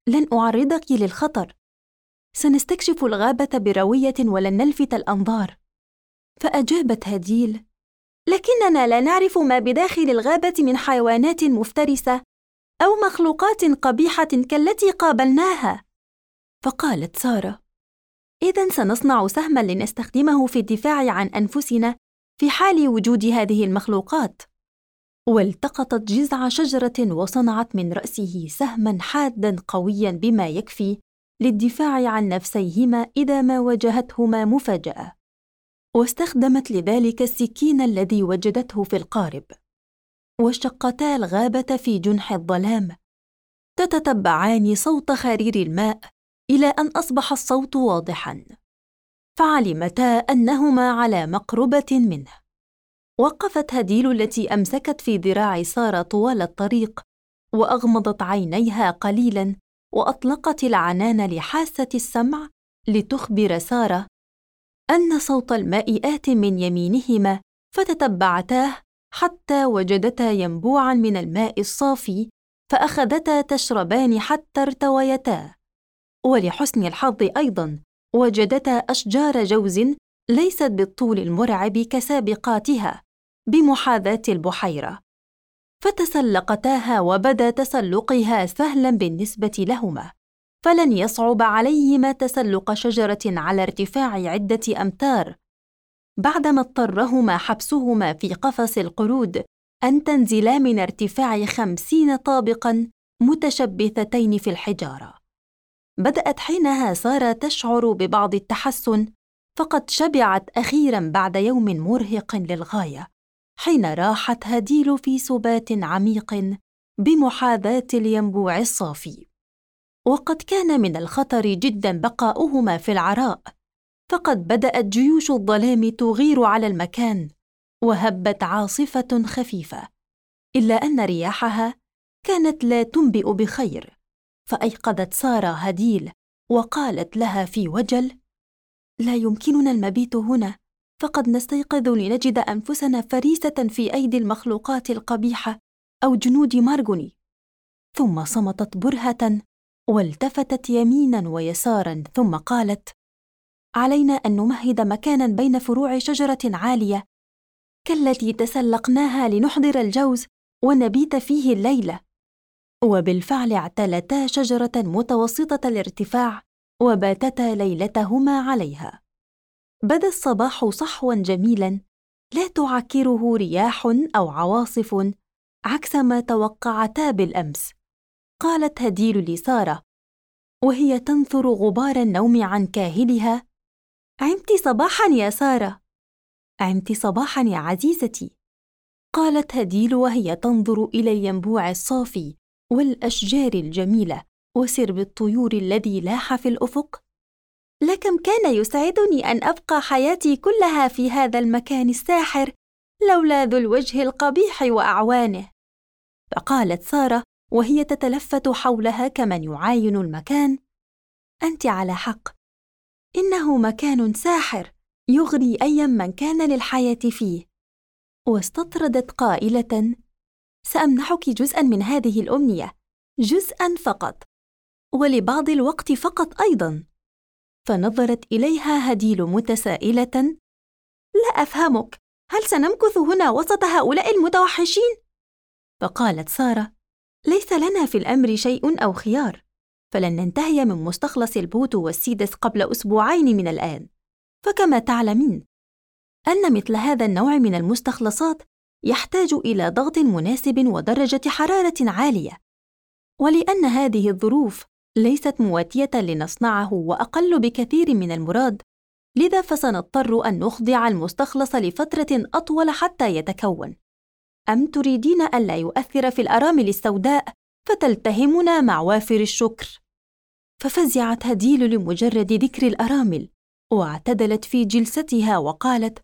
لن أعرضك للخطر، سنستكشف الغابة بروية ولن نلفت الأنظار. فأجابت هديل: لكننا لا نعرف ما بداخل الغابة من حيوانات مفترسة أو مخلوقات قبيحة كالتي قابلناها. فقالت سارة: إذن سنصنع سهماً لنستخدمه في الدفاع عن أنفسنا في حال وجود هذه المخلوقات. والتقطت جذع شجرة وصنعت من رأسه سهماً حاداً قوياً بما يكفي للدفاع عن نفسيهما إذا ما واجهتهما مفاجأة، واستخدمت لذلك السكين الذي وجدته في القارب. وشقتا الغابة في جنح الظلام، تتتبعان صوت خرير الماء إلى أن أصبح الصوت واضحاً، فعلمتا أنهما على مقربة منه. وقفت هديل التي أمسكت في ذراع سارة طوال الطريق، وأغمضت عينيها قليلاً، وأطلقت العنان لحاسة السمع لتخبر سارة أن صوت الماء آت من يمينهما، فتتبعتاه حتى وجدتا ينبوعاً من الماء الصافي، فأخذتا تشربان حتى ارتويتا. ولحسن الحظ أيضاً وجدتا أشجار جوز ليست بالطول المرعب كسابقاتها بمحاذاة البحيرة، فتسلقتاها، وبدا تسلقها سهلاً بالنسبة لهما، فلن يصعب عليهما تسلق شجرة على ارتفاع عدة أمتار، بعدما اضطرهما حبسهما في قفص القرود أن تنزلا من ارتفاع 50 طابقاً متشبثتين في الحجارة. بدأت حينها سارة تشعر ببعض التحسن، فقد شبعت أخيراً بعد يوم مرهق للغاية، حين راحت هديل في سبات عميق بمحاذاة الينبوع الصافي. وقد كان من الخطر جداً بقاؤهما في العراء، فقد بدأت جيوش الظلام تغير على المكان، وهبت عاصفة خفيفة، إلا أن رياحها كانت لا تنبئ بخير. فأيقظت سارة هديل وقالت لها في وجل: لا يمكننا المبيت هنا، فقد نستيقظ لنجد أنفسنا فريسة في أيدي المخلوقات القبيحة أو جنود مارغوني. ثم صمتت برهة، والتفتت يميناً ويساراً، ثم قالت: علينا أن نمهد مكاناً بين فروع شجرة عالية كالتي تسلقناها لنحضر الجوز ونبيت فيه الليلة. وبالفعل اعتلتا شجرة متوسطة الارتفاع، وباتتا ليلتهما عليها. بدا الصباح صحواً جميلاً، لا تعكره رياح أو عواصف عكس ما توقعتا بالأمس. قالت هديل لسارة وهي تنثر غبار النوم عن كاهلها: عمت صباحاً يا سارة. عمت صباحاً يا عزيزتي. قالت هديل وهي تنظر إلى الينبوع الصافي والأشجار الجميلة وسرب الطيور الذي لاح في الأفق: لكم كان يسعدني أن أبقى حياتي كلها في هذا المكان الساحر لولا ذو الوجه القبيح وأعوانه. فقالت سارة وهي تتلفت حولها كمن يعاين المكان: أنت على حق، إنه مكان ساحر يغري أي من كان للحياة فيه. واستطردت قائلة: سأمنحك جزءاً من هذه الأمنية، جزءاً فقط، ولبعض الوقت فقط أيضاً. فنظرت إليها هديل متسائلة: لا أفهمك، هل سنمكث هنا وسط هؤلاء المتوحشين؟ فقالت سارة: ليس لنا في الأمر شيء أو خيار، فلن ننتهي من مستخلص البوت والسيدس قبل أسبوعين من الآن. فكما تعلمين أن مثل هذا النوع من المستخلصات يحتاج إلى ضغط مناسب ودرجة حرارة عالية، ولأن هذه الظروف ليست مواتية لنصنعه وأقل بكثير من المراد، لذا فسنضطر أن نخضع المستخلص لفترة أطول حتى يتكون. أم تريدين ألا يؤثر في الأرامل السوداء فتلتهمنا مع وافر الشكر؟ ففزعت هديل لمجرد ذكر الأرامل، واعتدلت في جلستها وقالت: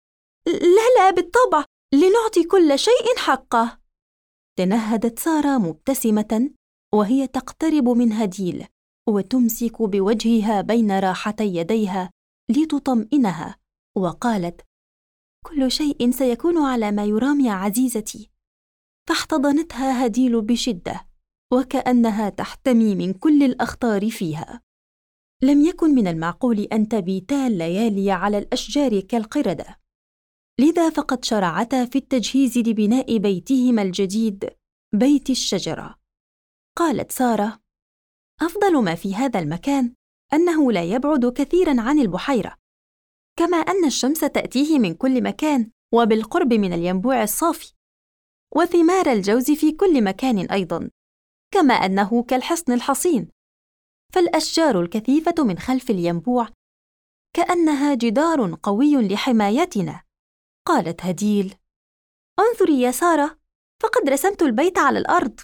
لا بالطبع، لنعطي كل شيء حقه. تنهدت سارة مبتسمة وهي تقترب من هديل وتمسك بوجهها بين راحتي يديها لتطمئنها، وقالت: كل شيء سيكون على ما يرام يا عزيزتي. فاحتضنتها هديل بشدة وكأنها تحتمي من كل الأخطار فيها. لم يكن من المعقول أن تبيتا الليالي على الأشجار كالقردة، لذا فقد شرعتا في التجهيز لبناء بيتهما الجديد، بيت الشجرة. قالت سارة: أفضل ما في هذا المكان أنه لا يبعد كثيراً عن البحيرة، كما أن الشمس تأتيه من كل مكان وبالقرب من الينبوع الصافي، وثمار الجوز في كل مكان أيضاً، كما أنه كالحصن الحصين، فالأشجار الكثيفة من خلف الينبوع كأنها جدار قوي لحمايتنا. قالت هديل: انظري يا سارة، فقد رسمت البيت على الأرض.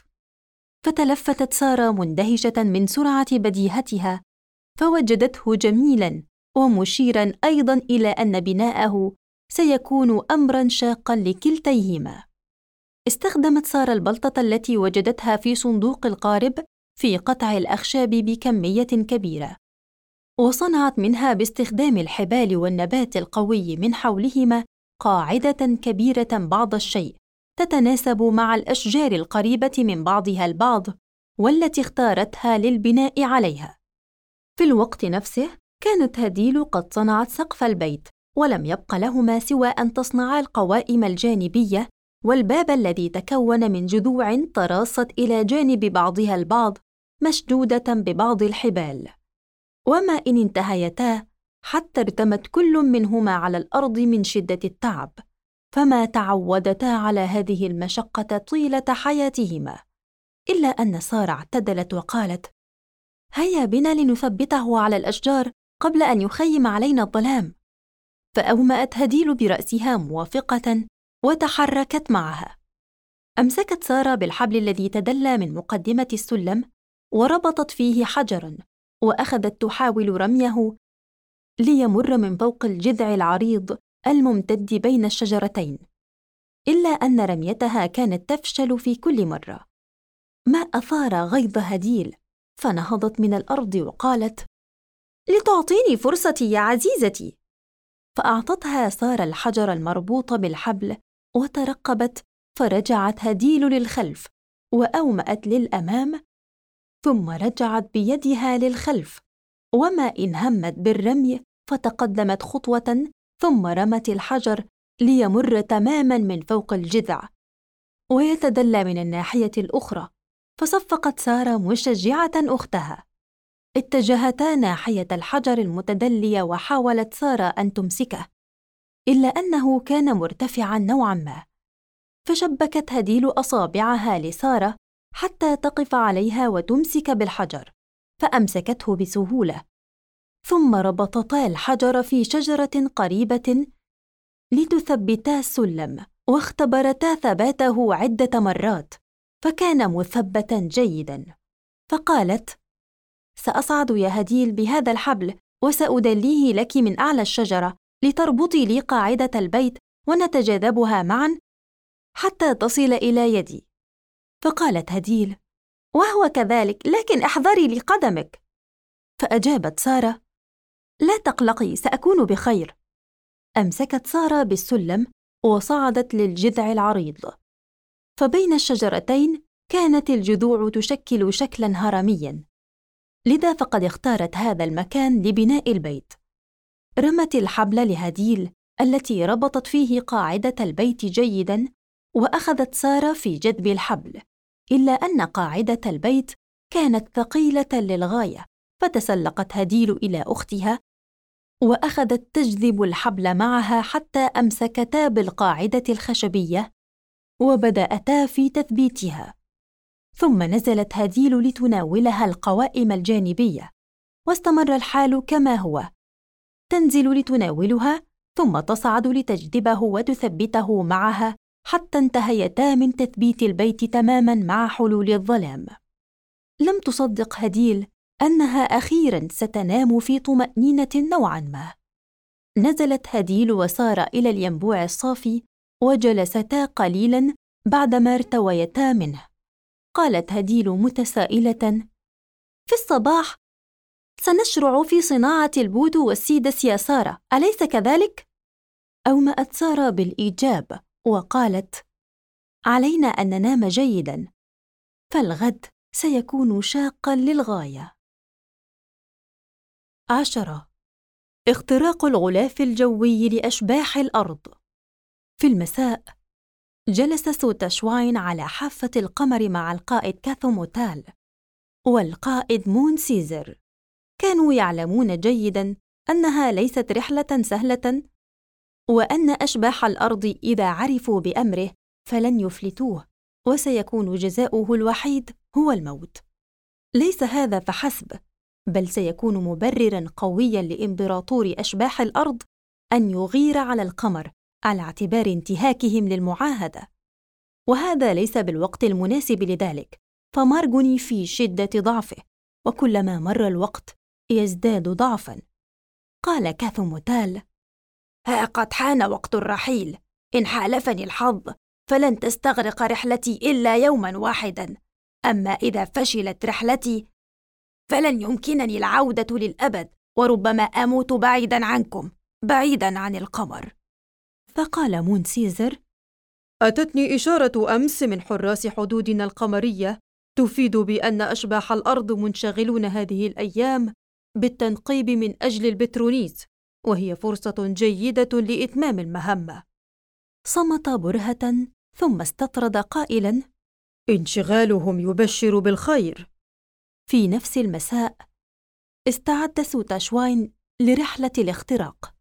فتلفتت سارة مندهشة من سرعة بديهتها، فوجدته جميلاً ومشيراً أيضاً إلى أن بناءه سيكون أمراً شاقاً لكلتيهما. استخدمت سارة البلطة التي وجدتها في صندوق القارب في قطع الأخشاب بكمية كبيرة، وصنعت منها باستخدام الحبال والنبات القوي من حولهما قاعدة كبيرة بعض الشيء تتناسب مع الأشجار القريبة من بعضها البعض والتي اختارتها للبناء عليها. في الوقت نفسه كانت هديل قد صنعت سقف البيت، ولم يبق لهما سوى أن تصنعا القوائم الجانبية والباب الذي تكون من جذوع تراصت إلى جانب بعضها البعض مشدودة ببعض الحبال. وما إن انتهيتا حتى ارتمت كل منهما على الأرض من شدة التعب، فما تعودتا على هذه المشقة طيلة حياتهما، إلا أن سارة اعتدلت وقالت: هيا بنا لنثبته على الأشجار قبل أن يخيم علينا الظلام. فأومأت هديل برأسها موافقة وتحركت معها. أمسكت سارة بالحبل الذي تدلى من مقدمة السلم وربطت فيه حجراً، وأخذت تحاول رميه ليمر من فوق الجذع العريض الممتد بين الشجرتين، إلا أن رميتها كانت تفشل في كل مرة. ما أثار غيظ هديل، فنهضت من الأرض وقالت: لتعطيني فرصتي يا عزيزتي. فأعطتها سارة الحجر المربوط بالحبل وترقبت، فرجعت هديل للخلف وأومأت للأمام، ثم رجعت بيدها للخلف، وما إن همت بالرمي فتقدمت خطوة ثم رمت الحجر ليمر تماماً من فوق الجذع ويتدلى من الناحية الأخرى. فصفقت سارة مشجعة أختها. اتجهتا ناحية الحجر المتدلي وحاولت سارة أن تمسكه، إلا أنه كان مرتفعاً نوعاً ما، فشبكت هديل أصابعها لسارة حتى تقف عليها وتمسك بالحجر، فأمسكته بسهولة، ثم ربطتا الحجر في شجرة قريبة لتثبتا السلم، واختبرتا ثباته عدة مرات، فكان مثبتاً جيداً. فقالت: سأصعد يا هديل بهذا الحبل وسأدليه لك من أعلى الشجرة لتربطي لي قاعدة البيت ونتجاذبها معاً حتى تصل إلى يدي. فقالت هديل: وهو كذلك، لكن احذري لقدمك. فأجابت سارة: لا تقلقي، سأكون بخير. أمسكت سارة بالسلم وصعدت للجذع العريض، فبين الشجرتين كانت الجذوع تشكل شكلاً هرمياً، لذا فقد اختارت هذا المكان لبناء البيت. رمت الحبل لهديل التي ربطت فيه قاعدة البيت جيداً، وأخذت سارة في جذب الحبل، إلا أن قاعدة البيت كانت ثقيلة للغاية، فتسلقت هديل إلى أختها وأخذت تجذب الحبل معها حتى أمسكتا بالقاعدة الخشبية وبدأتا في تثبيتها. ثم نزلت هديل لتناولها القوائم الجانبية، واستمر الحال كما هو، تنزل لتناولها ثم تصعد لتجذبه وتثبته معها حتى انتهيتا من تثبيت البيت تماماً مع حلول الظلام. لم تصدق هديل أنها أخيراً ستنام في طمأنينة نوعاً ما. نزلت هديل وسارة إلى الينبوع الصافي وجلستا قليلاً بعدما ارتويتا منه. قالت هديل متسائلة: في الصباح سنشرع في صناعة البود والسيدس يا سارة، أليس كذلك؟ أومأت سارة بالإيجاب وقالت: علينا أن ننام جيداً، فالغد سيكون شاقاً للغاية. 10. اختراق الغلاف الجوي لأشباح الأرض. في المساء، جلس سوتاشواين على حافة القمر مع القائد كاثوموتال والقائد مون سيزر. كانوا يعلمون جيداً أنها ليست رحلة سهلة، وأن أشباح الأرض إذا عرفوا بأمره فلن يفلتوه، وسيكون جزاؤه الوحيد هو الموت. ليس هذا فحسب، بل سيكون مبرراً قوياً لإمبراطور أشباح الأرض أن يغير على القمر على اعتبار انتهاكهم للمعاهدة. وهذا ليس بالوقت المناسب لذلك، فمارغوني في شدة ضعفه، وكلما مر الوقت يزداد ضعفاً. قال كاثوموتال: ها قد حان وقت الرحيل. إن حالفني الحظ فلن تستغرق رحلتي إلا يوماً واحداً، أما إذا فشلت رحلتي فلن يمكنني العودة للأبد، وربما أموت بعيداً عنكم، بعيداً عن القمر. فقال مون سيزر: أتتني إشارة أمس من حراس حدودنا القمرية تفيد بأن أشباح الأرض منشغلون هذه الأيام بالتنقيب من أجل البترونيس، وهي فرصة جيدة لإتمام المهمة. صمت برهة ثم استطرد قائلاً: انشغالهم يبشر بالخير. في نفس المساء استعد سوتاشواين لرحلة الاختراق،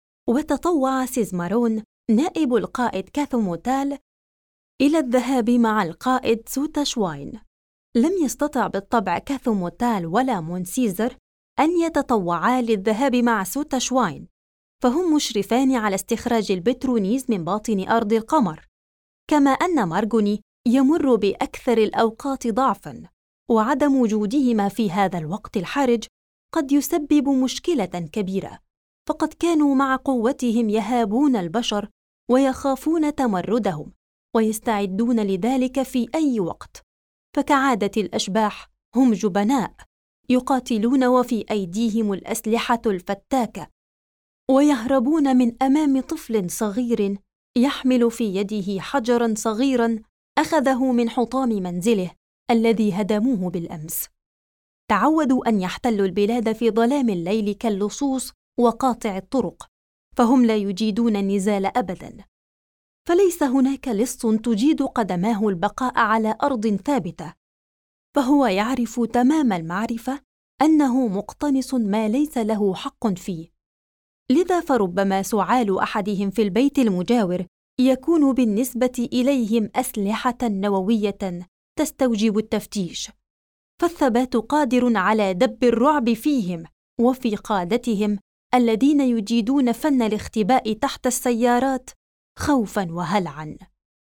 وتطوع سيزمارون نائب القائد كاثوموتال إلى الذهاب مع القائد سوتاشواين. لم يستطع بالطبع كاثوموتال ولا مون سيزر أن يتطوعا للذهاب مع سوتاشواين، فهم مشرفان على استخراج البترونيز من باطن أرض القمر، كما أن مارغوني يمر بأكثر الأوقات ضعفاً، وعدم وجودهما في هذا الوقت الحرج قد يسبب مشكلة كبيرة، فقد كانوا مع قوتهم يهابون البشر ويخافون تمردهم، ويستعدون لذلك في أي وقت. فكعادة الأشباح هم جبناء، يقاتلون وفي أيديهم الأسلحة الفتاكة، ويهربون من أمام طفل صغير يحمل في يده حجراً صغيراً أخذه من حطام منزله الذي هدموه بالأمس. تعودوا أن يحتلوا البلاد في ظلام الليل كاللصوص وقاطع الطرق، فهم لا يجيدون النزال أبداً. فليس هناك لص تجيد قدماه البقاء على أرض ثابتة، فهو يعرف تمام المعرفة أنه مقتنص ما ليس له حق فيه. لذا فربما سعال أحدهم في البيت المجاور يكون بالنسبة إليهم أسلحة نووية تستوجب التفتيش، فالثبات قادر على دب الرعب فيهم وفي قادتهم الذين يجيدون فن الاختباء تحت السيارات خوفاً وهلعاً.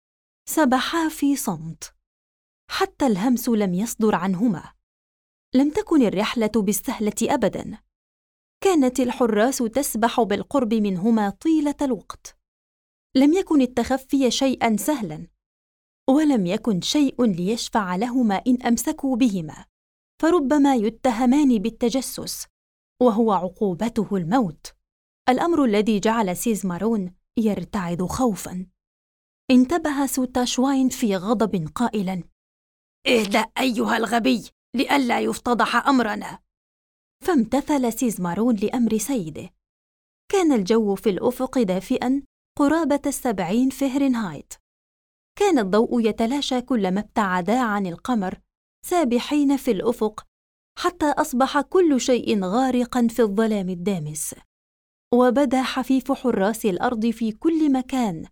سبحا في صمت، حتى الهمس لم يصدر عنهما. لم تكن الرحلة بالسهلة أبداً. كانت الحراس تسبح بالقرب منهما طيلة الوقت. لم يكن التخفي شيئاً سهلاً، ولم يكن شيء ليشفع لهما إن أمسكوا بهما، فربما يتهمان بالتجسس، وهو عقوبته الموت، الأمر الذي جعل سيزمارون يرتعد خوفاً. انتبه سوتاشواين في غضب قائلاً: اهدأ أيها الغبي لئلا يفتضح أمرنا. فامتثل سيزمارون لأمر سيده. كان الجو في الأفق دافئاً قرابة 70 فهرنهايت. كان الضوء يتلاشى كلما ابتعدا عن القمر، سابحين في الأفق حتى أصبح كل شيء غارقاً في الظلام الدامس، وبدا حفيف حراس الأرض في كل مكان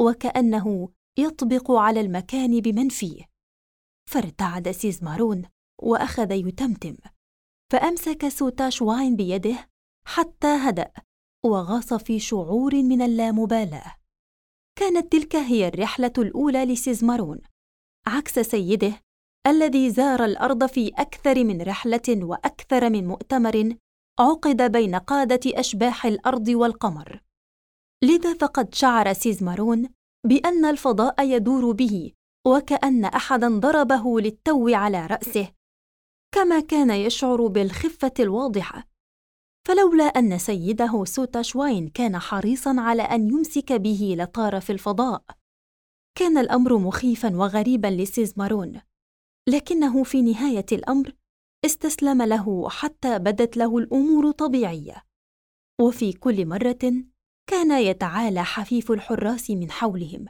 وكأنه يطبق على المكان بمن فيه. فارتعد سيزمارون وأخذ يتمتم، فأمسك سوتاشواين بيده حتى هدأ وغاص في شعور من اللامبالاة. كانت تلك هي الرحلة الأولى لسيزمارون، عكس سيده الذي زار الأرض في أكثر من رحلة وأكثر من مؤتمر عقد بين قادة أشباح الأرض والقمر. لذا فقد شعر سيزمارون بأن الفضاء يدور به، وكأن أحداً ضربه للتو على رأسه، كما كان يشعر بالخفة الواضحة. فلولا أن سيده سوتاشواين كان حريصاً على أن يمسك به لطار في الفضاء. كان الأمر مخيفاً وغريباً لسيزمارون، لكنه في نهاية الأمر استسلم له حتى بدت له الأمور طبيعية. وفي كل مرة كان يتعالى حفيف الحراس من حولهم.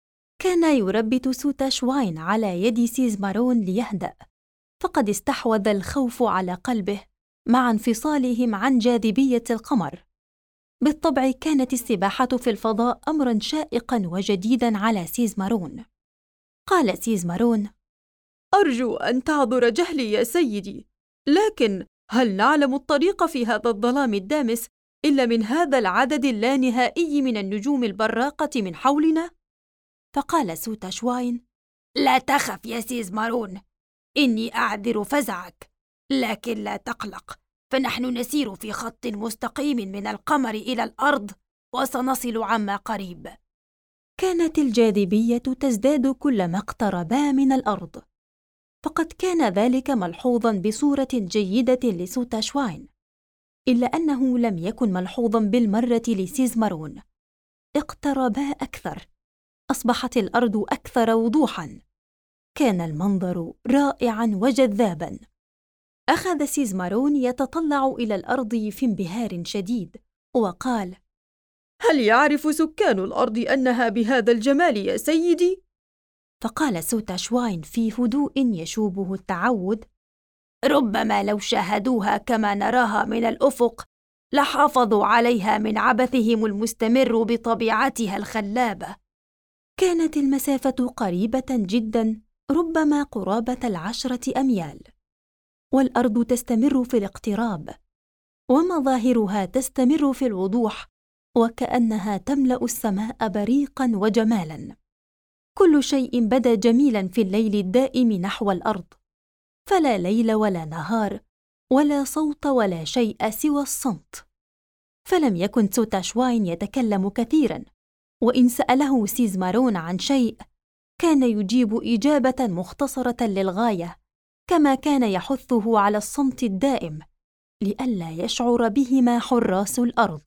كان يربت سوتا شواين على يد سيزمارون ليهدأ، فقد استحوذ الخوف على قلبه مع انفصالهم عن جاذبية القمر. بالطبع كانت السباحة في الفضاء أمراً شائقاً وجديداً على سيزمارون. قال سيزمارون: أرجو أن تعذر جهلي يا سيدي، لكن هل نعلم الطريق في هذا الظلام الدامس إلا من هذا العدد اللانهائي من النجوم البراقة من حولنا؟ فقال سوتا شواين: لا تخف يا سيزمارون، إني أعذر فزعك، لكن لا تقلق، فنحن نسير في خط مستقيم من القمر إلى الأرض وسنصل عما قريب. كانت الجاذبية تزداد كلما اقتربا من الأرض، فقد كان ذلك ملحوظاً بصورة جيدة لسوتا شواين، إلا أنه لم يكن ملحوظاً بالمرة لسيزمارون. اقتربا أكثر، أصبحت الأرض أكثر وضوحاً، كان المنظر رائعاً وجذاباً. أخذ سيزمارون يتطلع إلى الأرض في انبهار شديد، وقال: هل يعرف سكان الأرض أنها بهذا الجمال يا سيدي؟ فقال سوتا شواين في هدوء يشوبه التعود: ربما لو شاهدوها كما نراها من الأفق لحافظوا عليها من عبثهم المستمر بطبيعتها الخلابة. كانت المسافة قريبة جداً، ربما قرابة 10 أميال، والأرض تستمر في الاقتراب، ومظاهرها تستمر في الوضوح، وكأنها تملأ السماء بريقاً وجمالاً. كل شيء بدا جميلاً في الليل الدائم نحو الأرض، فلا ليل ولا نهار ولا صوت ولا شيء سوى الصمت. فلم يكن سوتا شواين يتكلم كثيراً، وإن سأله سيزمارون عن شيء كان يجيب إجابة مختصرة للغاية، كما كان يحثه على الصمت الدائم لئلا يشعر بهما حراس الأرض.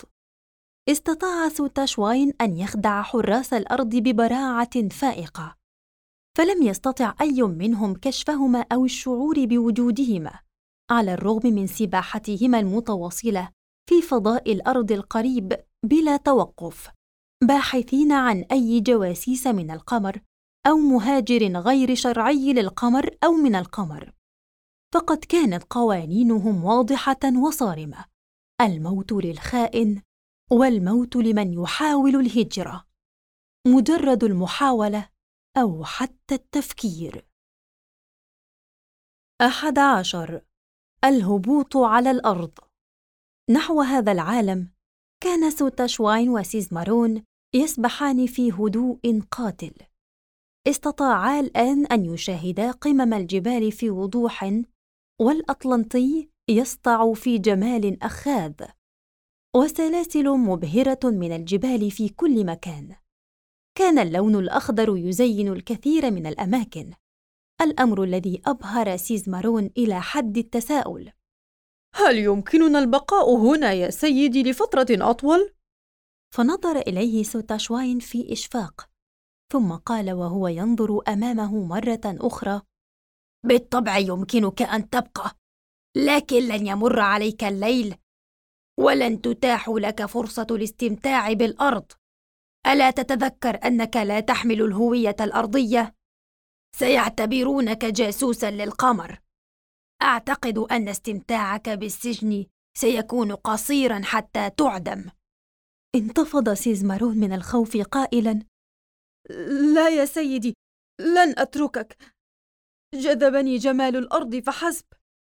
استطاع سوتا شواين أن يخدع حراس الأرض ببراعة فائقة، فلم يستطع أي منهم كشفهما أو الشعور بوجودهما، على الرغم من سباحتهما المتواصلة في فضاء الأرض القريب بلا توقف، باحثين عن أي جواسيس من القمر أو مهاجر غير شرعي للقمر أو من القمر. فقد كانت قوانينهم واضحة وصارمة: الموت للخائن، والموت لمن يحاول الهجرة، مجرد المحاولة أو حتى التفكير. 11. الهبوط على الأرض. نحو هذا العالم كان سوتا شواين وسيزمارون يسبحان في هدوء قاتل. استطاعا الآن أن يشاهدا قمم الجبال في وضوح، والأطلنطي يسطع في جمال أخاذ، وسلاسل مبهرة من الجبال في كل مكان. كان اللون الأخضر يزين الكثير من الأماكن، الأمر الذي أبهر سيزمارون إلى حد التساؤل: هل يمكننا البقاء هنا يا سيدي لفترة أطول؟ فنظر إليه سوتا شواين في إشفاق، ثم قال وهو ينظر أمامه مرة أخرى: بالطبع يمكنك أن تبقى، لكن لن يمر عليك الليل، ولن تتاح لك فرصة الاستمتاع بالأرض. ألا تتذكر أنك لا تحمل الهوية الأرضية؟ سيعتبرونك جاسوساً للقمر. أعتقد أن استمتاعك بالسجن سيكون قصيراً حتى تعدم. انتفض سيزمارون من الخوف قائلاً: لا يا سيدي، لن أتركك، جذبني جمال الأرض فحسب.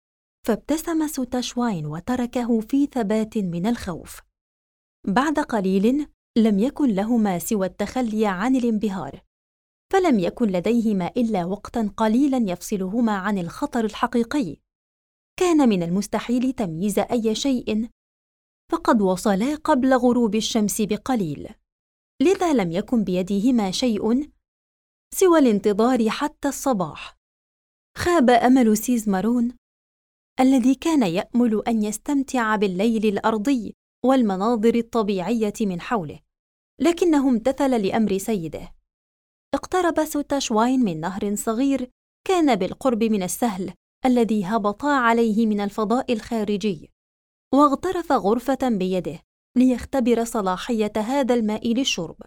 فابتسم سوتا شواين وتركه في ثبات من الخوف. بعد قليل لم يكن لهما سوى التخلي عن الانبهار، فلم يكن لديهما إلا وقتاً قليلاً يفصلهما عن الخطر الحقيقي. كان من المستحيل تمييز أي شيء، فقد وصلا قبل غروب الشمس بقليل، لذا لم يكن بيديهما شيء سوى الانتظار حتى الصباح. خاب أمل سيزمارون الذي كان يأمل أن يستمتع بالليل الأرضي والمناظر الطبيعية من حوله، لكنه امتثل لأمر سيده. اقترب سوتا شواين من نهر صغير كان بالقرب من السهل الذي هبطا عليه من الفضاء الخارجي، واغترف غرفة بيده ليختبر صلاحية هذا الماء للشرب.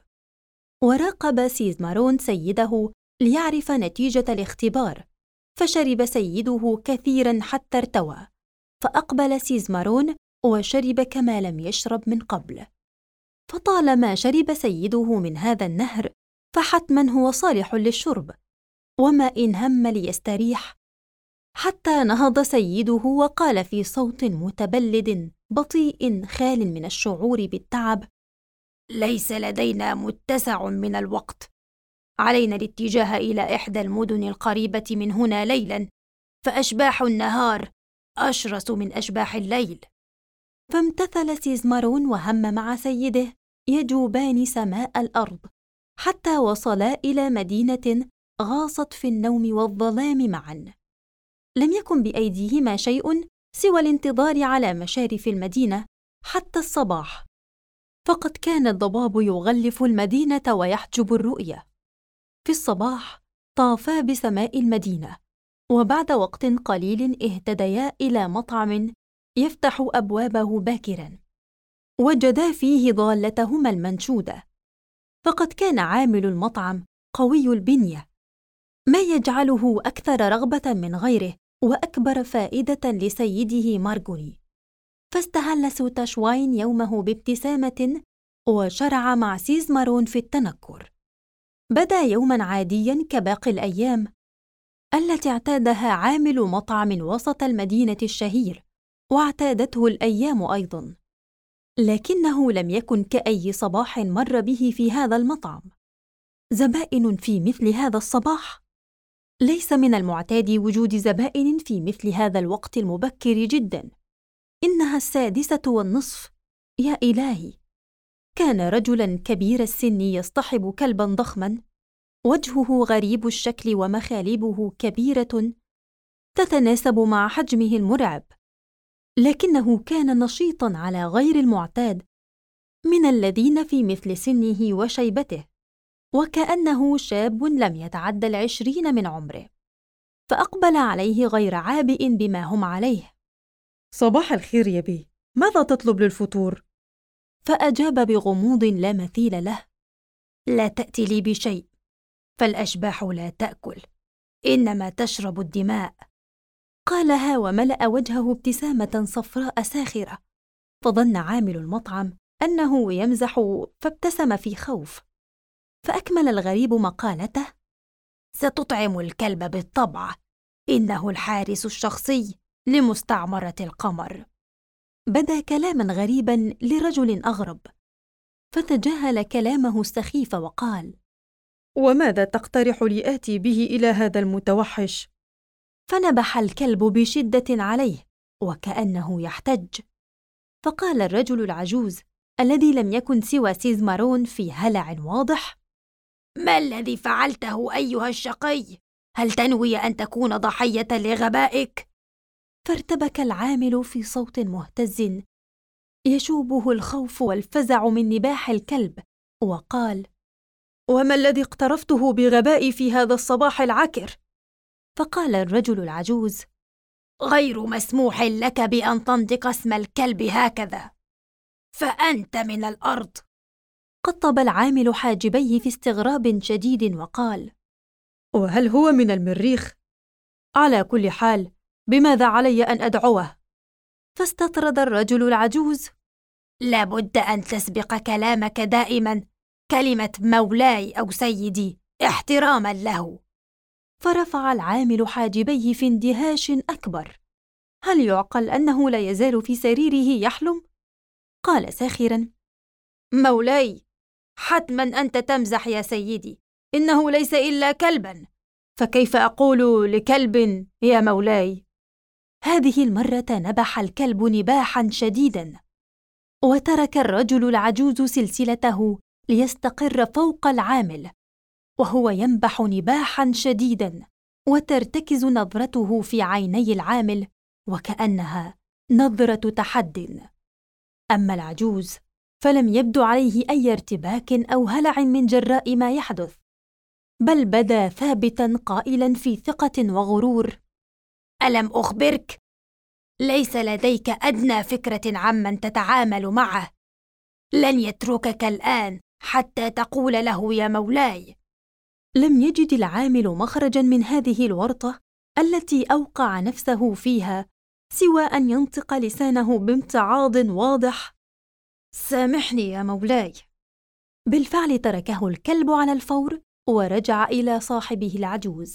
وراقب سيزمارون سيده ليعرف نتيجة الاختبار، فشرب سيده كثيراً حتى ارتوى، فأقبل سيزمارون وشرب كما لم يشرب من قبل. فطالما شرب سيده من هذا النهر فحتماً هو صالح للشرب، وما إن هم ليستريح، حتى نهض سيده وقال في صوت متبلد بطيء خال من الشعور بالتعب: ليس لدينا متسع من الوقت، علينا الاتجاه إلى إحدى المدن القريبة من هنا ليلاً، فأشباح النهار أشرس من أشباح الليل. فامتثل سيزمارون وهم مع سيده يجوبان سماء الأرض حتى وصلا إلى مدينة غاصت في النوم والظلام معاً. لم يكن بأيديهما شيء سوى الانتظار على مشارف المدينة حتى الصباح، فقد كان الضباب يغلف المدينة ويحجب الرؤية. في الصباح طافا بسماء المدينة، وبعد وقت قليل اهتديا إلى مطعم يفتح أبوابه باكراً، وجدا فيه ضالتهما المنشودة، فقد كان عامل المطعم قوي البنية، ما يجعله أكثر رغبة من غيره وأكبر فائدة لسيده مارغوني. فاستهل سوتاشواين يومه بابتسامة وشرع مع سيزمارون في التنكر. بدا يوماً عادياً كباقي الأيام التي اعتادها عامل مطعم وسط المدينة الشهير، واعتادته الأيام أيضاً، لكنه لم يكن كأي صباح مر به في هذا المطعم. زبائن في مثل هذا الصباح؟ ليس من المعتاد وجود زبائن في مثل هذا الوقت المبكر جداً. إنها 6:30. يا إلهي! كان رجلاً كبير السن يصطحب كلباً ضخماً، وجهه غريب الشكل ومخالبه كبيرة تتناسب مع حجمه المرعب، لكنه كان نشيطاً على غير المعتاد من الذين في مثل سنه وشيبته، وكأنه شاب لم يتعدى 20 من عمره. فأقبل عليه غير عابئ بما هم عليه. صباح الخير يا بي، ماذا تطلب للفطور؟ فأجاب بغموض لا مثيل له: لا تأتي لي بشيء، فالأشباح لا تأكل، إنما تشرب الدماء. قالها وملأ وجهه ابتسامة صفراء ساخرة، فظن عامل المطعم أنه يمزح فابتسم في خوف. فأكمل الغريب مقالته: ستطعم الكلب بالطبع، إنه الحارس الشخصي لمستعمرة القمر. بدا كلاما غريبا لرجل أغرب، فتجاهل كلامه السخيف وقال: وماذا تقترح لي آتي به إلى هذا المتوحش؟ فنبح الكلب بشدة عليه وكأنه يحتج. فقال الرجل العجوز الذي لم يكن سوى سيزمارون في هلع واضح: ما الذي فعلته أيها الشقي؟ هل تنوي أن تكون ضحية لغبائك؟ فارتبك العامل في صوت مهتز يشوبه الخوف والفزع من نباح الكلب، وقال: وما الذي اقترفته بغبائي في هذا الصباح العكر؟ فقال الرجل العجوز: غير مسموح لك بأن تنطق اسم الكلب هكذا، فأنت من الأرض. قطب العامل حاجبيه في استغراب شديد وقال: وهل هو من المريخ؟ على كل حال، بماذا علي أن أدعوه؟ فاستطرد الرجل العجوز: لابد أن تسبق كلامك دائما كلمة مولاي أو سيدي احتراما له. فرفع العامل حاجبيه في اندهاش أكبر. هل يعقل أنه لا يزال في سريره يحلم؟ قال ساخرا: مولاي، حتما أنت تمزح يا سيدي، إنه ليس إلا كلبا، فكيف أقول لكلب يا مولاي؟ هذه المرة نبح الكلب نباحا شديدا، وترك الرجل العجوز سلسلته ليستقر فوق العامل وهو ينبح نباحا شديدا، وترتكز نظرته في عيني العامل وكأنها نظرة تحد. أما العجوز فلم يبدو عليه أي ارتباك أو هلع من جراء ما يحدث، بل بدا ثابتاً قائلاً في ثقة وغرور: ألم أخبرك؟ ليس لديك أدنى فكرة عمن تتعامل معه. لن يتركك الآن حتى تقول له يا مولاي. لم يجد العامل مخرجاً من هذه الورطة التي أوقع نفسه فيها سوى أن ينطق لسانه بامتعاض واضح: سامحني يا مولاي. بالفعل تركه الكلب على الفور ورجع إلى صاحبه العجوز،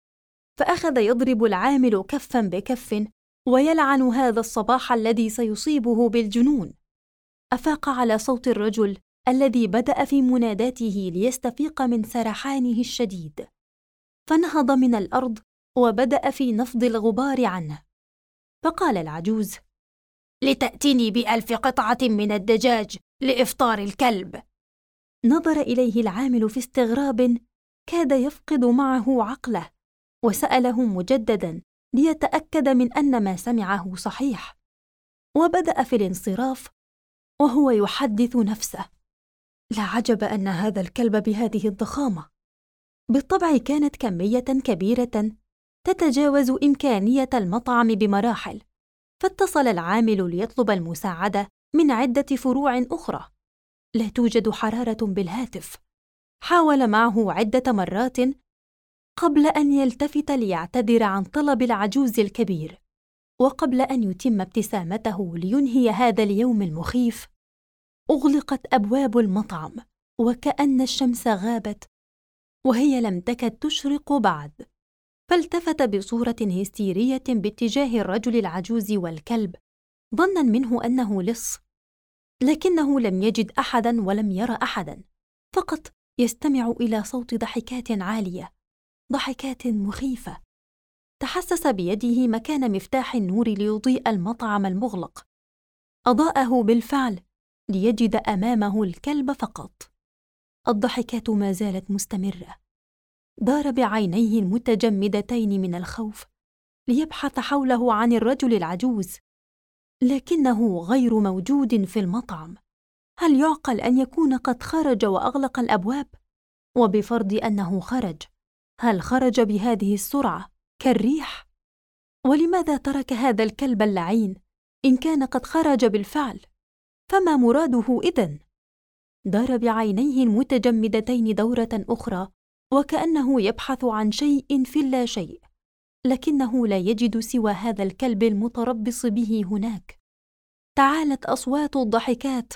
فأخذ يضرب العامل كفاً بكف ويلعن هذا الصباح الذي سيصيبه بالجنون. أفاق على صوت الرجل الذي بدأ في مناداته ليستفيق من سرحانه الشديد، فنهض من الأرض وبدأ في نفض الغبار عنه. فقال العجوز: لتأتيني ب1000 قطعة من الدجاج لإفطار الكلب. نظر إليه العامل في استغراب كاد يفقد معه عقله، وسأله مجدداً ليتأكد من أن ما سمعه صحيح، وبدأ في الانصراف وهو يحدث نفسه: لا عجب أن هذا الكلب بهذه الضخامة. بالطبع كانت كمية كبيرة تتجاوز إمكانية المطعم بمراحل، فاتصل العامل ليطلب المساعدة من عدة فروع أخرى. لا توجد حرارة بالهاتف. حاول معه عدة مرات قبل أن يلتفت ليعتذر عن طلب العجوز الكبير، وقبل أن يتم ابتسامته لينهي هذا اليوم المخيف أغلقت أبواب المطعم، وكأن الشمس غابت وهي لم تكد تشرق بعد. فالتفت بصورة هستيرية باتجاه الرجل العجوز والكلب، ظناً منه أنه لص، لكنه لم يجد أحداً ولم يرى أحداً، فقط يستمع إلى صوت ضحكات عالية، ضحكات مخيفة. تحسس بيده مكان مفتاح النور ليضيء المطعم المغلق، أضاءه بالفعل ليجد أمامه الكلب فقط. الضحكات ما زالت مستمرة. دار بعينيه المتجمدتين من الخوف ليبحث حوله عن الرجل العجوز، لكنه غير موجود في المطعم. هل يعقل أن يكون قد خرج وأغلق الأبواب؟ وبفرض أنه خرج، هل خرج بهذه السرعة كالريح؟ ولماذا ترك هذا الكلب اللعين إن كان قد خرج بالفعل؟ فما مراده إذن؟ دار بعينيه المتجمدتين دورة أخرى وكأنه يبحث عن شيء في اللا شيء، لكنه لا يجد سوى هذا الكلب المتربص به هناك. تعالت أصوات الضحكات،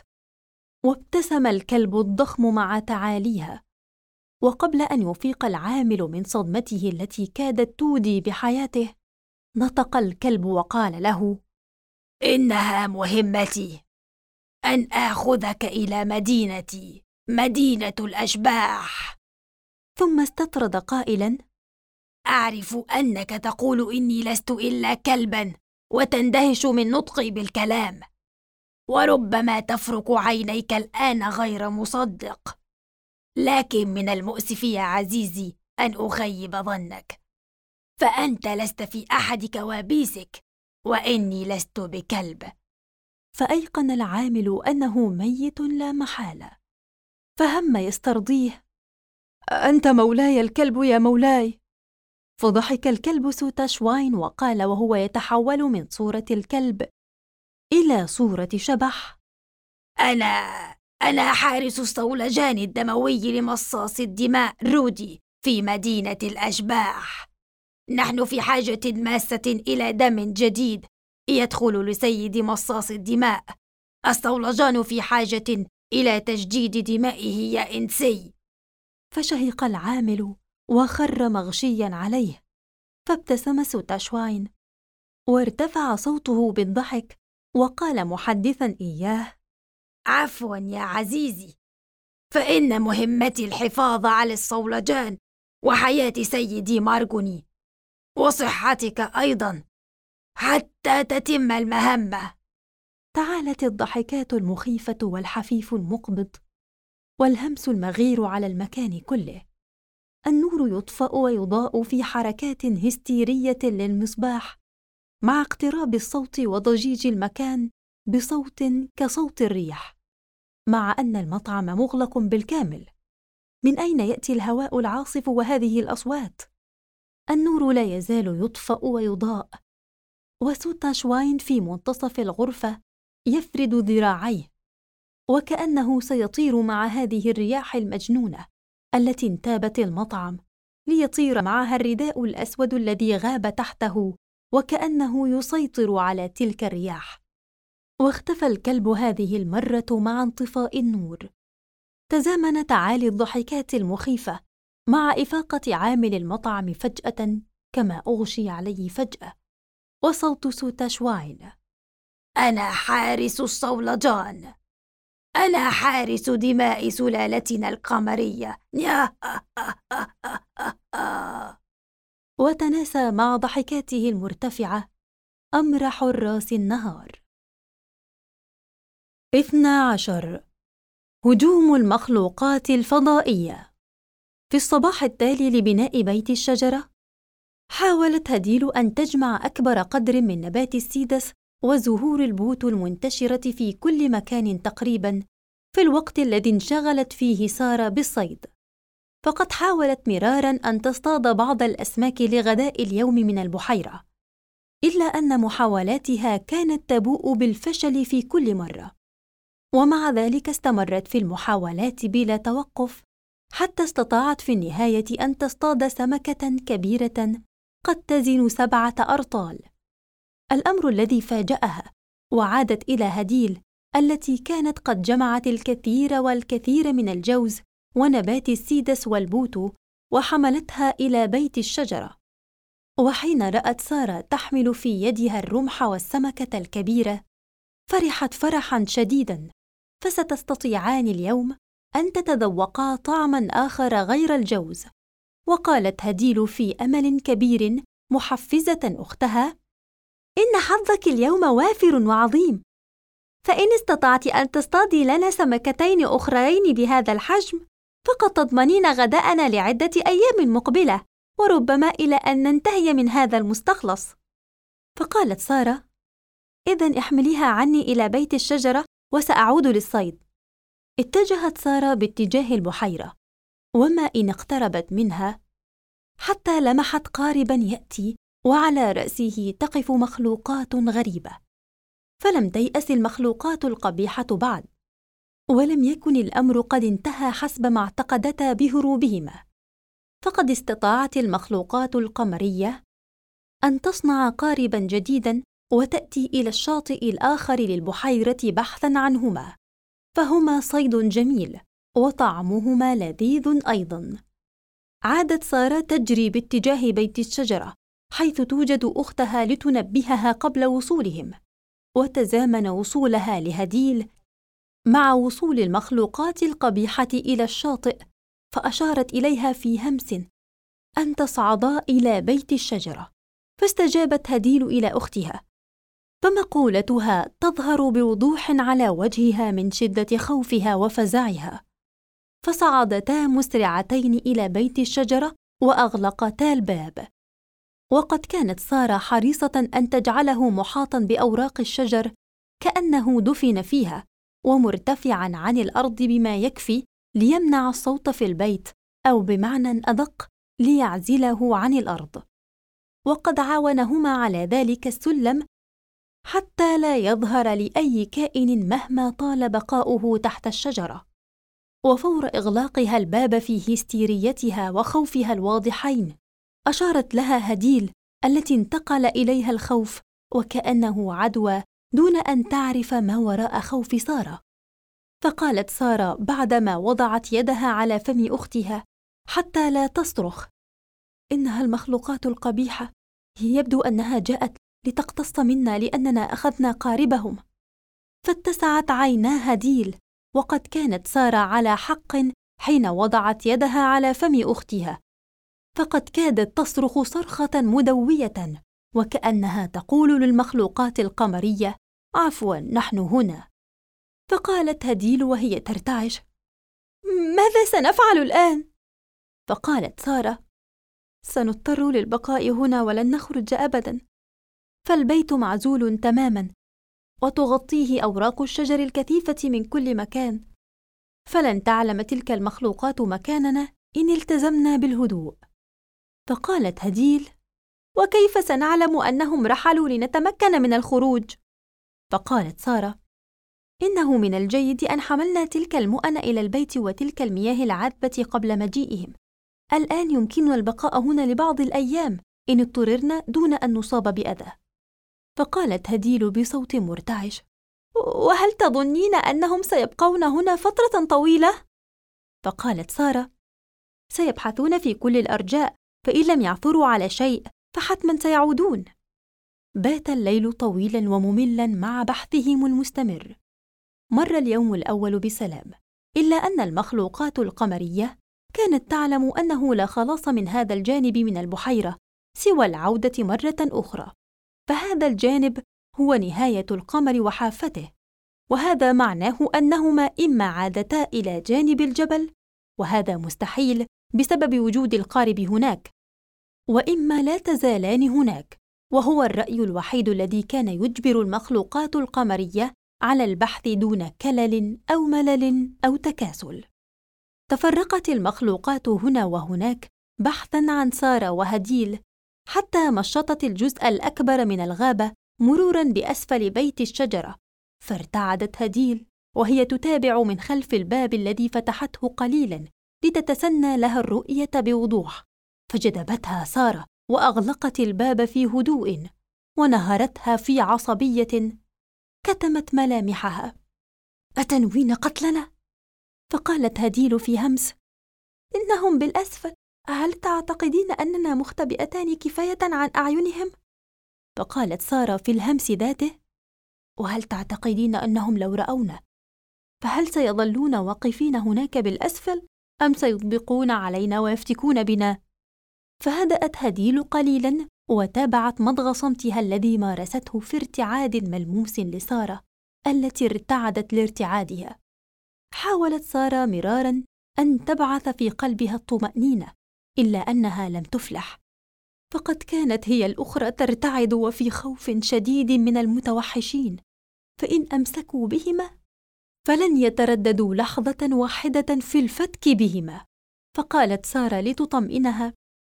وابتسم الكلب الضخم مع تعاليها. وقبل أن يفيق العامل من صدمته التي كادت تودي بحياته، نطق الكلب وقال له: إنها مهمتي أن آخذك إلى مدينتي، مدينة الأشباح. ثم استطرد قائلاً: أعرف أنك تقول إني لست إلا كلباً وتندهش من نطقي بالكلام، وربما تفرك عينيك الآن غير مصدق، لكن من المؤسف يا عزيزي أن أخيب ظنك، فأنت لست في أحد كوابيسك، وإني لست بكلب. فأيقن العامل أنه ميت لا محالة، فهم يسترضيه: أنت مولاي الكلب يا مولاي. فضحك الكلب سوتاشواين وقال وهو يتحول من صورة الكلب إلى صورة شبح: أنا حارس الصولجان الدموي لمصاص الدماء رودي في مدينة الأشباح. نحن في حاجة ماسة إلى دم جديد يدخل لسيد مصاص الدماء. الصولجان في حاجة إلى تجديد دمائه يا إنسي. فشهق العامل وخر مغشيا عليه، فابتسم سوتاشواين وارتفع صوته بالضحك وقال محدثا إياه: عفوا يا عزيزي، فإن مهمتي الحفاظ على الصولجان وحياة سيدي مارغوني وصحتك أيضا حتى تتم المهمة. تعالت الضحكات المخيفة والحفيف المقبض والهمس المغير على المكان كله. النور يطفأ ويضاء في حركات هستيرية للمصباح مع اقتراب الصوت وضجيج المكان بصوت كصوت الريح، مع أن المطعم مغلق بالكامل. من أين يأتي الهواء العاصف وهذه الأصوات؟ النور لا يزال يطفأ ويضاء، وسوتا شواين في منتصف الغرفة يفرد ذراعيه وكأنه سيطير مع هذه الرياح المجنونة التي انتابت المطعم، ليطير معها الرداء الأسود الذي غاب تحته وكأنه يسيطر على تلك الرياح. واختفى الكلب هذه المرة مع انطفاء النور. تزامن تعالي الضحكات المخيفة مع إفاقة عامل المطعم فجأة كما أغشي عليه فجأة، وصوت سوتا شواين: أنا حارس الصولجان، أنا حارس دماء سلالتنا القمرية. وتناسى مع ضحكاته المرتفعة أمر حراس النهار. 12. هجوم المخلوقات الفضائية. في الصباح التالي لبناء بيت الشجرة، حاولت هديل أن تجمع أكبر قدر من نبات السيدس وزهور البوت المنتشرة في كل مكان تقريباً في الوقت الذي انشغلت فيه سارة بالصيد. فقد حاولت مراراً أن تصطاد بعض الأسماك لغداء اليوم من البحيرة، إلا أن محاولاتها كانت تبوء بالفشل في كل مرة، ومع ذلك استمرت في المحاولات بلا توقف حتى استطاعت في النهاية أن تصطاد سمكة كبيرة قد تزن 7 أرطال. الأمر الذي فاجأها، وعادت إلى هديل التي كانت قد جمعت الكثير والكثير من الجوز ونبات السيدس والبوت وحملتها إلى بيت الشجرة. وحين رأت سارة تحمل في يدها الرمح والسمكة الكبيرة، فرحت فرحاً شديداً، فستستطيعان اليوم أن تتذوقا طعماً آخر غير الجوز. وقالت هديل في أمل كبير محفزة أختها: إن حظك اليوم وافر وعظيم، فإن استطعت أن تصطادي لنا سمكتين أخرين بهذا الحجم فقد تضمنين غداءنا لعدة أيام مقبلة، وربما إلى أن ننتهي من هذا المستخلص. فقالت سارة: إذن احمليها عني إلى بيت الشجرة وسأعود للصيد. اتجهت سارة باتجاه البحيرة، وما إن اقتربت منها حتى لمحت قارباً يأتي وعلى رأسه تقف مخلوقات غريبة. فلم تيأس المخلوقات القبيحة بعد، ولم يكن الأمر قد انتهى حسب ما اعتقدتا بهروبهما، فقد استطاعت المخلوقات القمرية أن تصنع قارباً جديداً وتأتي إلى الشاطئ الآخر للبحيرة بحثاً عنهما، فهما صيد جميل وطعمهما لذيذ أيضاً. عادت سارة تجري باتجاه بيت الشجرة حيث توجد أختها لتنبهها قبل وصولهم، وتزامن وصولها لهديل مع وصول المخلوقات القبيحة إلى الشاطئ، فأشارت إليها في همس أن تصعدا إلى بيت الشجرة. فاستجابت هديل إلى أختها، فمقولتها تظهر بوضوح على وجهها من شدة خوفها وفزعها. فصعدتا مسرعتين إلى بيت الشجرة وأغلقتا الباب. وقد كانت سارة حريصة أن تجعله محاطاً بأوراق الشجر كأنه دفن فيها، ومرتفعاً عن الأرض بما يكفي ليمنع الصوت في البيت، أو بمعنى أدق ليعزله عن الأرض. وقد عاونهما على ذلك السلم حتى لا يظهر لأي كائن مهما طال بقاؤه تحت الشجرة. وفور إغلاقها الباب في هستيريتها وخوفها الواضحين، أشارت لها هديل التي انتقل إليها الخوف وكأنه عدوى دون أن تعرف ما وراء خوف سارة. فقالت سارة بعدما وضعت يدها على فم أختها حتى لا تصرخ: إنها المخلوقات القبيحة، يبدو أنها جاءت لتقتص منا لأننا أخذنا قاربهم. فاتسعت عينا هديل، وقد كانت سارة على حق حين وضعت يدها على فم أختها، فقد كادت تصرخ صرخة مدوية وكأنها تقول للمخلوقات القمرية: عفواً، نحن هنا. فقالت هديل وهي ترتعش: ماذا سنفعل الآن؟ فقالت سارة: سنضطر للبقاء هنا ولن نخرج أبداً، فالبيت معزول تماماً وتغطيه أوراق الشجر الكثيفة من كل مكان، فلن تعلم تلك المخلوقات مكاننا إن التزمنا بالهدوء. فقالت هديل: وكيف سنعلم أنهم رحلوا لنتمكن من الخروج؟ فقالت سارة: إنه من الجيد أن حملنا تلك المؤن إلى البيت وتلك المياه العذبة قبل مجيئهم. الآن يمكننا البقاء هنا لبعض الأيام إن اضطررنا دون أن نصاب بأذى. فقالت هديل بصوت مرتعش: وهل تظنين أنهم سيبقون هنا فترة طويلة؟ فقالت سارة: سيبحثون في كل الأرجاء، فإن لم يعثروا على شيء فحتما سيعودون. بات الليل طويلا ومملا مع بحثهم المستمر. مر اليوم الأول بسلام، إلا أن المخلوقات القمرية كانت تعلم أنه لا خلاص من هذا الجانب من البحيرة سوى العودة مرة أخرى، فهذا الجانب هو نهاية القمر وحافته، وهذا معناه أنهما إما عادتا إلى جانب الجبل، وهذا مستحيل بسبب وجود القارب هناك، وإما لا تزالان هناك، وهو الرأي الوحيد الذي كان يجبر المخلوقات القمرية على البحث دون كلل أو ملل أو تكاسل. تفرقت المخلوقات هنا وهناك بحثاً عن سارة وهديل، حتى مشطت الجزء الأكبر من الغابة مروراً بأسفل بيت الشجرة، فارتعدت هديل وهي تتابع من خلف الباب الذي فتحته قليلاً لتتسنى لها الرؤية بوضوح، فجذبتها سارة وأغلقت الباب في هدوء، ونهرتها في عصبية كتمت ملامحها: أتنوين قتلنا؟ فقالت هديل في همس: إنهم بالأسفل، هل تعتقدين أننا مختبئتان كفاية عن أعينهم؟ فقالت سارة في الهمس ذاته: وهل تعتقدين أنهم لو رأونا فهل سيظلون واقفين هناك بالأسفل أم سيطبقون علينا ويفتكون بنا؟ فهدأت هديل قليلا وتابعت مضغ صمتها الذي مارسته في ارتعاد ملموس لسارة التي ارتعدت لارتعادها. حاولت سارة مرارا أن تبعث في قلبها الطمأنينة، إلا أنها لم تفلح، فقد كانت هي الأخرى ترتعد وفي خوف شديد من المتوحشين، فإن أمسكوا بهما فلن يترددوا لحظة واحدة في الفتك بهما. فقالت سارة لتطمئنها: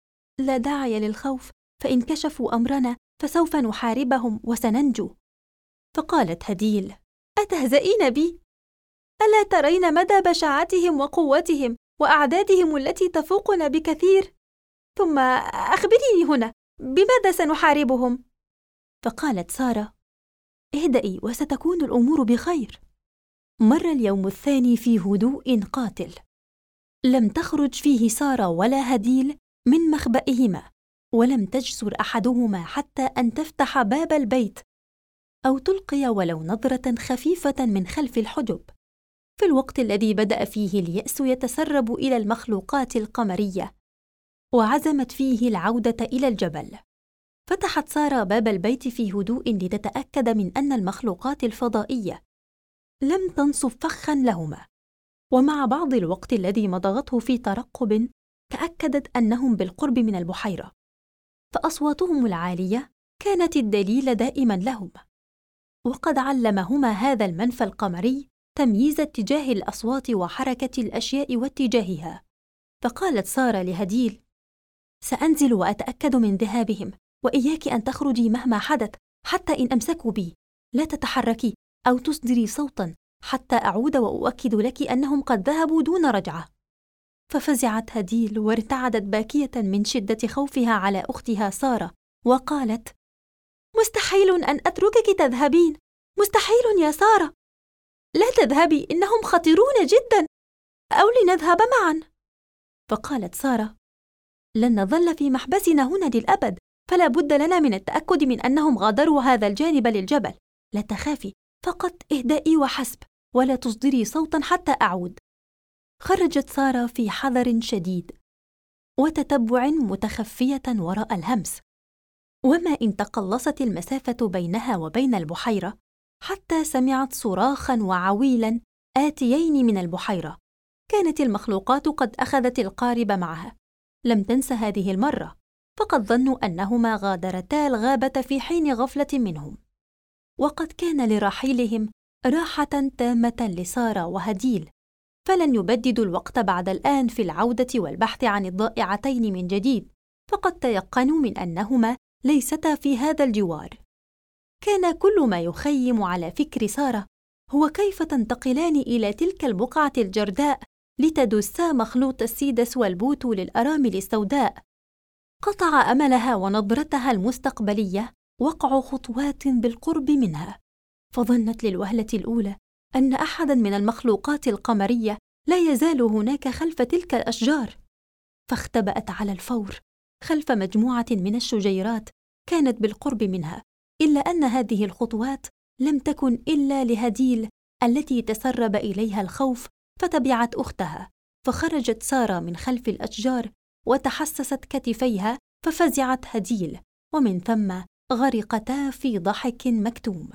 لا داعي للخوف، فإن كشفوا أمرنا فسوف نحاربهم وسننجو. فقالت هديل: أتهزئين بي؟ ألا ترين مدى بشاعتهم وقوتهم وأعدادهم التي تفوقنا بكثير؟ ثم أخبريني هنا، بماذا سنحاربهم؟ فقالت سارة: اهدئي وستكون الأمور بخير. مر اليوم الثاني في هدوء قاتل، لم تخرج فيه سارة ولا هديل من مخبئهما، ولم تجسر أحدهما حتى أن تفتح باب البيت أو تلقي ولو نظرة خفيفة من خلف الحجب، في الوقت الذي بدأ فيه اليأس يتسرب إلى المخلوقات القمرية، وعزمت فيه العودة إلى الجبل. فتحت سارة باب البيت في هدوء لتتأكد من أن المخلوقات الفضائية لم تنصب فخاً لهما، ومع بعض الوقت الذي مضغته في ترقب تأكدت أنهم بالقرب من البحيرة، فأصواتهم العالية كانت الدليل دائماً لهم، وقد علمهما هذا المنفى القمري تمييز اتجاه الأصوات وحركة الأشياء واتجاهها. فقالت سارة لهديل: سأنزل وأتأكد من ذهابهم، وإياك أن تخرجي مهما حدث حتى إن أمسكوا بي، لا تتحركي أو تصدري صوتاً حتى أعود وأؤكد لك أنهم قد ذهبوا دون رجعة. ففزعت هديل وارتعدت باكية من شدة خوفها على أختها سارة، وقالت: مستحيل أن أتركك تذهبين، مستحيل يا سارة، لا تذهبي، إنهم خطيرون جدا، أو لنذهب معا. فقالت سارة: لن نظل في محبسنا هنا للأبد، فلا بد لنا من التأكد من أنهم غادروا هذا الجانب للجبل. لا تخافي، فقط اهدئي وحسب، ولا تصدري صوتا حتى أعود. خرجت سارة في حذر شديد وتتبع متخفية وراء الهمس، وما إن تقلصت المسافة بينها وبين البحيرة حتى سمعت صراخاً وعويلاً آتيين من البحيرة. كانت المخلوقات قد أخذت القارب معها، لم تنس هذه المرة، فقد ظنوا أنهما غادرتا الغابة في حين غفلة منهم، وقد كان لرحيلهم راحة تامة لسارة وهديل، فلن يبددوا الوقت بعد الآن في العودة والبحث عن الضائعتين من جديد، فقد تيقنوا من أنهما ليستا في هذا الجوار. كان كل ما يخيم على فكر سارة هو كيف تنتقلان إلى تلك البقعة الجرداء لتدسا مخلوط السيدس والبوتو للأرامل السوداء. قطع أملها ونظرتها المستقبلية وقع خطوات بالقرب منها، فظنت للوهلة الأولى أن أحداً من المخلوقات القمرية لا يزال هناك خلف تلك الأشجار، فاختبأت على الفور خلف مجموعة من الشجيرات كانت بالقرب منها، إلا أن هذه الخطوات لم تكن إلا لهديل التي تسرب إليها الخوف فتبعت أختها. فخرجت سارة من خلف الأشجار وتحسست كتفيها ففزعت هديل، ومن ثم غرقتا في ضحك مكتوم.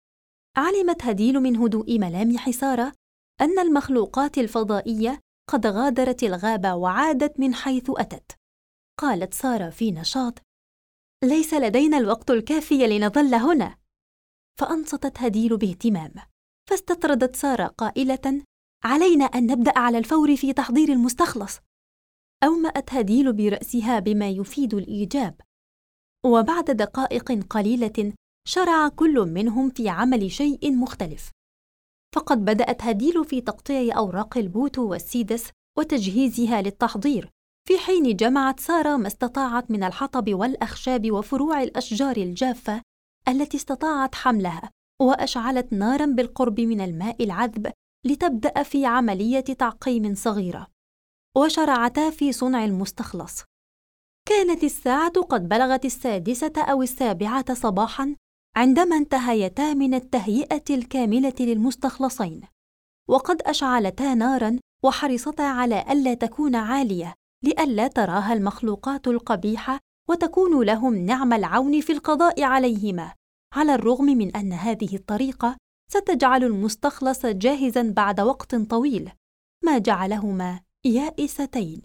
علمت هديل من هدوء ملامح سارة أن المخلوقات الفضائية قد غادرت الغابة وعادت من حيث أتت. قالت سارة في نشاط: ليس لدينا الوقت الكافي لنظل هنا. فأنصتت هديل باهتمام، فاستطردت سارة قائلة: علينا أن نبدأ على الفور في تحضير المستخلص. أومأت هديل برأسها بما يفيد الإيجاب، وبعد دقائق قليلة شرع كل منهم في عمل شيء مختلف. فقد بدأت هديل في تقطيع أوراق البوتو والسيدس وتجهيزها للتحضير، في حين جمعت سارة ما استطاعت من الحطب والأخشاب وفروع الأشجار الجافة التي استطاعت حملها، وأشعلت ناراً بالقرب من الماء العذب لتبدأ في عملية تعقيم صغيرة، وشرعتا في صنع المستخلص. كانت الساعة قد بلغت 6 أو 7 صباحاً عندما انتهيتا من التهيئة الكاملة للمستخلصين، وقد أشعلتا ناراً وحرصتا على ألا تكون عالية لئلا تراها المخلوقات القبيحة وتكون لهم نعم العون في القضاء عليهما، على الرغم من أن هذه الطريقة ستجعل المستخلص جاهزاً بعد وقت طويل، ما جعلهما يائستين.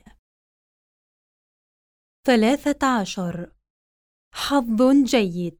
13. حظ جيد.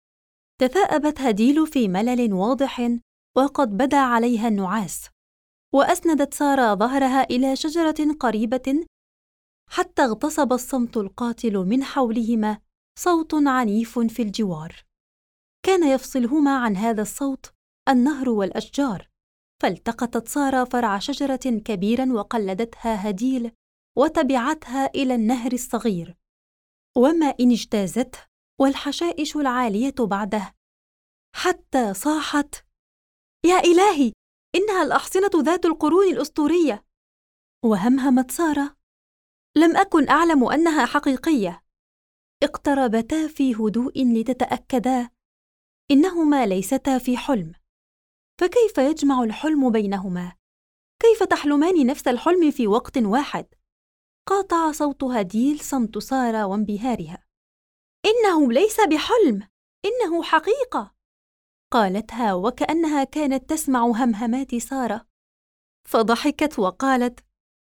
تثاءبت هديل في ملل واضح وقد بدا عليها النعاس، وأسندت سارة ظهرها إلى شجرة قريبة حتى اغتصب الصمت القاتل من حولهما صوت عنيف في الجوار. كان يفصلهما عن هذا الصوت النهر والأشجار، فالتقطت سارة فرع شجرة كبيرا وقلدتها هديل وتبعتها إلى النهر الصغير، وما إن اجتازته والحشائش العالية بعده، حتى صاحت: يا إلهي، إنها الأحصنة ذات القرون الأسطورية. وهمهمت سارة: لم أكن أعلم أنها حقيقية. اقتربتا في هدوء لتتأكدا إنهما ليستا في حلم، فكيف يجمع الحلم بينهما؟ كيف تحلمان نفس الحلم في وقت واحد؟ قاطع صوت هديل صمت سارة وانبهارها: إنه ليس بحلم، إنه حقيقة، قالتها وكأنها كانت تسمع همهمات سارة. فضحكت وقالت: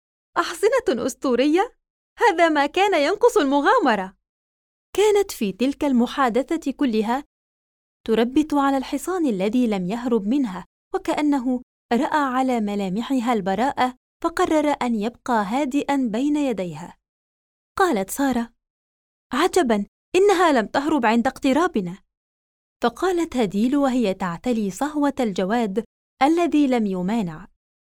أحصنة أسطورية؟ هذا ما كان ينقص المغامرة. كانت في تلك المحادثة كلها تربت على الحصان الذي لم يهرب منها، وكأنه رأى على ملامحها البراءة فقرر أن يبقى هادئاً بين يديها. قالت سارة: عجباً، إنها لم تهرب عند اقترابنا. فقالت هديل وهي تعتلي صهوة الجواد الذي لم يمانع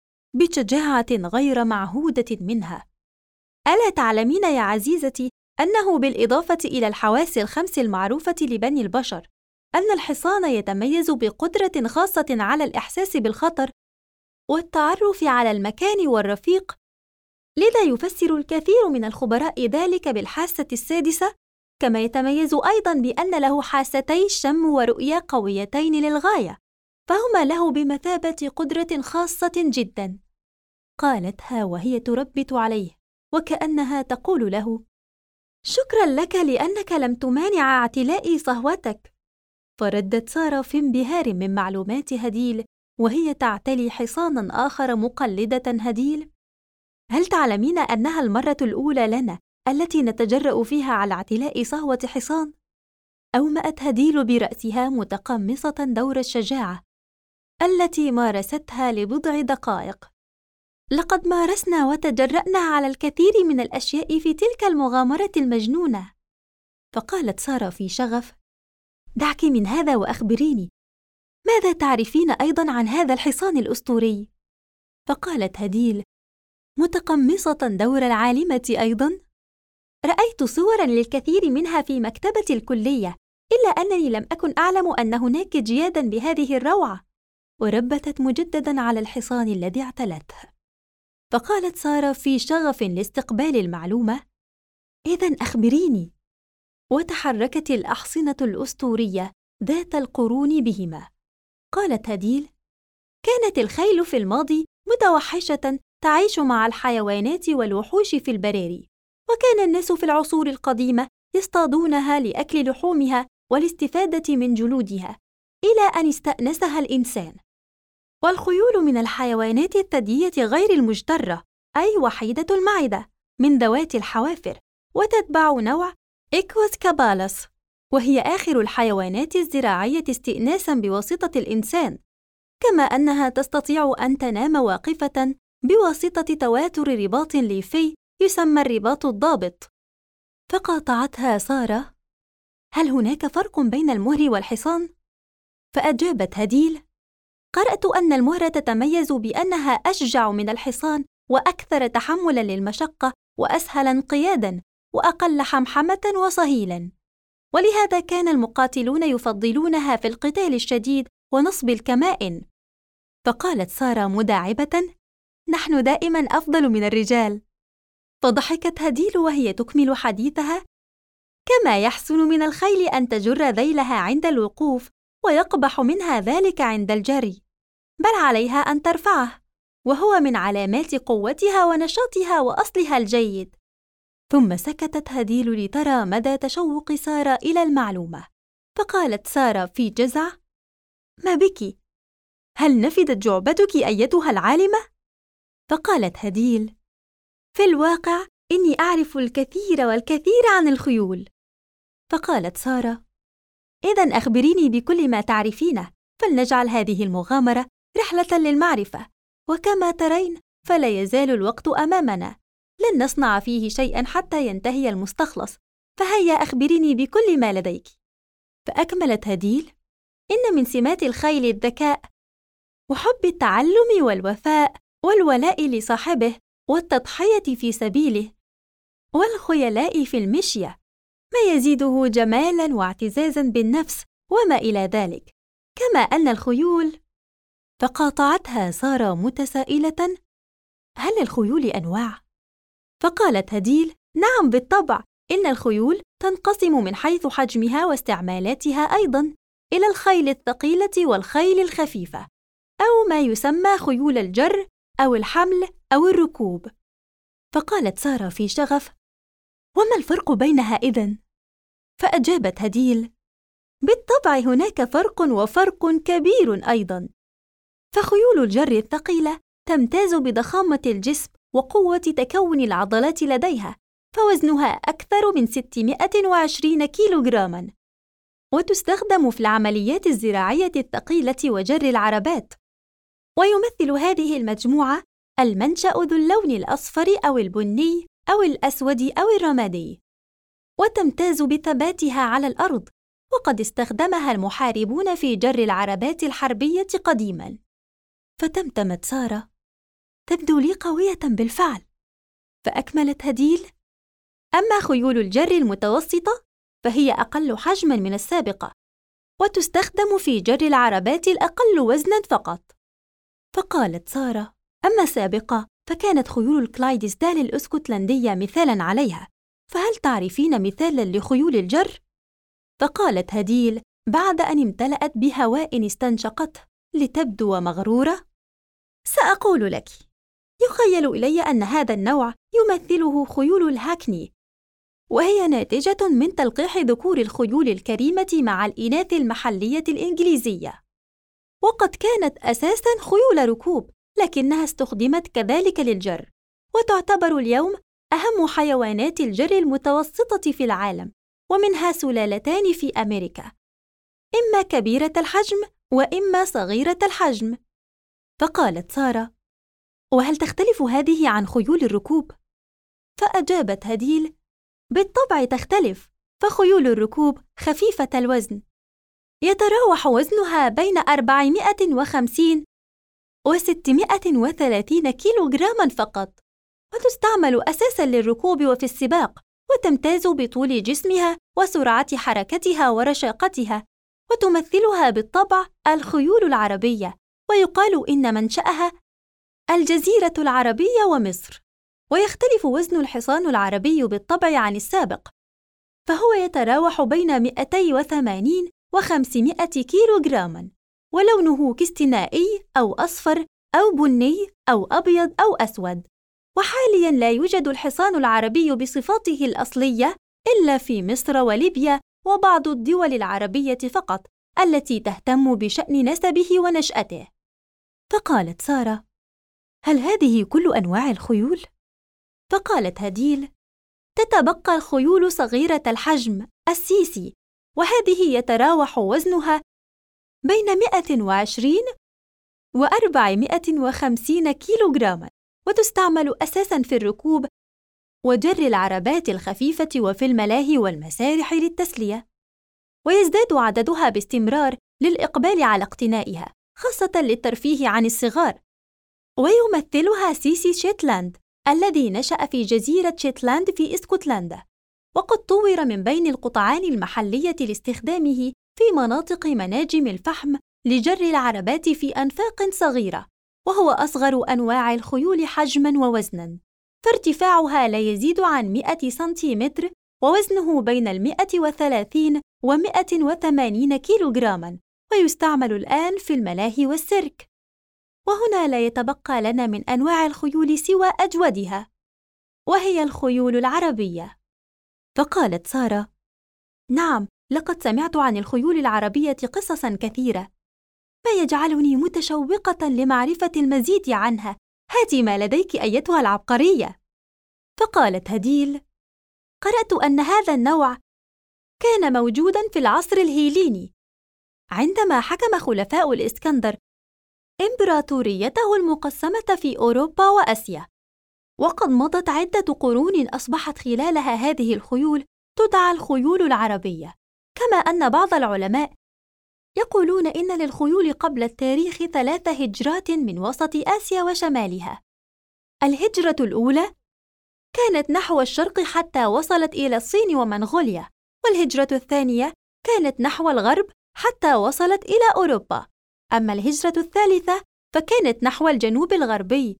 بشجاعة غير معهودة منها: ألا تعلمين يا عزيزتي أنه بالإضافة إلى الحواس الخمس المعروفة لبني البشر، أن الحصان يتميز بقدرة خاصة على الإحساس بالخطر والتعرف على المكان والرفيق، لذا يفسر الكثير من الخبراء ذلك بالحاسة السادسة، كما يتميز أيضاً بأن له حاستي الشم ورؤية قويتين للغاية، فهما له بمثابة قدرة خاصة جداً. قالتها وهي تربت عليه وكأنها تقول له: شكراً لك لأنك لم تمانع اعتلاء صهوتك. فردت سارة في انبهار من معلومات هديل وهي تعتلي حصاناً آخر مقلدة هديل: هل تعلمين أنها المرة الأولى لنا التي نتجرأ فيها على اعتلاء صهوة حصان؟ أومأت هديل برأسها متقمصة دور الشجاعة التي مارستها لبضع دقائق. لقد مارسنا وتجرأنا على الكثير من الأشياء في تلك المغامرة المجنونة. فقالت سارة في شغف: دعك من هذا وأخبريني، ماذا تعرفين أيضاً عن هذا الحصان الأسطوري؟ فقالت هديل متقمصة دور العالمة أيضاً: رأيت صوراً للكثير منها في مكتبة الكلية، إلا أنني لم أكن أعلم أن هناك جياداً بهذه الروعة. وربتت مجدداً على الحصان الذي اعتلته. فقالت سارة في شغف لاستقبال المعلومة: إذن أخبريني. وتحركت الأحصنة الأسطورية ذات القرون بهما. قالت هديل: كانت الخيل في الماضي متوحشة تعيش مع الحيوانات والوحوش في البراري، وكان الناس في العصور القديمة يصطادونها لأكل لحومها والاستفادة من جلودها، إلى أن استأنسها الإنسان. والخيول من الحيوانات الثديية غير المجترة، أي وحيدة المعدة، من ذوات الحوافر، وتتبع نوع إكوس كابالس، وهي آخر الحيوانات الزراعية استئناساً بواسطة الإنسان، كما أنها تستطيع أن تنام واقفة بواسطة تواتر رباط ليفي يسمى الرباط الضابط. فقاطعتها سارة: هل هناك فرق بين المهر والحصان؟ فأجابت هديل: قرأت أن المهر تتميز بأنها أشجع من الحصان وأكثر تحملاً للمشقة وأسهل انقياداً وأقل حمحمة وصهيلاً، ولهذا كان المقاتلون يفضلونها في القتال الشديد ونصب الكمائن. فقالت سارة مداعبة: نحن دائماً أفضل من الرجال. فضحكت هديل وهي تكمل حديثها: كما يحسن من الخيل أن تجر ذيلها عند الوقوف، ويقبح منها ذلك عند الجري، بل عليها أن ترفعه، وهو من علامات قوتها ونشاطها وأصلها الجيد. ثم سكتت هديل لترى مدى تشوق سارة إلى المعلومة. فقالت سارة في جزع: ما بك؟ هل نفدت جعبتك أيتها العالمة؟ فقالت هديل: في الواقع إني أعرف الكثير والكثير عن الخيول. فقالت سارة: إذن أخبريني بكل ما تعرفينه، فلنجعل هذه المغامرة رحلة للمعرفة، وكما ترين فلا يزال الوقت أمامنا، لن نصنع فيه شيئاً حتى ينتهي المستخلص، فهيا أخبريني بكل ما لديك. فأكملت هديل: إن من سمات الخيل الذكاء، وحب التعلم والوفاء والولاء لصاحبه والتضحية في سبيله، والخيلاء في المشية، ما يزيده جمالاً واعتزازاً بالنفس وما إلى ذلك، كما أن الخيول. فقاطعتها سارة متسائلة: هل الخيول أنواع؟ فقالت هديل: نعم بالطبع، إن الخيول تنقسم من حيث حجمها واستعمالاتها أيضاً إلى الخيل الثقيلة والخيل الخفيفة، أو ما يسمى خيول الجر أو الحمل أو الركوب. فقالت سارة في شغف: وما الفرق بينها إذن؟ فأجابت هديل: بالطبع هناك فرق، وفرق كبير أيضاً. فخيول الجر الثقيلة تمتاز بضخامة الجسم وقوة تكون العضلات لديها، فوزنها أكثر من 620 كيلوغراما، وتستخدم في العمليات الزراعية الثقيلة وجر العربات. ويمثل هذه المجموعة المنشأ ذو اللون الأصفر أو البني أو الأسود أو الرمادي، وتمتاز بثباتها على الأرض، وقد استخدمها المحاربون في جر العربات الحربية قديماً. فتمتمت سارة: تبدو لي قوية بالفعل. فأكملت هديل: أما خيول الجر المتوسطة فهي أقل حجماً من السابقة، وتستخدم في جر العربات الأقل وزناً فقط. فقالت سارة: أما السابقة فكانت خيول الكلايدسدال الأسكتلندية مثالاً عليها، فهل تعرفين مثالاً لخيول الجر؟ فقالت هديل بعد أن امتلأت بهواء استنشقته لتبدو مغرورة: سأقول لك، يخيل إلي أن هذا النوع يمثله خيول الهاكني، وهي ناتجة من تلقيح ذكور الخيول الكريمة مع الإناث المحلية الإنجليزية، وقد كانت أساساً خيول ركوب، لكنها استخدمت كذلك للجر، وتعتبر اليوم أهم حيوانات الجر المتوسطة في العالم، ومنها سلالتان في أمريكا، إما كبيرة الحجم وإما صغيرة الحجم. فقالت سارة: وهل تختلف هذه عن خيول الركوب؟ فأجابت هديل: بالطبع تختلف، فخيول الركوب خفيفة الوزن، يتراوح وزنها بين 450 و 630 كيلوغراما فقط، وتستعمل أساساً للركوب وفي السباق، وتمتاز بطول جسمها وسرعة حركتها ورشاقتها، وتمثلها بالطبع الخيول العربية، ويقال إن منشأها الجزيرة العربية ومصر. ويختلف وزن الحصان العربي بالطبع عن السابق، فهو يتراوح بين 280 و 500 كيلوغراما، ولونه كاستنائي أو أصفر أو بني أو أبيض أو أسود. وحالياً لا يوجد الحصان العربي بصفاته الأصلية إلا في مصر وليبيا وبعض الدول العربية فقط التي تهتم بشأن نسبه ونشأته. فقالت سارة: هل هذه كل أنواع الخيول؟ فقالت هديل: تتبقى الخيول صغيرة الحجم السيسي، وهذه يتراوح وزنها بين 120 و 450 كيلوغراما، وتستعمل أساساً في الركوب وجر العربات الخفيفة وفي الملاهي والمسارح للتسلية، ويزداد عددها باستمرار للإقبال على اقتنائها، خاصة للترفيه عن الصغار. ويمثلها سيسي شيتلاند الذي نشأ في جزيرة شيتلاند في اسكتلندا، وقد طور من بين القطعان المحلية لاستخدامه في مناطق مناجم الفحم لجر العربات في أنفاق صغيرة، وهو أصغر أنواع الخيول حجماً ووزناً، فارتفاعها لا يزيد عن 100 سنتيمتر، ووزنه بين 130 و 180 كيلوغراما، ويستعمل الآن في الملاهي والسيرك. وهنا لا يتبقى لنا من أنواع الخيول سوى أجودها، وهي الخيول العربية. فقالت سارة: نعم، لقد سمعت عن الخيول العربية قصصاً كثيرة، ما يجعلني متشوقة لمعرفة المزيد عنها. هاتي ما لديك أيتها العبقرية. فقالت هديل: قرأت أن هذا النوع كان موجوداً في العصر الهيليني، عندما حكم خلفاء الإسكندر إمبراطوريته المقسمة في أوروبا وآسيا، وقد مضت عدة قرون أصبحت خلالها هذه الخيول تدعى الخيول العربية. كما أن بعض العلماء يقولون إن للخيول قبل التاريخ 3 هجرات من وسط آسيا وشمالها. الهجرة الأولى كانت نحو الشرق حتى وصلت إلى الصين ومنغوليا، والهجرة الثانية كانت نحو الغرب حتى وصلت إلى أوروبا، أما الهجرة الثالثة فكانت نحو الجنوب الغربي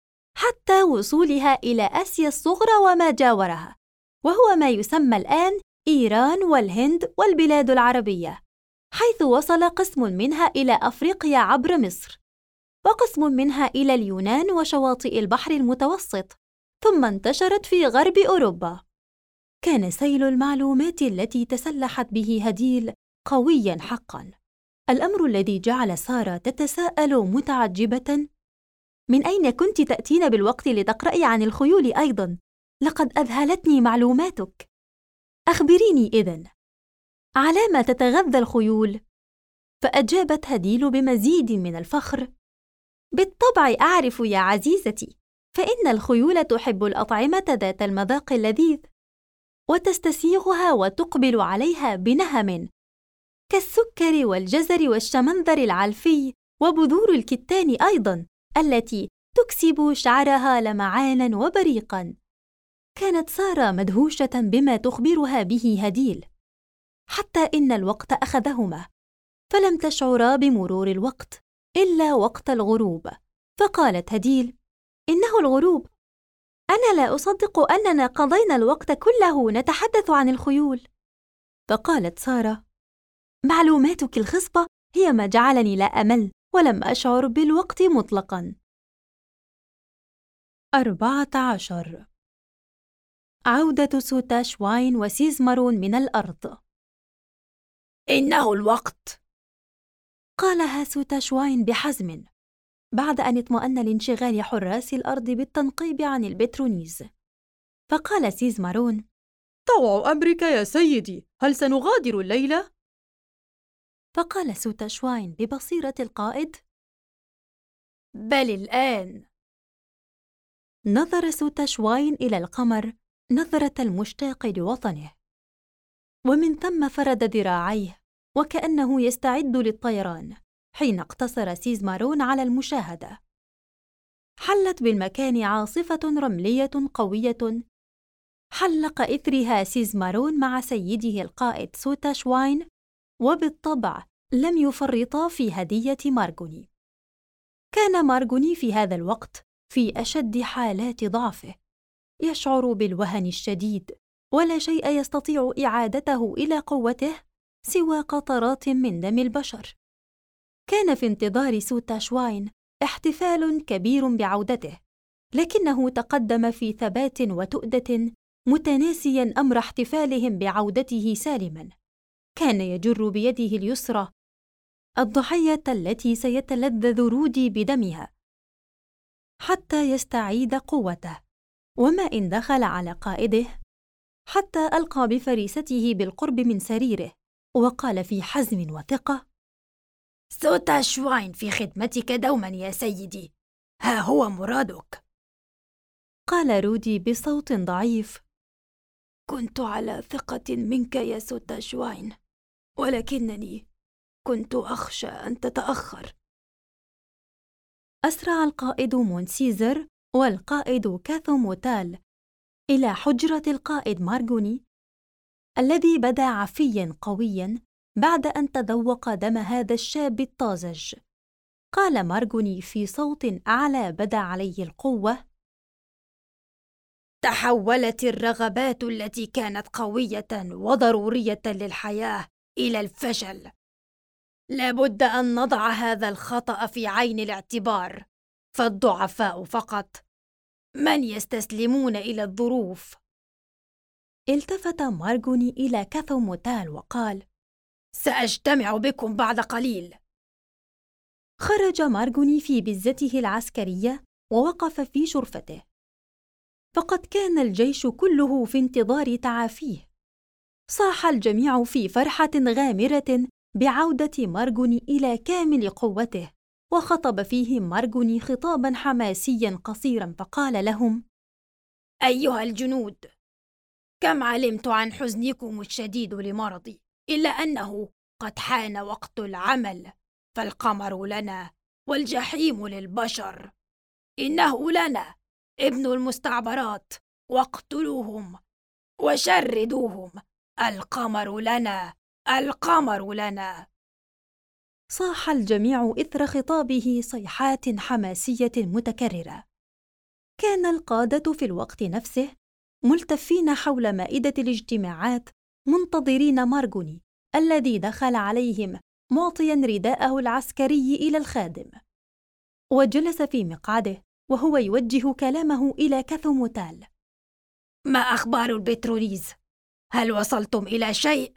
حتى وصولها إلى آسيا الصغرى وما جاورها، وهو ما يسمى الآن إيران والهند والبلاد العربية، حيث وصل قسم منها إلى أفريقيا عبر مصر، وقسم منها إلى اليونان وشواطئ البحر المتوسط، ثم انتشرت في غرب أوروبا. كان سيل المعلومات التي تسلحت به هديل قوياً حقاً، الأمر الذي جعل سارة تتساءل متعجبة: من أين كنت تأتين بالوقت لتقرأي عن الخيول أيضاً؟ لقد أذهلتني معلوماتك. أخبريني إذن، على ما تتغذى الخيول؟ فأجابت هديل بمزيد من الفخر: بالطبع أعرف يا عزيزتي، فإن الخيول تحب الأطعمة ذات المذاق اللذيذ، وتستسيغها وتقبل عليها بنهم كالسكر والجزر والشمندر العلفي وبذور الكتان أيضاً، التي تكسب شعرها لمعاناً وبريقاً. كانت سارة مدهوشة بما تخبرها به هديل، حتى إن الوقت أخذهما، فلم تشعرا بمرور الوقت إلا وقت الغروب. فقالت هديل: إنه الغروب، أنا لا أصدق أننا قضينا الوقت كله نتحدث عن الخيول. فقالت سارة: معلوماتك الخصبة هي ما جعلني لا أمل ولم أشعر بالوقت مطلقاً. 14. عودة سوتا شواين وسيزمرون من الأرض. إنه الوقت، قالها سوتا شواين بحزم بعد أن اطمأن لانشغال حراس الأرض بالتنقيب عن البترونيز. فقال سيزمرون: طوع أمرك يا سيدي، هل سنغادر الليلة؟ فقال سوتا شواين ببصيرة القائد: بل الآن. نظر سوتا شواين إلى القمر نظرة المشتاق لوطنه، ومن ثم فرد ذراعيه وكأنه يستعد للطيران حين اقتصر سيزمارون على المشاهدة. حلت بالمكان عاصفة رملية قوية حلق إثرها سيزمارون مع سيده القائد سوتا شواين، وبالطبع لم يفرطا في هدية مارغوني. كان مارغوني في هذا الوقت في أشد حالات ضعفه، يشعر بالوهن الشديد، ولا شيء يستطيع إعادته إلى قوته سوى قطرات من دم البشر. كان في انتظار سوتا شواين احتفال كبير بعودته، لكنه تقدم في ثبات وتؤدة متناسياً أمر احتفالهم بعودته سالماً. كان يجر بيده اليسرى الضحية التي سيتلذذ رودي بدمها حتى يستعيد قوته، وما إن دخل على قائده حتى ألقى بفريسته بالقرب من سريره وقال في حزم وثقة: سوتا شواين في خدمتك دوما يا سيدي، ها هو مرادك. قال رودي بصوت ضعيف: كنت على ثقة منك يا سوتا شواين، ولكنني كنت أخشى أن تتأخر. أسرع القائد مونسيزر والقائد كاثوموتال إلى حجرة القائد مارغوني الذي بدا عفياً قوياً بعد أن تذوق دم هذا الشاب الطازج. قال مارغوني في صوت أعلى بدا عليه القوة: تحولت الرغبات التي كانت قوية وضرورية للحياة إلى الفشل. لابد أن نضع هذا الخطأ في عين الاعتبار، فالضعفاء فقط من يستسلمون إلى الظروف. التفت مارغوني إلى كاثوموتال وقال: سأجتمع بكم بعد قليل. خرج مارغوني في بزته العسكرية ووقف في شرفته، فقد كان الجيش كله في انتظار تعافيه. صاح الجميع في فرحة غامرة بعودة مارغوني إلى كامل قوته، وخطب فيهم مارغوني خطاباً حماسياً قصيراً فقال لهم: أيها الجنود، كم علمت عن حزنكم الشديد لمرضي، إلا أنه قد حان وقت العمل، فالقمر لنا والجحيم للبشر. إنه لنا ابن المستعبرات، واقتلوهم وشردوهم. القمر لنا، القمر لنا. صاح الجميع إثر خطابه صيحات حماسية متكررة. كان القادة في الوقت نفسه ملتفين حول مائدة الاجتماعات منتظرين مارغوني الذي دخل عليهم معطياً رداءه العسكري إلى الخادم، وجلس في مقعده وهو يوجه كلامه إلى كاثوموتال: ما أخبار البتروليز؟ هل وصلتم إلى شيء؟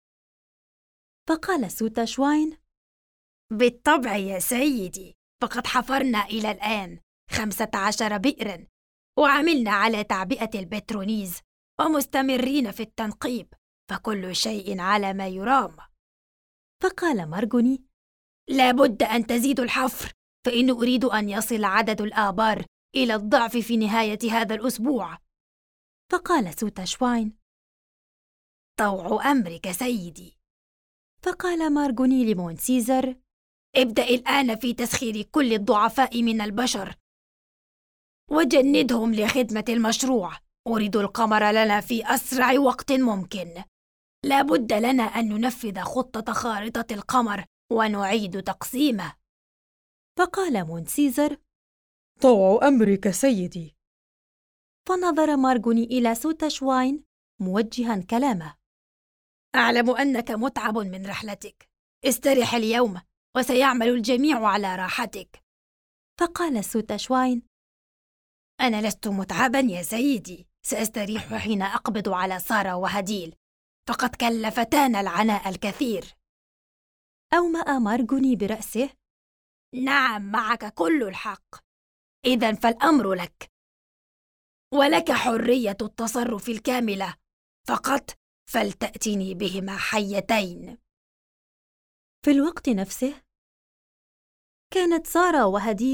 فقال سوتا شواين: بالطبع يا سيدي، فقد حفرنا إلى الآن 15 بئراً، وعملنا على تعبئة البتروليز، ومستمرين في التنقيب، فكل شيء على ما يرام. فقال مارغوني: لابد أن تزيدوا الحفر، فإن أريد أن يصل عدد الآبار إلى الضعف في نهاية هذا الأسبوع. فقال سوتا شواين: طوع أمرك سيدي. فقال مارغوني لمونسيزر: ابدأ الآن في تسخير كل الضعفاء من البشر، وجندهم لخدمة المشروع. أريد القمر لنا في أسرع وقت ممكن. لابد لنا أن ننفذ خطة خارطة القمر ونعيد تقسيمه. فقال مونسيزر: طوع أمرك سيدي. فنظر مارغوني إلى سوتا شواين موجها كلامه: أعلم أنك متعب من رحلتك، استرح اليوم وسيعمل الجميع على راحتك. فقال سوتا شواين: أنا لست متعبا يا سيدي، سأستريح حين أقبض على سارة وهديل، فقد كلفتانا العناء الكثير. أومأ مارغوني برأسه: نعم، معك كل الحق. إذن فالأمر لك، ولك حرية التصرف الكاملة، فقط فلتأتني بهما حيتين. في الوقت نفسه كانت سارة وهديل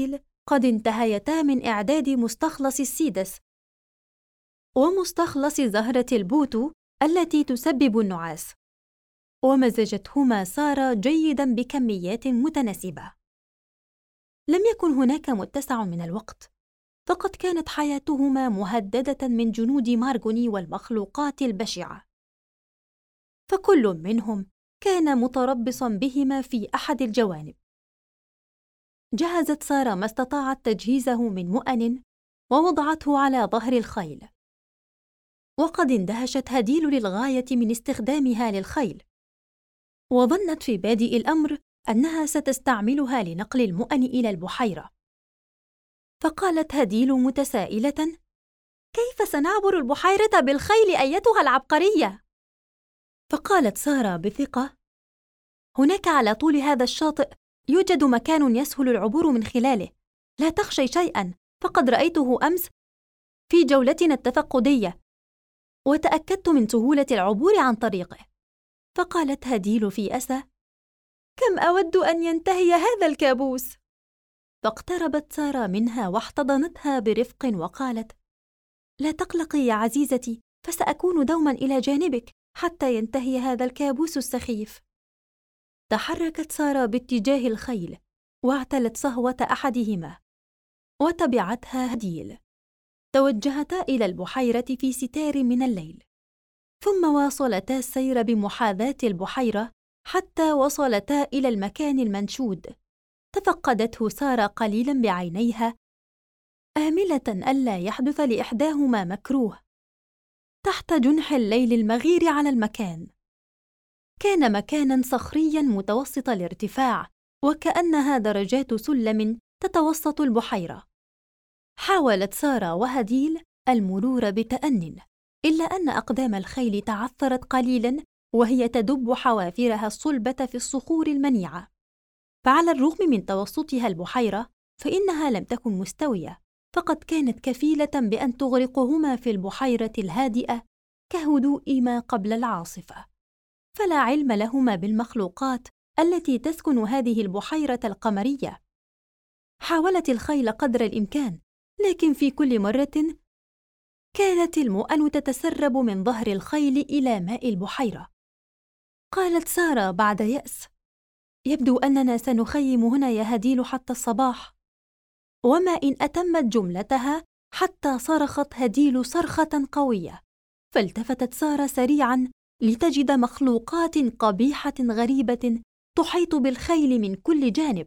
قد انتهيتا من إعداد مستخلص السيدس ومستخلص زهرة البوتو التي تسبب النعاس، ومزجتهما سارة جيداً بكميات متناسبة. لم يكن هناك متسع من الوقت، فقد كانت حياتهما مهددة من جنود مارغوني والمخلوقات البشعة، فكل منهم كان متربصاً بهما في أحد الجوانب. جهزت سارة ما استطاعت تجهيزه من مؤن ووضعته على ظهر الخيل، وقد اندهشت هديل للغاية من استخدامها للخيل، وظنت في بادئ الأمر أنها ستستعملها لنقل المؤن إلى البحيرة. فقالت هديل متسائلة: كيف سنعبر البحيرة بالخيل أيتها العبقرية؟ فقالت سارة بثقة: هناك على طول هذا الشاطئ يوجد مكان يسهل العبور من خلاله، لا تخشي شيئاً، فقد رأيته أمس في جولتنا التفقدية وتأكدت من سهولة العبور عن طريقه. فقالت هديل في أسى: كم أود أن ينتهي هذا الكابوس. فاقتربت سارة منها واحتضنتها برفق وقالت: لا تقلقي يا عزيزتي، فسأكون دوما إلى جانبك حتى ينتهي هذا الكابوس السخيف. تحركت سارة باتجاه الخيل واعتلت صهوة أحدهما، وتبعتها هديل. توجهتا إلى البحيرة في ستار من الليل، ثم واصلتا السير بمحاذاة البحيرة حتى وصلتا إلى المكان المنشود. تفقدته سارة قليلاً بعينيها، آملة ألا يحدث لإحداهما مكروه. تحت جنح الليل المغير على المكان، كان مكاناً صخرياً متوسط الارتفاع، وكأنها درجات سلم تتوسط البحيرة. حاولت سارة وهديل المرور بتأنٍ، إلا أن أقدام الخيل تعثرت قليلاً وهي تدب حوافرها الصلبة في الصخور المنيعة. فعلى الرغم من توسطها البحيرة، فإنها لم تكن مستوية، فقد كانت كفيلة بأن تغرقهما في البحيرة الهادئة كهدوء ما قبل العاصفة. فلا علم لهما بالمخلوقات التي تسكن هذه البحيرة القمرية. حاولت الخيل قدر الإمكان، لكن في كل مرة كانت المؤن تتسرب من ظهر الخيل إلى ماء البحيرة. قالت سارة بعد يأس: يبدو أننا سنخيم هنا يا هديل حتى الصباح. وما إن أتمت جملتها حتى صرخت هديل صرخة قوية، فالتفتت سارة سريعاً لتجد مخلوقات قبيحة غريبة تحيط بالخيل من كل جانب.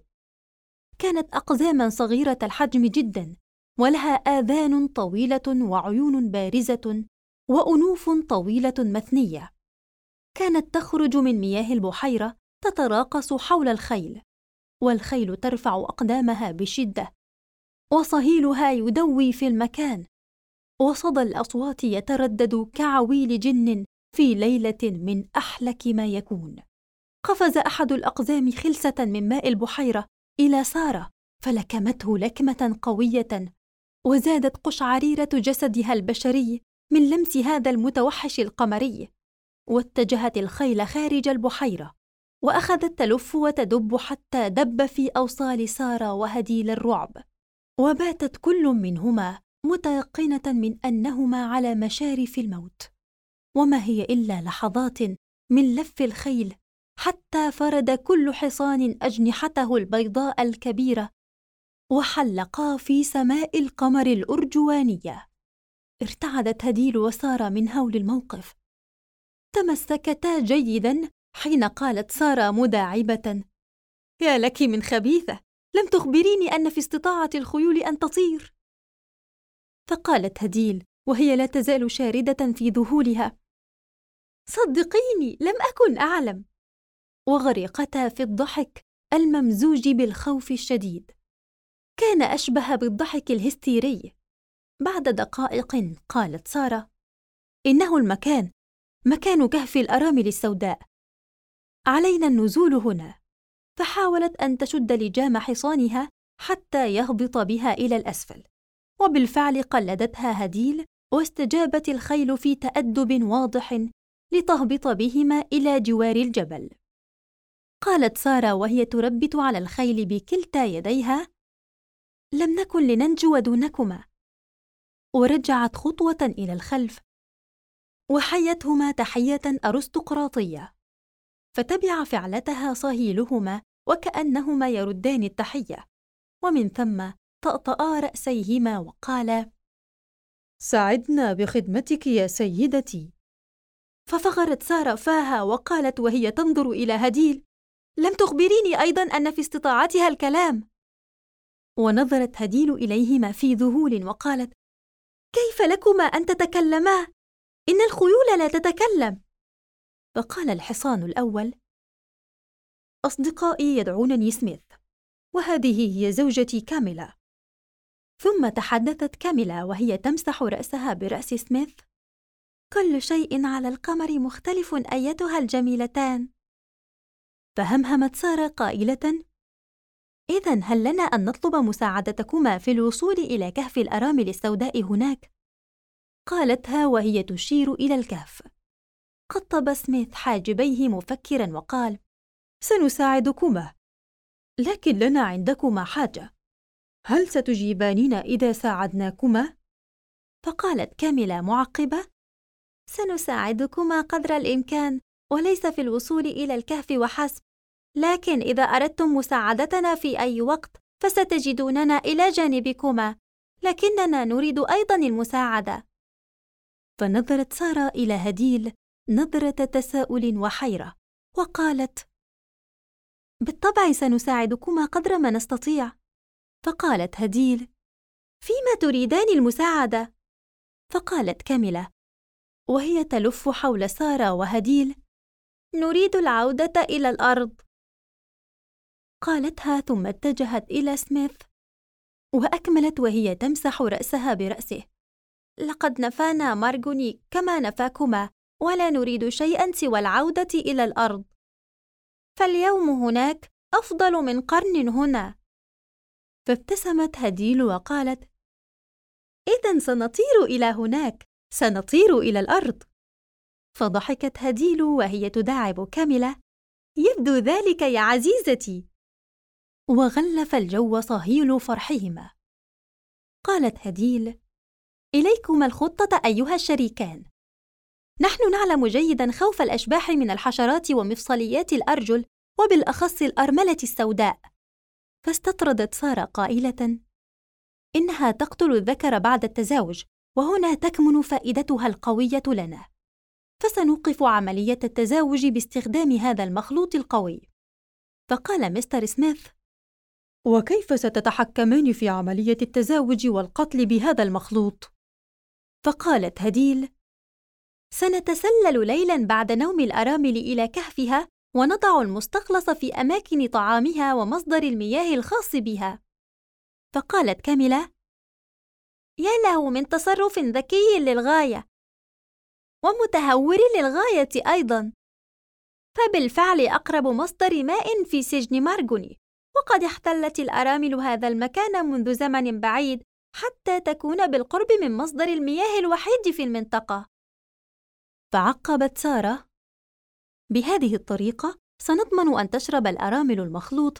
كانت أقزاماً صغيرة الحجم جداً، ولها آذان طويلة وعيون بارزة وأنوف طويلة مثنية. كانت تخرج من مياه البحيرة تتراقص حول الخيل، والخيل ترفع أقدامها بشدة، وصهيلها يدوي في المكان، وصدى الأصوات يتردد كعويل جن في ليلة من أحلك ما يكون. قفز أحد الأقزام خلسة من ماء البحيرة إلى سارة، فلكمته لكمة قوية، وزادت قشعريرة جسدها البشري من لمس هذا المتوحش القمري. واتجهت الخيل خارج البحيرة، وأخذت تلف وتدب حتى دب في أوصال سارة وهديل الرعب. وباتت كل منهما متيقنة من أنهما على مشارف الموت، وما هي إلا لحظات من لف الخيل حتى فرد كل حصان أجنحته البيضاء الكبيرة وحلقا في سماء القمر الأرجوانية. ارتعدت هديل وسارة من هول الموقف، تمسكتا جيداً حين قالت سارة مداعبة: يا لك من خبيثة، لم تخبريني أن في استطاعة الخيول أن تطير. فقالت هديل وهي لا تزال شاردة في ذهولها: صدقيني لم أكن أعلم. وغرقتا في الضحك الممزوج بالخوف الشديد، كان أشبه بالضحك الهستيري. بعد دقائق قالت سارة: إنه المكان، مكان كهف الأرامل السوداء، علينا النزول هنا. فحاولت أن تشد لجام حصانها حتى يهبط بها إلى الأسفل، وبالفعل قلدتها هديل، واستجابت الخيل في تأدب واضح لتهبط بهما إلى جوار الجبل. قالت سارة وهي تربت على الخيل بكلتا يديها: لم نكن لننجو دونكما. ورجعت خطوة إلى الخلف وحيتهما تحية أرستقراطية، فتبع فعلتها صهيلهما وكأنهما يردان التحية، ومن ثم طأطأا رأسيهما وقالا: سعدنا بخدمتك يا سيدتي. ففغرت سارة فاها وقالت وهي تنظر إلى هديل: لم تخبريني أيضا أن في استطاعتها الكلام. ونظرت هديل إليهما في ذهول وقالت: كيف لكما أن تتكلما؟ إن الخيول لا تتكلم. فقال الحصان الأول: أصدقائي يدعونني سميث، وهذه هي زوجتي كاميلا. ثم تحدثت كاميلا وهي تمسح رأسها برأس سميث: كل شيء على القمر مختلف أيتها الجميلتان. فهمهمت سارة قائلة: إذن هل لنا أن نطلب مساعدتكما في الوصول إلى كهف الأرامل السوداء هناك؟ قالتها وهي تشير إلى الكهف. قطب سميث حاجبيه مفكرا وقال: سنساعدكما، لكن لنا عندكما حاجة. هل ستجيباننا إذا ساعدناكما؟ فقالت كاميلا معقبة: سنساعدكما قدر الإمكان، وليس في الوصول إلى الكهف وحسب، لكن إذا أردتم مساعدتنا في أي وقت فستجدوننا إلى جانبكما، لكننا نريد أيضا المساعدة. فنظرت سارة إلى هديل نظرة تساؤل وحيرة وقالت: بالطبع سنساعدكما قدر ما نستطيع. فقالت هديل: فيما تريدان المساعدة؟ فقالت كاميلا وهي تلف حول سارة وهديل: نريد العودة إلى الأرض. قالتها ثم اتجهت إلى سميث وأكملت وهي تمسح رأسها برأسه: لقد نفانا مارغوني كما نفاكما، ولا نريد شيئا سوى العودة إلى الأرض، فاليوم هناك أفضل من قرن هنا. فابتسمت هديل وقالت: إذن سنطير إلى هناك، سنطير إلى الأرض. فضحكت هديل وهي تداعب كاميلا: يبدو ذلك يا عزيزتي. وغلف الجو صهيل فرحهما. قالت هديل: إليكما الخطة أيها الشريكان. نحن نعلم جيداً خوف الأشباح من الحشرات ومفصليات الأرجل، وبالأخص الأرملة السوداء. فاستطردت سارة قائلة: إنها تقتل الذكر بعد التزاوج، وهنا تكمن فائدتها القوية لنا، فسنوقف عملية التزاوج باستخدام هذا المخلوط القوي. فقال مستر سميث: وكيف ستتحكمان في عملية التزاوج والقتل بهذا المخلوط؟ فقالت هديل: سنتسلل ليلاً بعد نوم الأرامل إلى كهفها، ونضع المستخلص في أماكن طعامها ومصدر المياه الخاص بها. فقالت كاميلا: يا له من تصرف ذكي للغاية، ومتهور للغاية أيضاً. فبالفعل أقرب مصدر ماء في سجن مارغوني، وقد احتلت الأرامل هذا المكان منذ زمن بعيد حتى تكون بالقرب من مصدر المياه الوحيد في المنطقة. فعقبت سارة: بهذه الطريقة سنضمن أن تشرب الأرامل المخلوط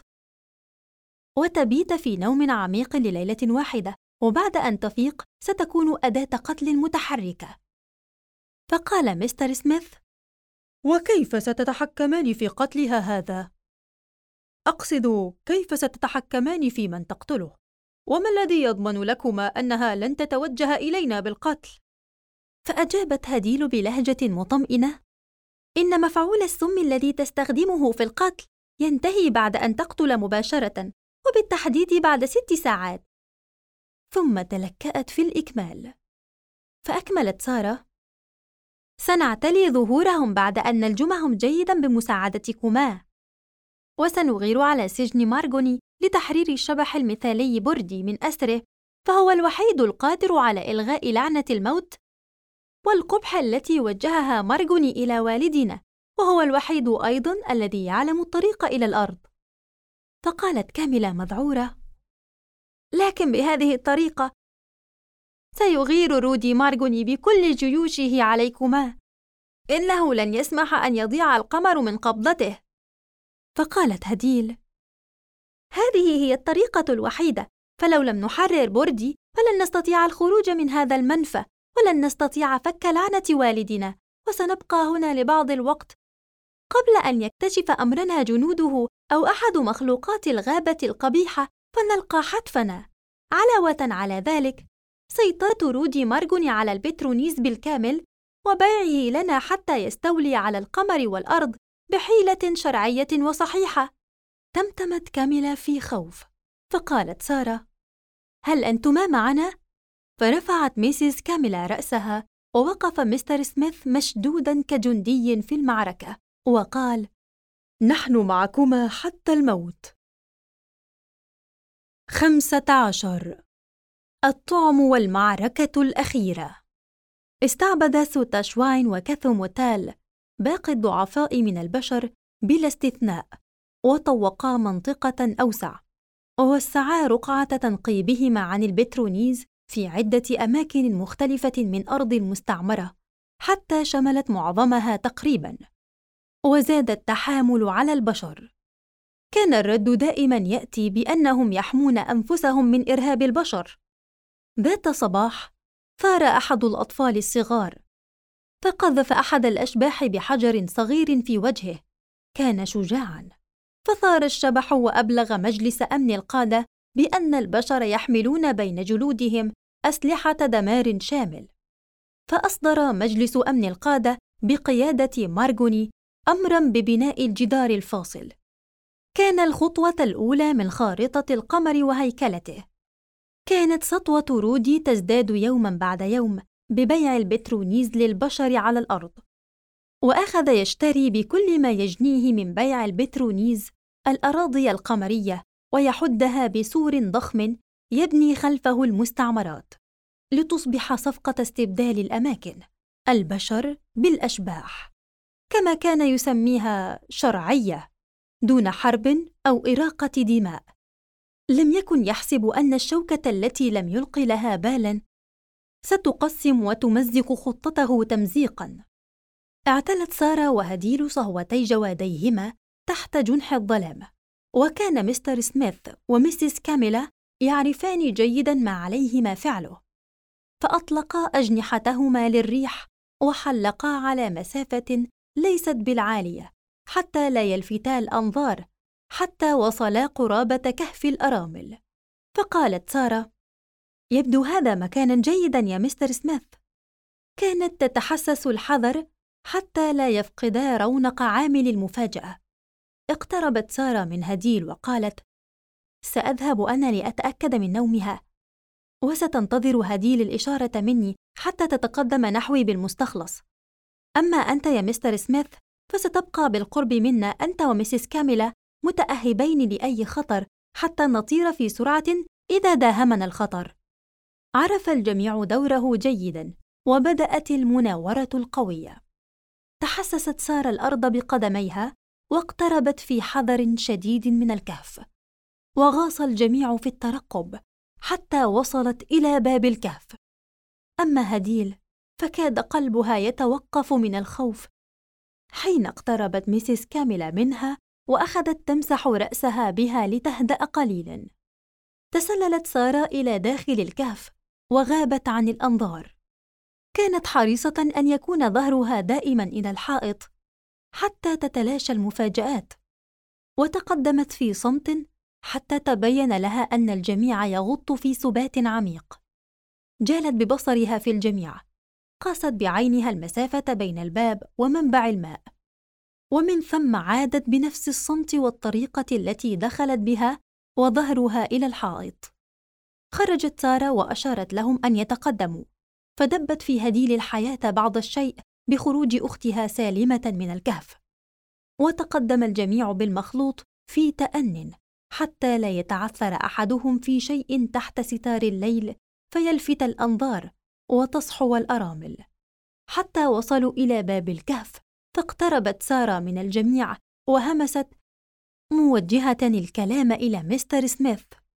وتبيت في نوم عميق لليلة واحدة، وبعد أن تفيق ستكون أداة قتل متحركة. فقال مستر سميث: وكيف ستتحكمان في قتلها هذا؟ أقصد كيف ستتحكمان في من تقتله؟ وما الذي يضمن لكما أنها لن تتوجه إلينا بالقتل؟ فأجابت هديل بلهجة مطمئنة: إن مفعول السم الذي تستخدمه في القتل ينتهي بعد أن تقتل مباشرة، وبالتحديد بعد 6 ساعات. ثم تلكأت في الإكمال. فأكملت سارة: سنعتلي ظهورهم بعد أن نلجمهم جيداً بمساعدتكما، وسنغير على سجن مارغوني لتحرير الشبح المثالي بوردي من أسره، فهو الوحيد القادر على إلغاء لعنة الموت والقبح التي وجهها مارغوني إلى والدنا، وهو الوحيد أيضاً الذي يعلم الطريق إلى الأرض. فقالت كاميلا مذعورة: لكن بهذه الطريقة سيغير رودي مارغوني بكل جيوشه عليكما، إنه لن يسمح أن يضيع القمر من قبضته. فقالت هديل: هذه هي الطريقة الوحيدة، فلو لم نحرر بوردي فلن نستطيع الخروج من هذا المنفى، ولن نستطيع فك لعنة والدنا، وسنبقى هنا لبعض الوقت قبل أن يكتشف أمرنا جنوده أو أحد مخلوقات الغابة القبيحة فنلقى حتفنا. علاوة على ذلك، سيطرة رودي مارغوني على البترونيز بالكامل وبيعه لنا حتى يستولي على القمر والأرض بحيلة شرعية وصحيحة. تمتمت كاميلا في خوف، فقالت سارة: هل أنتما معنا؟ فرفعت ميسيس كاميلا رأسها، ووقف مستر سميث مشدوداً كجندي في المعركة، وقال: نحن معكما حتى الموت. 15. الطعم والمعركة الأخيرة. استعبد سوتاشواين وكاثوموتال باقي الضعفاء من البشر بلا استثناء، وطوقا منطقة أوسع، ووسعا رقعة تنقيبهما عن البترونيز في عدة أماكن مختلفة من أرض المستعمرة حتى شملت معظمها تقريباً. وزاد التحامل على البشر. كان الرد دائماً يأتي بأنهم يحمون أنفسهم من إرهاب البشر. ذات صباح ثار أحد الأطفال الصغار، فقذف أحد الأشباح بحجر صغير في وجهه. كان شجاعاً، فثار الشبح وأبلغ مجلس أمن القادة بأن البشر يحملون بين جلودهم أسلحة دمار شامل. فأصدر مجلس أمن القادة بقيادة مارغوني أمراً ببناء الجدار الفاصل. كان الخطوة الأولى من خارطة القمر وهيكلته. كانت سطوة رودي تزداد يوماً بعد يوم ببيع البترونيز للبشر على الأرض، وأخذ يشتري بكل ما يجنيه من بيع البترونيز الأراضي القمرية، ويحدها بسور ضخم يبني خلفه المستعمرات، لتصبح صفقة استبدال الأماكن، البشر بالأشباح، كما كان يسميها شرعية، دون حرب أو إراقة دماء. لم يكن يحسب أن الشوكة التي لم يلقي لها بالاً ستقسم وتمزق خطته تمزيقاً. اعتلت سارة وهديل صهوتي جواديهما تحت جنح الظلام، وكان مستر سميث وميسيس كاميلا يعرفان جيداً ما عليهما فعله، فأطلقا أجنحتهما للريح وحلقا على مسافة ليست بالعالية حتى لا يلفتا الأنظار، حتى وصلا قرابة كهف الأرامل. فقالت سارة: يبدو هذا مكاناً جيداً يا مستر سميث. كانت تتحسس الحذر حتى لا يفقدا رونق عامل المفاجأة. اقتربت سارة من هديل وقالت: سأذهب أنا لأتأكد من نومها، وستنتظر هديل الإشارة مني حتى تتقدم نحوي بالمستخلص. أما أنت يا مستر سميث فستبقى بالقرب منا أنت وميسيس كاميلا متأهبين لأي خطر حتى نطير في سرعة إذا داهمنا الخطر. عرف الجميع دوره جيداً، وبدأت المناورة القوية. تحسست سارة الأرض بقدميها واقتربت في حذر شديد من الكهف، وغاص الجميع في الترقب حتى وصلت إلى باب الكهف. أما هديل فكاد قلبها يتوقف من الخوف حين اقتربت ميسيس كاميلا منها وأخذت تمسح رأسها بها لتهدأ قليلاً. تسللت سارة إلى داخل الكهف وغابت عن الأنظار. كانت حريصة أن يكون ظهرها دائماً إلى الحائط حتى تتلاشى المفاجآت، وتقدمت في صمت حتى تبين لها أن الجميع يغط في سبات عميق. جالت ببصرها في الجميع، قاست بعينها المسافة بين الباب ومنبع الماء، ومن ثم عادت بنفس الصمت والطريقة التي دخلت بها وظهرها إلى الحائط. خرجت سارة وأشارت لهم أن يتقدموا، فدبت في هديل الحياة بعض الشيء بخروج أختها سالمة من الكهف. وتقدم الجميع بالمخلوط في تأن حتى لا يتعثر أحدهم في شيء تحت ستار الليل فيلفت الأنظار وتصحو الأرامل، حتى وصلوا إلى باب الكهف. فاقتربت سارة من الجميع وهمست موجهة الكلام إلى مستر سميث: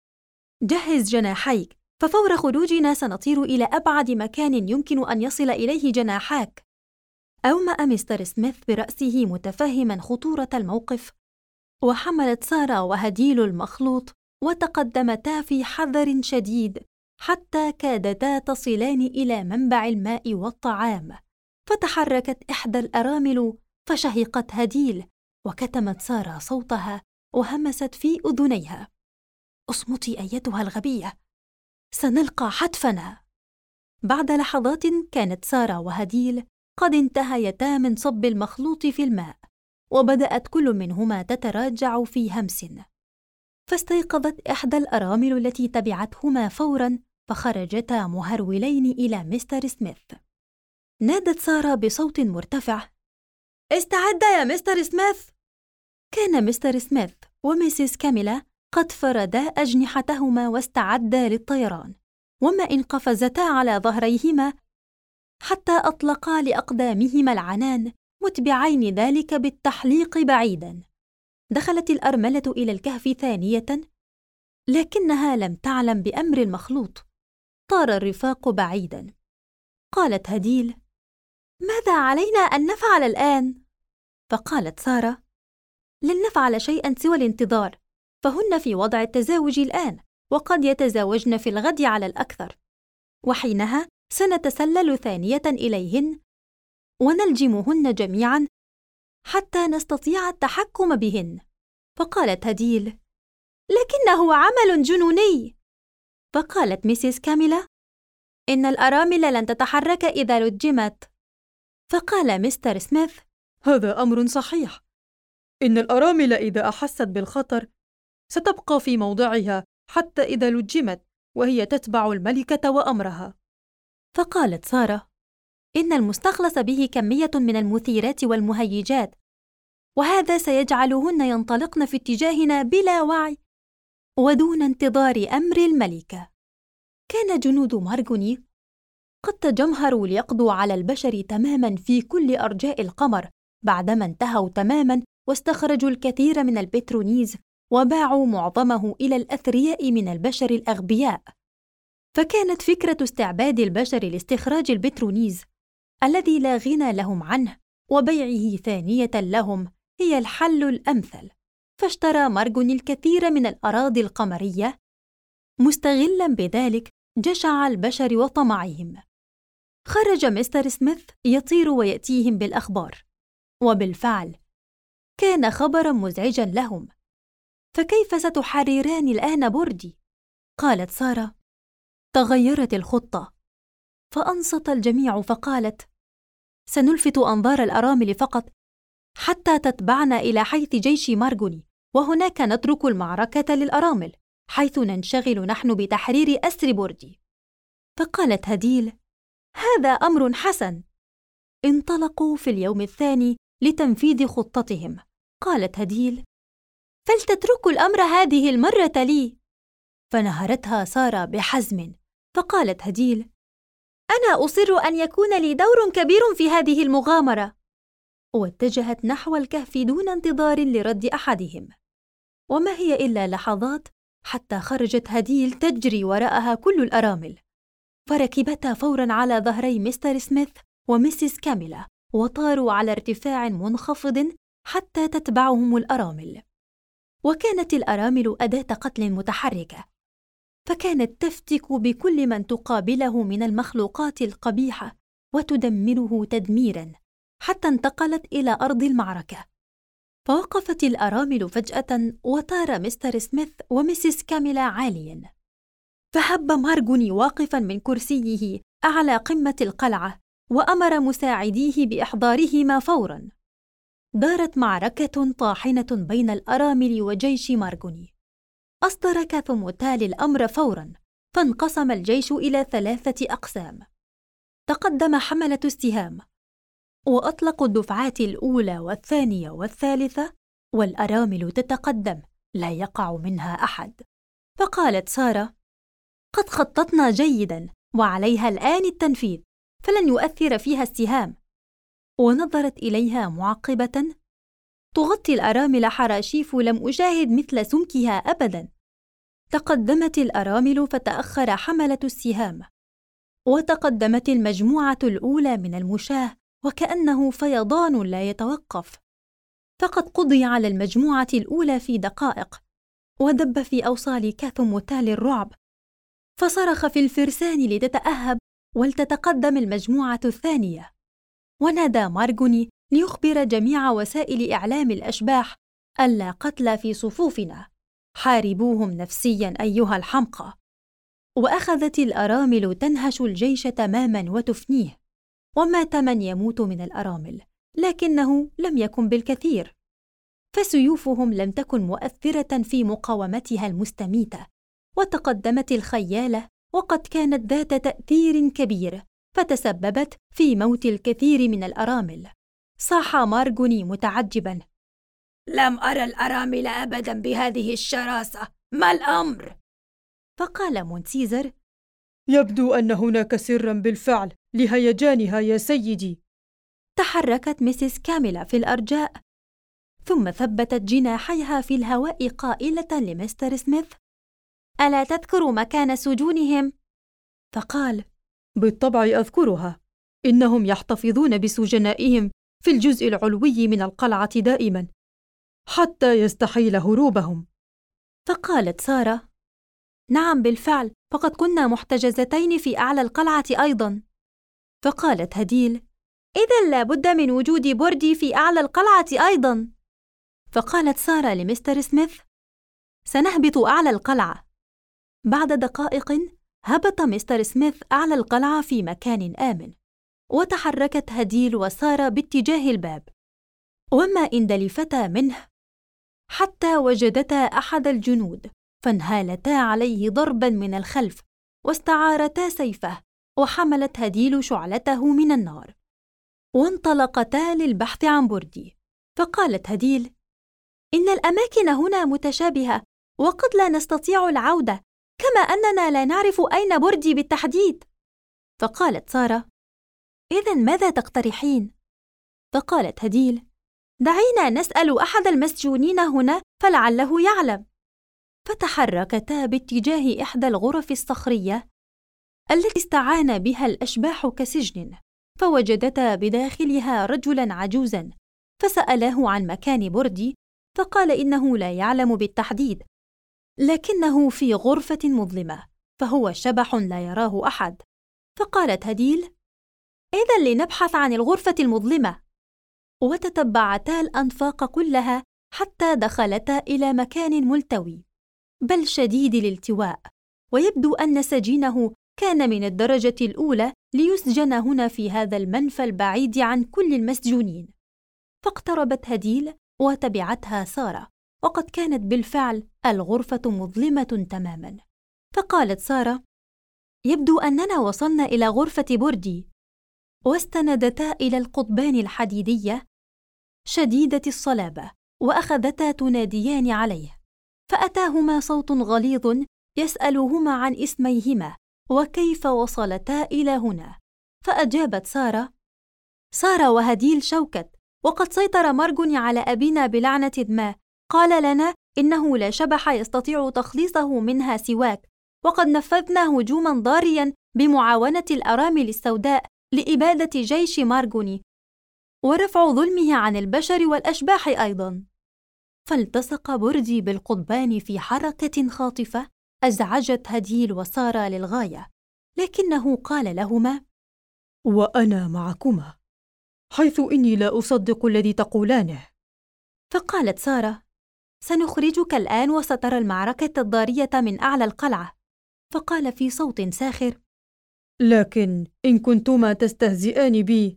جهز جناحيك، ففور خروجنا سنطير إلى أبعد مكان يمكن أن يصل إليه جناحاك. أومأ مستر سميث برأسه متفهما خطورة الموقف، وحملت سارة وهديل المخلوط وتقدمتا في حذر شديد حتى كادتا تصلان إلى منبع الماء والطعام، فتحركت إحدى الأرامل فشهقت هديل، وكتمت سارة صوتها وهمست في أذنيها: اصمتي أيتها الغبية، سنلقى حتفنا. بعد لحظات كانت سارة وهديل قد انتهيتا من صب المخلوط في الماء، وبدأت كل منهما تتراجع في همس، فاستيقظت إحدى الأرامل التي تبعتهما فوراً، فخرجتا مهرولين إلى مستر سميث. نادت سارة بصوت مرتفع: استعدا يا مستر سميث. كان مستر سميث وميسيس كاميلا قد فردا أجنحتهما واستعدا للطيران، وما إن قفزتا على ظهريهما حتى أطلقا لأقدامهما العنان، متبعين ذلك بالتحليق بعيداً. دخلت الأرملة إلى الكهف ثانية، لكنها لم تعلم بأمر المخلوط. طار الرفاق بعيداً. قالت هديل: ماذا علينا أن نفعل الآن؟ فقالت سارة: لن نفعل شيئاً سوى الانتظار، فهن في وضع التزاوج الآن، وقد يتزاوجن في الغد على الأكثر، وحينها سنتسلل ثانية إليهن ونلجمهن جميعاً حتى نستطيع التحكم بهن. فقالت هديل: لكنه عمل جنوني. فقالت ميسيس كاميلا: إن الأرامل لن تتحرك إذا لجمت. فقال مستر سميث: هذا أمر صحيح. إن الأرامل إذا أحست بالخطر ستبقى في موضعها حتى إذا لجمت، وهي تتبع الملكة وأمرها. فقالت سارة: إن المستخلص به كمية من المثيرات والمهيجات، وهذا سيجعلهن ينطلقن في اتجاهنا بلا وعي ودون انتظار أمر الملكة. كان جنود مارغوني قد تجمهروا ليقضوا على البشر تماماً في كل أرجاء القمر، بعدما انتهوا تماماً واستخرجوا الكثير من البترونيز وباعوا معظمه إلى الأثرياء من البشر الأغبياء. فكانت فكرة استعباد البشر لاستخراج البترونيز الذي لا غنى لهم عنه وبيعه ثانية لهم هي الحل الأمثل. فاشترى مارغوني الكثير من الأراضي القمرية، مستغلاً بذلك جشع البشر وطمعهم. خرج مستر سميث يطير ويأتيهم بالأخبار، وبالفعل كان خبراً مزعجاً لهم. فكيف ستحرران الآن بوردي؟ قالت سارة: تغيرت الخطة. فأنصت الجميع فقالت: سنلفت أنظار الأرامل فقط حتى تتبعنا إلى حيث جيش مارغوني، وهناك نترك المعركة للأرامل، حيث ننشغل نحن بتحرير أسر بوردي. فقالت هديل: هذا أمر حسن. انطلقوا في اليوم الثاني لتنفيذ خطتهم. قالت هديل: فلتتركوا الأمر هذه المرة لي. فنهرتها سارة بحزم. فقالت هديل: أنا أصر أن يكون لي دور كبير في هذه المغامرة. واتجهت نحو الكهف دون انتظار لرد أحدهم. وما هي إلا لحظات حتى خرجت هديل تجري وراءها كل الأرامل، فركبتا فوراً على ظهري مستر سميث وميسيس كاميلا، وطاروا على ارتفاع منخفض حتى تتبعهم الأرامل. وكانت الأرامل أداة قتل متحركة، فكانت تفتك بكل من تقابله من المخلوقات القبيحة وتدمره تدميراً حتى انتقلت إلى أرض المعركة. فوقفت الأرامل فجأة، وطار مستر سميث وميسيس كاميلا عالياً، فهب مارغوني واقفاً من كرسيه أعلى قمة القلعة، وأمر مساعديه بإحضارهما فوراً. دارت معركة طاحنة بين الأرامل وجيش مارغوني. أصدر كاثوموتال الأمر فوراً، فانقسم الجيش إلى 3 أقسام. تقدم حملة السهام، وأطلقوا الدفعات الأولى والثانية والثالثة، والأرامل تتقدم لا يقع منها أحد. فقالت سارة: قد خططنا جيداً، وعليها الآن التنفيذ، فلن يؤثر فيها السهام. ونظرت إليها معقبة: تغطي الأرامل حراشيف لم أشاهد مثل سمكها أبداً. تقدمت الأرامل فتأخر حملة السهام، وتقدمت المجموعة الأولى من المشاة وكأنه فيضان لا يتوقف. فقد قضي على المجموعة الأولى في دقائق، ودب في أوصال كاثوموتال الرعب، فصرخ في الفرسان لتتأهب ولتتقدم المجموعة الثانية. ونادى مارغوني ليخبر جميع وسائل إعلام الأشباح ألا قتل في صفوفنا، حاربوهم نفسياً أيها الحمقى. وأخذت الأرامل تنهش الجيش تماماً وتفنيه، ومات من يموت من الأرامل، لكنه لم يكن بالكثير، فسيوفهم لم تكن مؤثرة في مقاومتها المستميتة، وتقدمت الخيالة وقد كانت ذات تأثير كبير، فتسببت في موت الكثير من الأرامل. صاح مارغوني متعجباً: لم أرى الأرامل أبداً بهذه الشراسة، ما الأمر؟ فقال مونسيزر: يبدو أن هناك سراً بالفعل لهيجانها يا سيدي. تحركت ميسيس كاميلا في الأرجاء، ثم ثبتت جناحيها في الهواء قائلة لمستر سميث: ألا تذكر مكان سجونهم؟ فقال: بالطبع أذكرها، إنهم يحتفظون بسجنائهم في الجزء العلوي من القلعة دائماً حتى يستحيل هروبهم. فقالت سارة: نعم بالفعل، فقد كنا محتجزتين في أعلى القلعة أيضاً. فقالت هديل: إذن لا بد من وجود بوردي في أعلى القلعة أيضاً. فقالت سارة لمستر سميث: سنهبط أعلى القلعة. بعد دقائق هبط مستر سميث أعلى القلعة في مكان آمن، وتحركت هديل وسارة باتجاه الباب، وما إن دلفتا منه حتى وجدتا أحد الجنود، فانهالتا عليه ضرباً من الخلف، واستعارتا سيفه، وحملت هديل شعلته من النار، وانطلقتا للبحث عن بوردي. فقالت هديل: إن الأماكن هنا متشابهة، وقد لا نستطيع العودة، كما أننا لا نعرف أين بوردي بالتحديد. فقالت سارة: إذن ماذا تقترحين؟ فقالت هديل: دعينا نسأل أحد المسجونين هنا فلعله يعلم. فتحركتا باتجاه إحدى الغرف الصخرية التي استعان بها الأشباح كسجن، فوجدتا بداخلها رجلاً عجوزاً، فسألاه عن مكان بوردي، فقال إنه لا يعلم بالتحديد، لكنه في غرفة مظلمة، فهو شبح لا يراه أحد. فقالت هديل: إذن لنبحث عن الغرفة المظلمة. وتتبعتا الأنفاق كلها حتى دخلتا إلى مكان ملتوي بل شديد الالتواء، ويبدو أن سجينه كان من الدرجة الأولى ليسجن هنا في هذا المنفى البعيد عن كل المسجونين. فاقتربت هديل وتبعتها سارة، وقد كانت بالفعل الغرفة مظلمة تماماً. فقالت سارة: يبدو أننا وصلنا إلى غرفة بوردي. واستندتا إلى القضبان الحديدية شديدة الصلابة، وأخذتا تناديان عليه، فأتاهما صوت غليظ يسألهما عن اسميهما وكيف وصلتا إلى هنا. فأجابت سارة وهديل شوكت، وقد سيطر مارغوني على أبينا بلعنة ما، قال لنا إنه لا شبح يستطيع تخليصه منها سواك، وقد نفذنا هجوما ضاريا بمعاونة الأرامل السوداء لإبادة جيش مارغوني ورفع ظلمه عن البشر والأشباح أيضا. فالتصق بوردي بالقضبان في حركة خاطفة أزعجت هديل وسارة للغاية، لكنه قال لهما: وأنا معكما، حيث إني لا أصدق الذي تقولانه. فقالت سارة: سنخرجك الآن وسترى المعركة الضارية من أعلى القلعة. فقال في صوت ساخر: لكن إن كنتما تستهزئان بي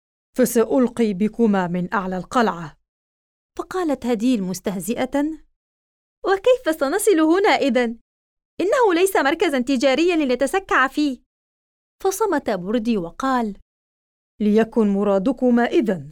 فسألقي بكما من أعلى القلعة. فقالت هديل مستهزئة: وكيف سنصل هنا إذن؟ إنه ليس مركزاً تجارياً لنتسكع فيه. فصمت بوردي وقال: ليكن مرادكما إذن.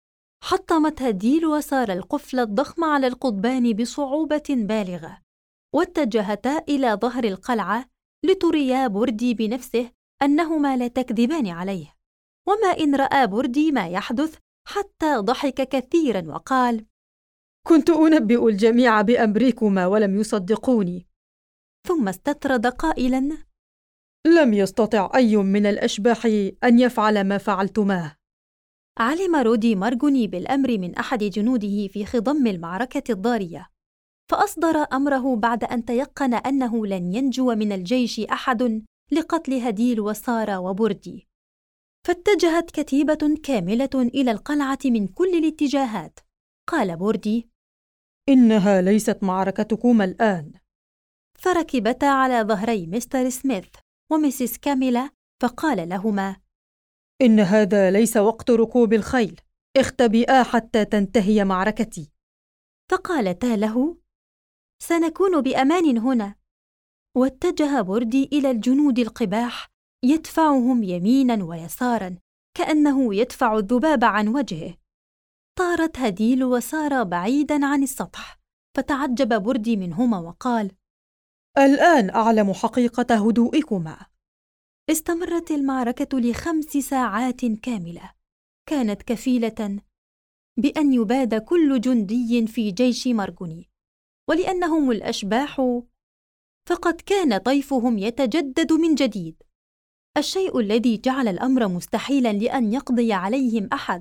حطمت هديل وسارة القفل الضخم على القضبان بصعوبة بالغة، واتجهتا إلى ظهر القلعة لتريا بوردي بنفسه أنهما لا تكذبان عليه. وما إن رأى بوردي ما يحدث حتى ضحك كثيراً وقال: كنت أنبئ الجميع بأمركما ولم يصدقوني. ثم استطرد قائلاً: لم يستطع أي من الأشباح أن يفعل ما فعلتماه. علم رودي مارغوني بالأمر من أحد جنوده في خضم المعركة الضارية، فأصدر أمره بعد أن تيقن أنه لن ينجو من الجيش أحد لقتل هديل وسارة وبوردي. فاتجهت كتيبة كاملة إلى القلعة من كل الاتجاهات. قال بوردي: إنها ليست معركتكما الآن. فركبتا على ظهري مستر سميث وميسيس كاميلا، فقال لهما: إن هذا ليس وقت ركوب الخيل، اختبئا حتى تنتهي معركتي. فقالتا له: سنكون بأمان هنا. واتجه بوردي إلى الجنود القباح يدفعهم يمينا ويسارا كأنه يدفع الذباب عن وجهه. طارت هديل وسارة بعيدا عن السطح، فتعجب بوردي منهما وقال: الآن أعلم حقيقة هدوئكما. استمرت المعركة ل5 ساعات كاملة، كانت كفيلة بأن يباد كل جندي في جيش مرجوني، ولأنهم الأشباح فقد كان طيفهم يتجدد من جديد، الشيء الذي جعل الأمر مستحيلا لأن يقضي عليهم أحد.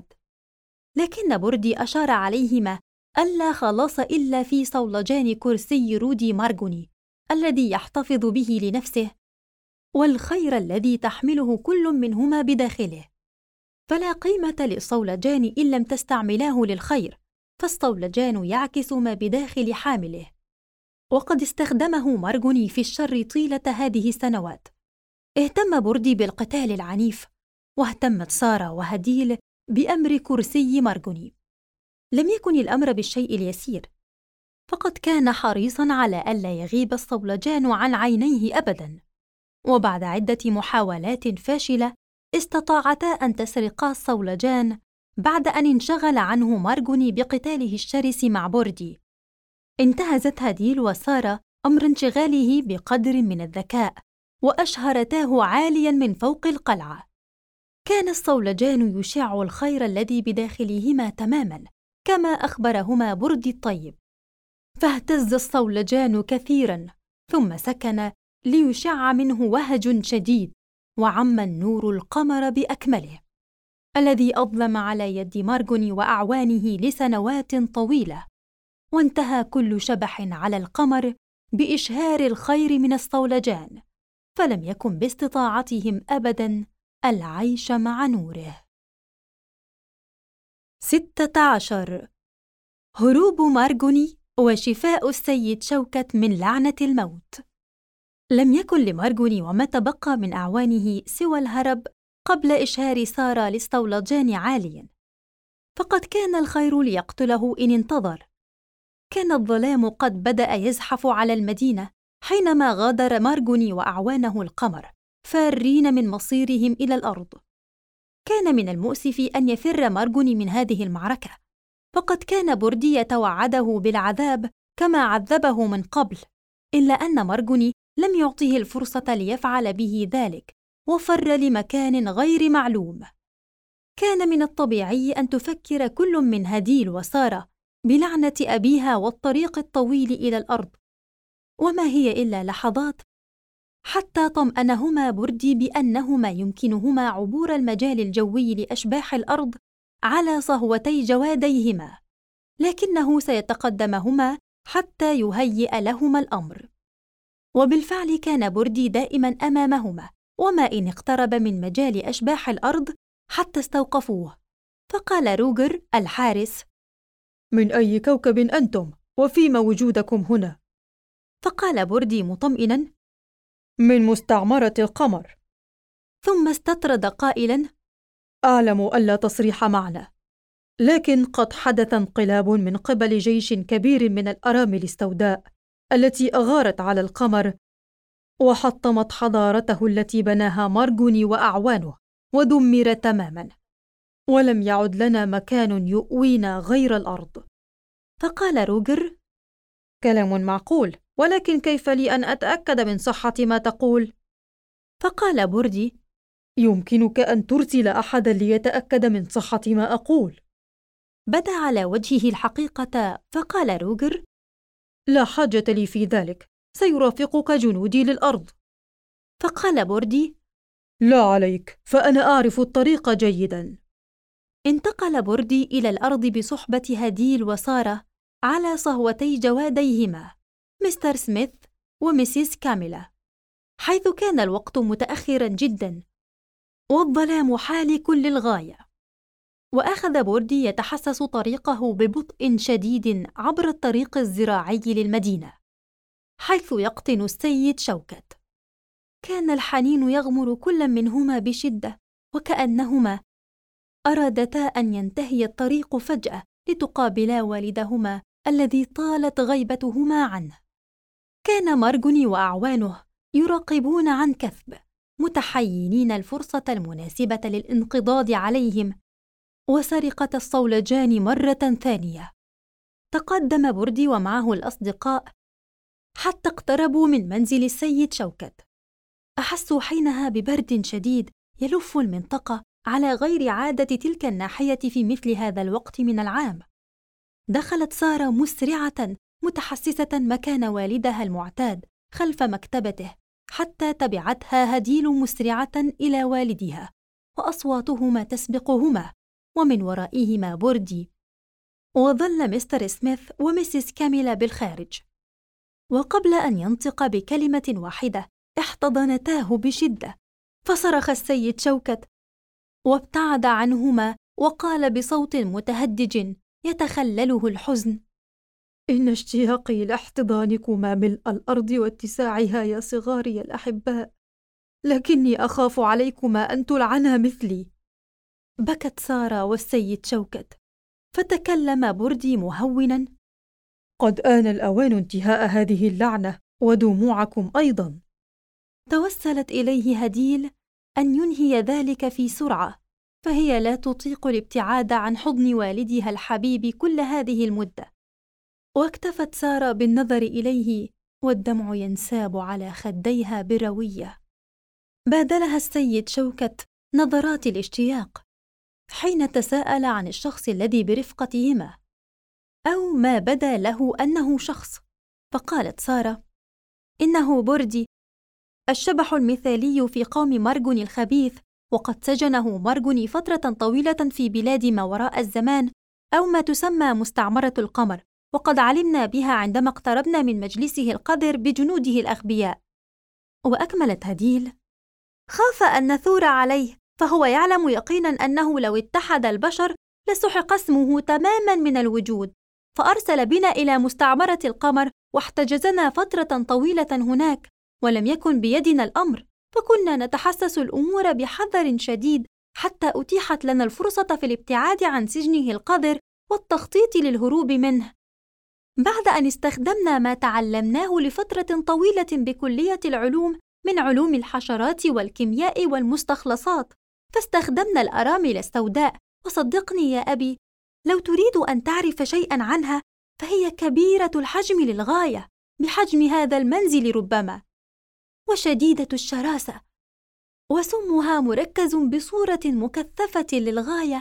لكن بوردي أشار عليهما ألا خلاص إلا في صولجان كرسي رودي مارجوني الذي يحتفظ به لنفسه، والخير الذي تحمله كل منهما بداخله. فلا قيمة للصولجان إن لم تستعملاه للخير، فالصولجان يعكس ما بداخل حامله. وقد استخدمه مارجوني في الشر طيلة هذه السنوات. اهتم بوردي بالقتال العنيف، واهتمت سارة وهديل بأمر كرسي مارجوني. لم يكن الأمر بالشيء اليسير، فقد كان حريصاً على ألا يغيب الصولجان عن عينيه أبداً. وبعد عدة محاولات فاشلة استطاعتا أن تسرقا الصولجان بعد أن انشغل عنه مارجوني بقتاله الشرس مع بوردي. انتهزت هديل وسارة أمر انشغاله بقدر من الذكاء، وأشهرتاه عالياً من فوق القلعة. كان الصولجان يشع الخير الذي بداخلهما تماماً كما أخبرهما بوردي الطيب. فاهتز الصولجان كثيراً، ثم سكن ليشع منه وهج شديد، وعم النور القمر بأكمله الذي أظلم على يد مارجوني وأعوانه لسنوات طويلة. وانتهى كل شبح على القمر بإشهار الخير من الصولجان، فلم يكن باستطاعتهم أبداً العيش مع نوره. 16. هروب مارجوني وشفاء السيد شوكت من لعنة الموت. لم يكن لمارجوني وما تبقى من أعوانه سوى الهرب قبل إشهار سارة للصولجان عالياً، فقد كان الخير ليقتله إن انتظر. كان الظلام قد بدأ يزحف على المدينة حينما غادر مارجوني وأعوانه القمر، فارين من مصيرهم إلى الأرض. كان من المؤسف أن يفر مارجوني من هذه المعركة، فقد كان بوردي يتوعده بالعذاب كما عذبه من قبل، إلا أن مارجوني لم يعطه الفرصة ليفعل به ذلك، وفر لمكان غير معلوم. كان من الطبيعي أن تفكر كل من هديل وسارة بلعنة أبيها والطريق الطويل إلى الأرض، وما هي إلا لحظات حتى طمأنهما بوردي بأنهما يمكنهما عبور المجال الجوي لأشباح الأرض على صهوتي جواديهما، لكنه سيتقدمهما حتى يهيئ لهما الأمر. وبالفعل كان بوردي دائما أمامهما، وما إن اقترب من مجال أشباح الأرض حتى استوقفوه. فقال روجر الحارس: من أي كوكب أنتم؟ وفيما وجودكم هنا؟ فقال بوردي مطمئنا: من مستعمرة القمر. ثم استطرد قائلا: أعلم ألا تصريح معنا، لكن قد حدث انقلاب من قبل جيش كبير من الأرامل السوداء التي أغارت على القمر وحطمت حضارته التي بناها مارجوني وأعوانه، ودمر تماما، ولم يعد لنا مكان يؤوينا غير الأرض. فقال روجر: كلام معقول، ولكن كيف لي أن أتأكد من صحة ما تقول؟ فقال بوردي: يمكنك أن ترسل أحدا ليتأكد من صحة ما أقول. بدا على وجهه الحقيقة، فقال روجر: لا حاجة لي في ذلك، سيرافقك جنودي للأرض. فقال بوردي: لا عليك، فأنا أعرف الطريق جيدا. انتقل بوردي إلى الأرض بصحبة هديل وسارة على صهوتي جواديهما مستر سميث وميسيس كاميلا، حيث كان الوقت متأخراً جداً والظلام حالك للغاية. وأخذ بوردي يتحسس طريقه ببطء شديد عبر الطريق الزراعي للمدينة، حيث يقطن السيد شوكت. كان الحنين يغمر كل منهما بشدة، وكأنهما أرادتا أن ينتهي الطريق فجأة لتقابلا والدهما الذي طالت غيبتهما عنه. كان مارغوني وأعوانه يراقبون عن كثب، متحينين الفرصة المناسبة للانقضاض عليهم وسرقة الصولجان مرة ثانية. تقدم بوردي ومعه الأصدقاء حتى اقتربوا من منزل السيد شوكت. أحسوا حينها ببرد شديد يلف المنطقة على غير عادة تلك الناحية في مثل هذا الوقت من العام. دخلت سارة مسرعة متحسسة مكان والدها المعتاد خلف مكتبته، حتى تبعتها هديل مسرعة إلى والدها، وأصواتهما تسبقهما، ومن ورائهما بوردي. وظل مستر سميث وميسيس كاميلا بالخارج، وقبل أن ينطق بكلمة واحدة احتضنتاه بشدة. فصرخ السيد شوكت وابتعد عنهما وقال بصوت متهدج يتخلله الحزن: إن اشتياقي لاحتضانكما ملء الأرض واتساعها يا صغاري الأحباء، لكني أخاف عليكما أن تلعنا مثلي. بكت سارة والسيد شوكت، فتكلم بوردي مهونا: قد آن الأوان انتهاء هذه اللعنة ودموعكم أيضا. توسلت إليه هديل أن ينهي ذلك في سرعة، فهي لا تطيق الابتعاد عن حضن والدها الحبيب كل هذه المدة. واكتفت سارة بالنظر إليه والدمع ينساب على خديها بروية. بادلها السيد شوكت نظرات الاشتياق حين تساءل عن الشخص الذي برفقتهما، أو ما بدا له أنه شخص. فقالت سارة: إنه بوردي، الشبح المثالي في قوم مارغوني الخبيث، وقد سجنه مارغوني فترة طويلة في بلاد ما وراء الزمان، أو ما تسمى مستعمرة القمر، وقد علمنا بها عندما اقتربنا من مجلسه القذر بجنوده الأغبياء. وأكملت هديل: خاف أن نثور عليه، فهو يعلم يقينا أنه لو اتحد البشر لسحق اسمه تماما من الوجود، فأرسل بنا إلى مستعمرة القمر واحتجزنا فترة طويلة هناك، ولم يكن بيدنا الأمر، فكنا نتحسس الأمور بحذر شديد حتى أتيحت لنا الفرصة في الابتعاد عن سجنه القذر والتخطيط للهروب منه. بعد أن استخدمنا ما تعلمناه لفترة طويلة بكلية العلوم من علوم الحشرات والكيمياء والمستخلصات، فاستخدمنا الأرامل السوداء، وصدقني يا أبي، لو تريد أن تعرف شيئا عنها فهي كبيرة الحجم للغاية، بحجم هذا المنزل ربما، وشديدة الشراسة، وسمها مركز بصورة مكثفة للغاية،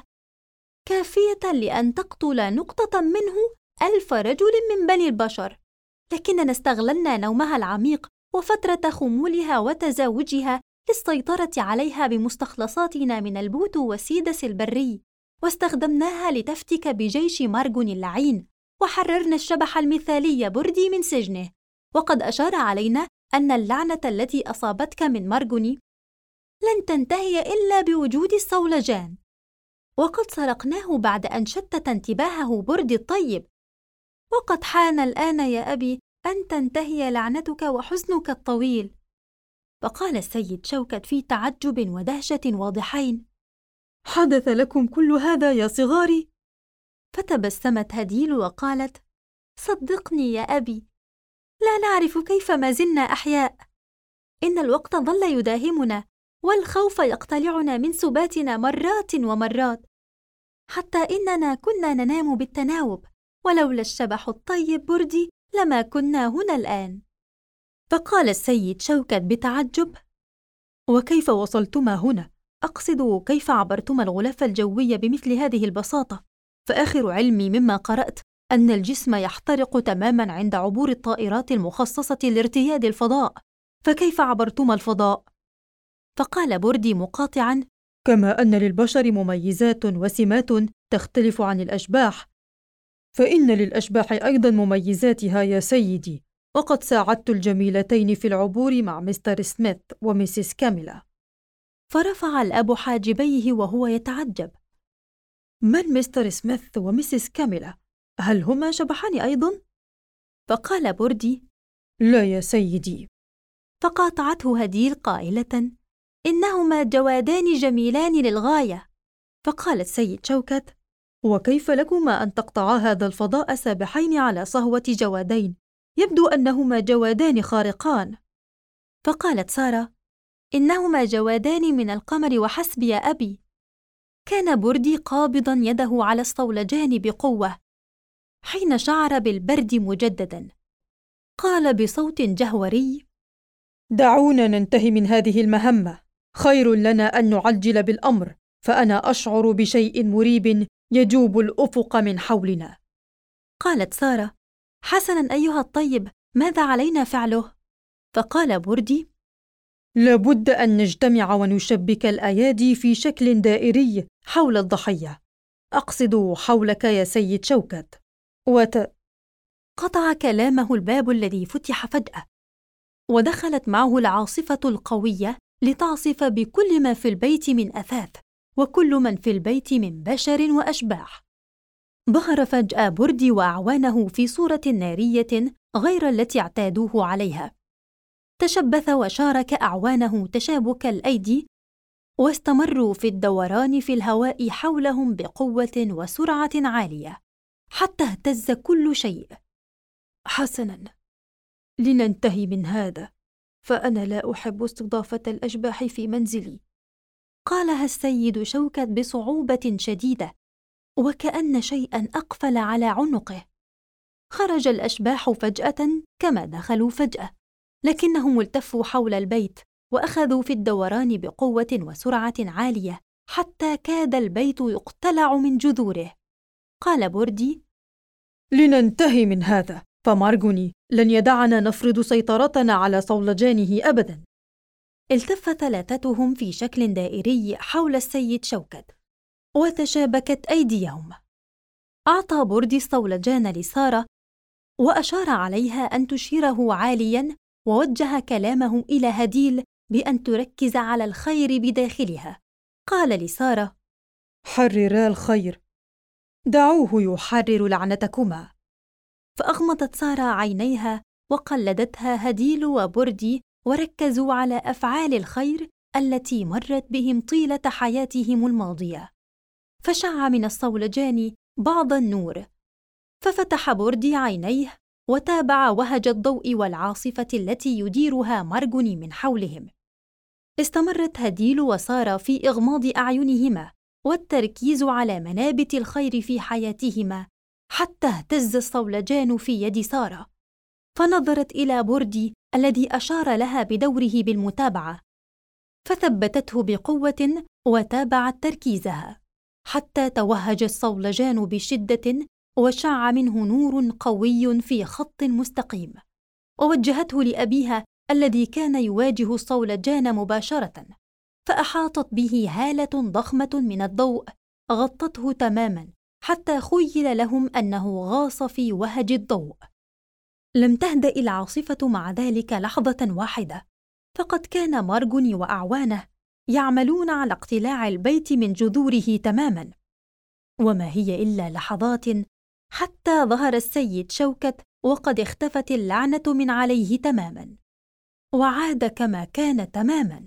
كافية لأن تقتل نقطة منه 1000 رجل من بني البشر. لكننا استغللنا نومها العميق وفترة خمولها وتزاوجها للسيطرة عليها بمستخلصاتنا من البوت والسيدس البري، واستخدمناها لتفتك بجيش مارغون اللعين، وحررنا الشبح المثالي بوردي من سجنه. وقد أشار علينا أن اللعنة التي أصابتك من مارغوني لن تنتهي إلا بوجود الصولجان، وقد سرقناه بعد أن شتت انتباهه بوردي الطيب، وقد حان الآن يا أبي أن تنتهي لعنتك وحزنك الطويل. فقال السيد شوكت في تعجب ودهشة واضحين: حدث لكم كل هذا يا صغاري؟ فتبسمت هديل وقالت: صدقني يا أبي، لا نعرف كيف ما زلنا أحياء. إن الوقت ظل يداهمنا، والخوف يقتلعنا من سباتنا مرات ومرات، حتى إننا كنا ننام بالتناوب، ولولا الشبح الطيب بوردي لما كنا هنا الآن. فقال السيد شوكت بتعجب: وكيف وصلتما هنا؟ أقصد كيف عبرتما الغلاف الجوي بمثل هذه البساطة؟ فآخر علمي مما قرأت أن الجسم يحترق تماماً عند عبور الطائرات المخصصة لارتياد الفضاء، فكيف عبرتما الفضاء؟ فقال بوردي مقاطعاً: كما أن للبشر مميزات وسمات تختلف عن الأشباح، فإن للأشباح أيضا مميزاتها يا سيدي، وقد ساعدت الجميلتين في العبور مع مستر سميث وميسيس كاميلا. فرفع الأب حاجبيه وهو يتعجب. من مستر سميث وميسيس كاميلا؟ هل هما شبحان أيضا؟ فقال بوردي: لا يا سيدي. فقاطعته هديل قائلة: إنهما جوادان جميلان للغاية. فقال السيد شوكت: وكيف لكما أن تقطعا هذا الفضاء سابحين على صهوة جوادين؟ يبدو أنهما جوادان خارقان. فقالت سارة: إنهما جوادان من القمر وحسب يا أبي. كان بوردي قابضا يده على الصولجان بقوة حين شعر بالبرد مجددا. قال بصوت جهوري: دعونا ننتهي من هذه المهمة، خير لنا أن نعجل بالأمر، فأنا أشعر بشيء مريب يجوب الأفق من حولنا. قالت سارة: حسنا أيها الطيب، ماذا علينا فعله؟ فقال بوردي: لابد أن نجتمع ونشبك الأيادي في شكل دائري حول الضحية، أقصد حولك يا سيد شوكت. قطع كلامه الباب الذي فتح فجأة، ودخلت معه العاصفة القوية لتعصف بكل ما في البيت من أثاث، وكل من في البيت من بشر وأشباح. ظهر فجأة بوردي وأعوانه في صورة نارية غير التي اعتادوه عليها. تشبث وشارك أعوانه تشابك الأيدي، واستمروا في الدوران في الهواء حولهم بقوة وسرعة عالية حتى اهتز كل شيء. حسناً، لننتهي من هذا، فأنا لا أحب استضافة الأشباح في منزلي، قالها السيد شوكت بصعوبة شديدة، وكأن شيئاً أقفل على عنقه. خرج الأشباح فجأة كما دخلوا فجأة، لكنهم التفوا حول البيت وأخذوا في الدوران بقوة وسرعة عالية حتى كاد البيت يقتلع من جذوره. قال بوردي: لننتهي من هذا، فمارغوني لن يدعنا نفرض سيطرتنا على صولجانه أبداً. التف ثلاثتهم في شكل دائري حول السيد شوكت، وتشابكت أيديهم. أعطى بوردي الصولجان لسارة، وأشار عليها أن تشيره عالياً، ووجه كلامه إلى هديل بأن تركز على الخير بداخلها. قال لسارة: حررا الخير، دعوه يحرر لعنتكما. فأغمضت سارة عينيها وقلدتها هديل وبوردي، وركزوا على أفعال الخير التي مرت بهم طيلة حياتهم الماضية. فشع من الصولجان بعض النور، ففتح بوردي عينيه وتابع وهج الضوء والعاصفة التي يديرها مارغوني من حولهم. استمرت هديل وسارة في إغماض أعينهما والتركيز على منابت الخير في حياتهما، حتى اهتز الصولجان في يد سارة، فنظرت إلى بوردي الذي أشار لها بدوره بالمتابعة، فثبتته بقوة وتابعت تركيزها حتى توهج الصولجان بشدة، وشع منه نور قوي في خط مستقيم، ووجهته لأبيها الذي كان يواجه الصولجان مباشرة، فأحاطت به هالة ضخمة من الضوء غطته تماماً حتى خيل لهم أنه غاص في وهج الضوء. لم تهدأ العاصفة مع ذلك لحظة واحدة، فقد كان مارغوني وأعوانه يعملون على اقتلاع البيت من جذوره تماماً، وما هي إلا لحظات حتى ظهر السيد شوكت وقد اختفت اللعنة من عليه تماماً، وعاد كما كان تماماً.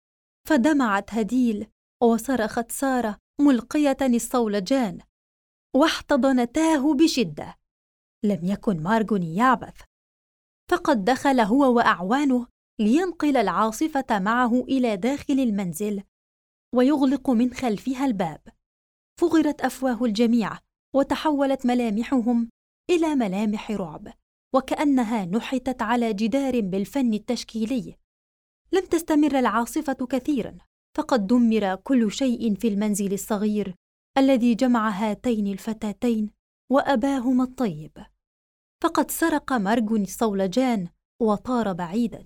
فدمعت هديل وصرخت سارة ملقية الصولجان، واحتضنتاه بشدة. لم يكن مارغوني يعبث، فقد دخل هو وأعوانه لينقل العاصفة معه إلى داخل المنزل ويغلق من خلفها الباب. فغرت أفواه الجميع، وتحولت ملامحهم إلى ملامح رعب، وكأنها نحتت على جدار بالفن التشكيلي. لم تستمر العاصفة كثيراً، فقد دمر كل شيء في المنزل الصغير الذي جمع هاتين الفتاتين وأباهما الطيب. فقد سرق مارغوني الصولجان وطار بعيداً،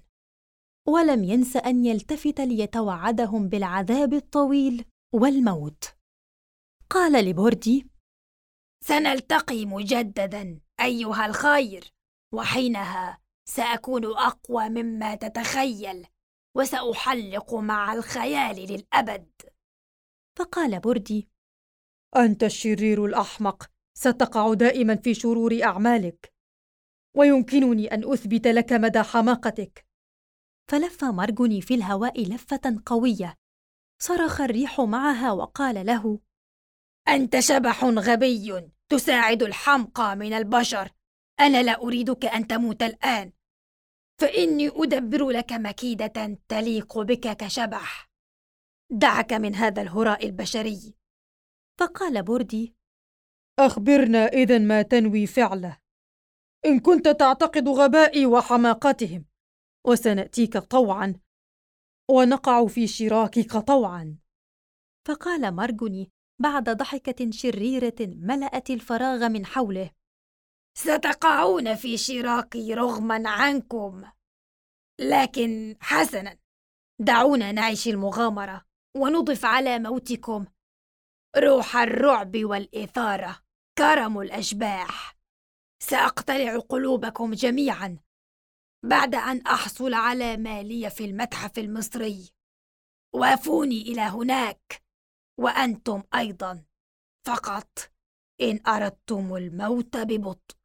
ولم ينس أن يلتفت ليتوعدهم بالعذاب الطويل والموت. قال لبوردي: سنلتقي مجددا أيها الخير، وحينها سأكون أقوى مما تتخيل، وسأحلق مع الخيال للأبد. فقال بوردي: أنت الشرير الأحمق، ستقع دائما في شرور أعمالك، ويمكنني أن أثبت لك مدى حماقتك. فلف مارغوني في الهواء لفة قوية، صرخ الريح معها وقال له: أنت شبح غبي تساعد الحمقى من البشر. أنا لا أريدك أن تموت الآن، فإني أدبر لك مكيدة تليق بك كشبح. دعك من هذا الهراء البشري. فقال بوردي: أخبرنا إذن ما تنوي فعله، إن كنت تعتقد غبائي وحماقتهم، وسنأتيك طوعا ونقع في شراكك طوعا. فقال مارغوني بعد ضحكة شريرة ملأت الفراغ من حوله: ستقعون في شراكي رغما عنكم، لكن حسنا، دعونا نعيش المغامرة ونضف على موتكم روح الرعب والإثارة. كرم الأشباح. سأقتلع قلوبكم جميعا بعد أن أحصل على مالي في المتحف المصري. وافوني إلى هناك، وأنتم أيضا، فقط إن أردتم الموت ببطء.